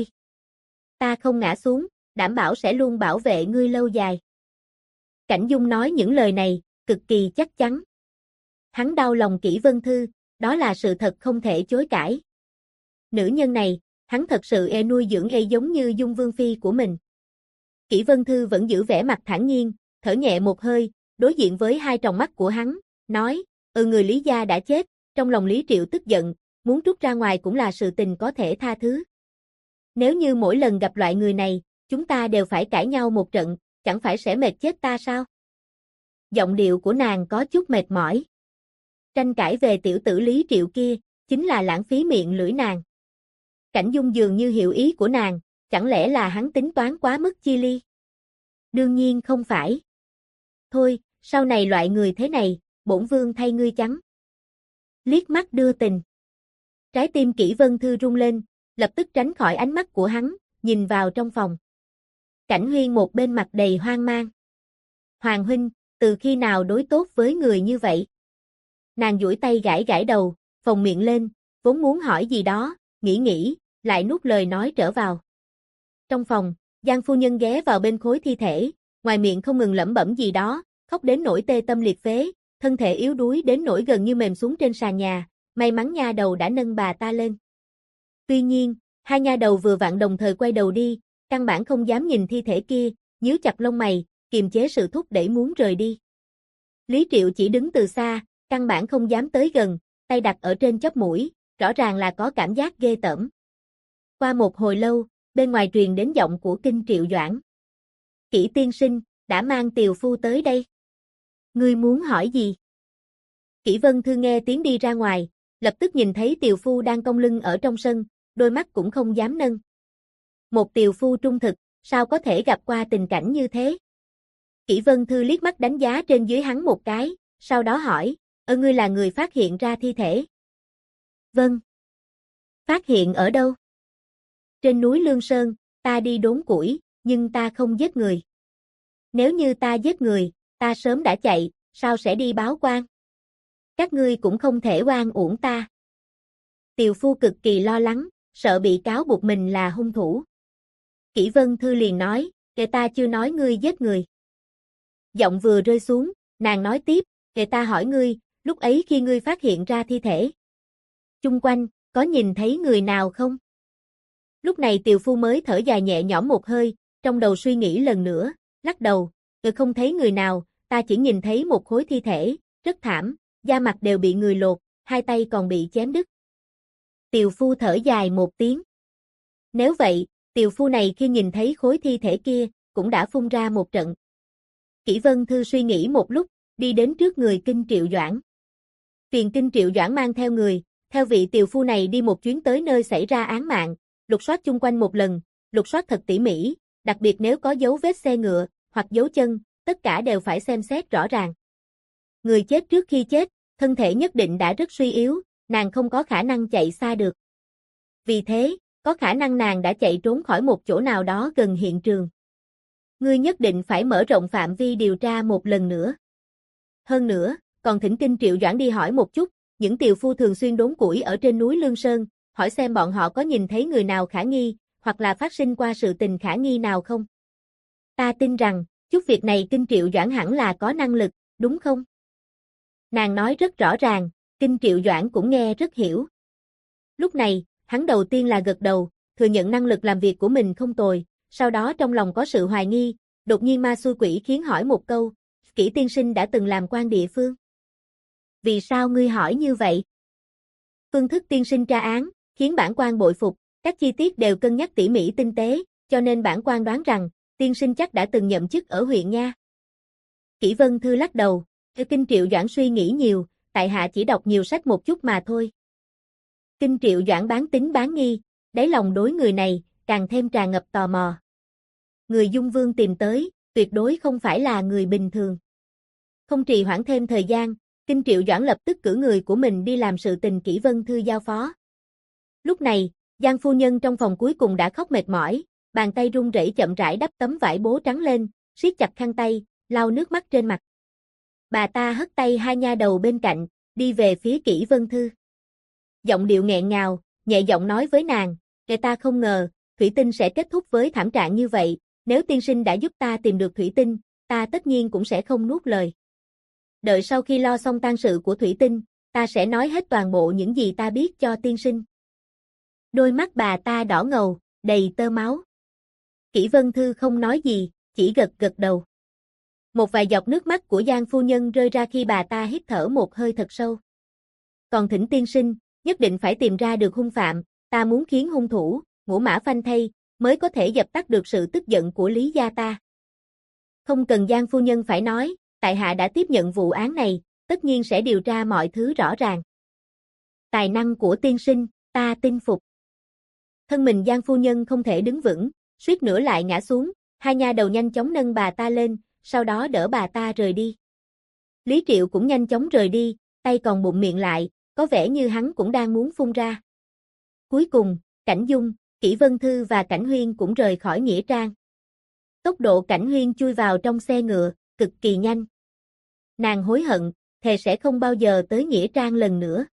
Ta không ngã xuống, đảm bảo sẽ luôn bảo vệ ngươi lâu dài. Cảnh Dung nói những lời này, cực kỳ chắc chắn. Hắn đau lòng Kỷ Vân Thư, đó là sự thật không thể chối cãi. Nữ nhân này, hắn thật sự nuôi dưỡng giống như Dung Vương Phi của mình. Kỷ Vân Thư vẫn giữ vẻ mặt thản nhiên, thở nhẹ một hơi, đối diện với hai tròng mắt của hắn, nói, người Lý gia đã chết, trong lòng Lý Triệu tức giận, muốn trút ra ngoài cũng là sự tình có thể tha thứ. Nếu như mỗi lần gặp loại người này, chúng ta đều phải cãi nhau một trận, chẳng phải sẽ mệt chết ta sao? Giọng điệu của nàng có chút mệt mỏi. Tranh cãi về tiểu tử Lý Triệu kia, chính là lãng phí miệng lưỡi nàng. Cảnh Dung dường như hiểu ý của nàng, chẳng lẽ là hắn tính toán quá mức chi ly? Đương nhiên không phải. Thôi, sau này loại người thế này, bổn vương thay ngươi chắn. Liếc mắt đưa tình. Trái tim Kỷ Vân Thư rung lên, lập tức tránh khỏi ánh mắt của hắn, nhìn vào trong phòng. Cảnh Huyên một bên mặt đầy hoang mang. Hoàng huynh, từ khi nào đối tốt với người như vậy? Nàng duỗi tay gãi gãi đầu, phồng miệng lên, vốn muốn hỏi gì đó, nghĩ, lại nuốt lời nói trở vào. Trong phòng, Giang phu nhân ghé vào bên khối thi thể, ngoài miệng không ngừng lẩm bẩm gì đó, khóc đến nỗi tê tâm liệt phế, thân thể yếu đuối đến nỗi gần như mềm xuống trên sàn nhà, may mắn nha đầu đã nâng bà ta lên. Tuy nhiên, hai nha đầu vừa vặn đồng thời quay đầu đi, căn bản không dám nhìn thi thể kia, nhíu chặt lông mày, kiềm chế sự thúc đẩy muốn rời đi. Lý Triệu chỉ đứng từ xa, căn bản không dám tới gần, tay đặt ở trên chóp mũi, rõ ràng là có cảm giác ghê tởm. Qua một hồi lâu, bên ngoài truyền đến giọng của Kinh Triệu Doãn. Kỷ tiên sinh, đã mang tiều phu tới đây. Ngươi muốn hỏi gì? Kỷ Vân Thư nghe tiếng đi ra ngoài, lập tức nhìn thấy tiều phu đang cong lưng ở trong sân, đôi mắt cũng không dám nâng. Một tiều phu trung thực, sao có thể gặp qua tình cảnh như thế? Kỷ Vân Thư liếc mắt đánh giá trên dưới hắn một cái, sau đó hỏi, ngươi là người phát hiện ra thi thể? Vâng. Phát hiện ở đâu? Trên núi Lương Sơn, ta đi đốn củi, nhưng ta không giết người. Nếu như ta giết người, ta sớm đã chạy, sao sẽ đi báo quan? Các ngươi cũng không thể oan uổng ta. Tiều phu cực kỳ lo lắng, sợ bị cáo buộc mình là hung thủ. Kỷ Vân Thư liền nói, kể ta chưa nói ngươi giết người. Giọng vừa rơi xuống, nàng nói tiếp, kể ta hỏi ngươi, lúc ấy khi ngươi phát hiện ra thi thể, chung quanh, có nhìn thấy người nào không? Lúc này tiều phu mới thở dài nhẹ nhõm một hơi, trong đầu suy nghĩ lần nữa, lắc đầu, không thấy người nào, ta chỉ nhìn thấy một khối thi thể, rất thảm, da mặt đều bị người lột, hai tay còn bị chém đứt. Tiều phu thở dài một tiếng. Nếu vậy, tiều phu này khi nhìn thấy khối thi thể kia, cũng đã phun ra một trận. Kỷ Vân Thư suy nghĩ một lúc, đi đến trước người Kinh Triệu Doãn. Phiền Kinh Triệu Doãn mang theo người, theo vị tiều phu này đi một chuyến tới nơi xảy ra án mạng, lục soát chung quanh một lần, lục soát thật tỉ mỉ, đặc biệt nếu có dấu vết xe ngựa, hoặc dấu chân, tất cả đều phải xem xét rõ ràng. Người chết trước khi chết, thân thể nhất định đã rất suy yếu, nàng không có khả năng chạy xa được. Vì thế, có khả năng nàng đã chạy trốn khỏi một chỗ nào đó gần hiện trường. Ngươi nhất định phải mở rộng phạm vi điều tra một lần nữa. Hơn nữa, còn thỉnh Kinh Triệu Doãn đi hỏi một chút, những tiều phu thường xuyên đốn củi ở trên núi Lương Sơn, hỏi xem bọn họ có nhìn thấy người nào khả nghi, hoặc là phát sinh qua sự tình khả nghi nào không. Ta tin rằng, chút việc này Kinh Triệu Doãn hẳn là có năng lực, đúng không? Nàng nói rất rõ ràng, Kinh Triệu Doãn cũng nghe rất hiểu. Lúc này, hắn đầu tiên là gật đầu, thừa nhận năng lực làm việc của mình không tồi, sau đó trong lòng có sự hoài nghi, đột nhiên ma xui quỷ khiến hỏi một câu, Kỷ tiên sinh đã từng làm quan địa phương. Vì sao ngươi hỏi như vậy? Phương thức tiên sinh tra án, khiến bản quan bội phục, các chi tiết đều cân nhắc tỉ mỉ tinh tế, cho nên bản quan đoán rằng, tiên sinh chắc đã từng nhậm chức ở huyện nha. Kỷ Vân Thư lắc đầu, Kinh Triệu Doãn suy nghĩ nhiều, tại hạ chỉ đọc nhiều sách một chút mà thôi. Kinh Triệu Doãn bán tín bán nghi, đáy lòng đối người này, càng thêm tràn ngập tò mò. Người Dung Vương tìm tới, tuyệt đối không phải là người bình thường. Không trì hoãn thêm thời gian, Kinh Triệu Doãn lập tức cử người của mình đi làm sự tình Kỷ Vân Thư giao phó. Lúc này, Giang phu nhân trong phòng cuối cùng đã khóc mệt mỏi, bàn tay run rẩy chậm rãi đắp tấm vải bố trắng lên, siết chặt khăn tay, lau nước mắt trên mặt. Bà ta hất tay hai nha đầu bên cạnh, đi về phía Kỷ Vân Thư. Giọng điệu nghẹn ngào, nhẹ giọng nói với nàng, "Kẻ ta không ngờ, thủy tinh sẽ kết thúc với thảm trạng như vậy, nếu tiên sinh đã giúp ta tìm được thủy tinh, ta tất nhiên cũng sẽ không nuốt lời. Đợi sau khi lo xong tang sự của thủy tinh, ta sẽ nói hết toàn bộ những gì ta biết cho tiên sinh." Đôi mắt bà ta đỏ ngầu, đầy tơ máu. Kỷ Vân Thư không nói gì, chỉ gật gật đầu. Một vài giọt nước mắt của Giang phu nhân rơi ra khi bà ta hít thở một hơi thật sâu. Còn thỉnh tiên sinh, nhất định phải tìm ra được hung phạm, ta muốn khiến hung thủ, ngũ mã phanh thây, mới có thể dập tắt được sự tức giận của Lý gia ta. Không cần Giang phu nhân phải nói, tại hạ đã tiếp nhận vụ án này, tất nhiên sẽ điều tra mọi thứ rõ ràng. Tài năng của tiên sinh, ta tin phục. Thân mình Giang phu nhân không thể đứng vững, suýt nữa lại ngã xuống, hai nha đầu nhanh chóng nâng bà ta lên, sau đó đỡ bà ta rời đi. Lý Triệu cũng nhanh chóng rời đi, tay còn bụng miệng lại, có vẻ như hắn cũng đang muốn phun ra. Cuối cùng, Cảnh Dung, Kỷ Vân Thư và Cảnh Huyên cũng rời khỏi nghĩa trang. Tốc độ Cảnh Huyên chui vào trong xe ngựa, cực kỳ nhanh. Nàng hối hận, thề sẽ không bao giờ tới nghĩa trang lần nữa.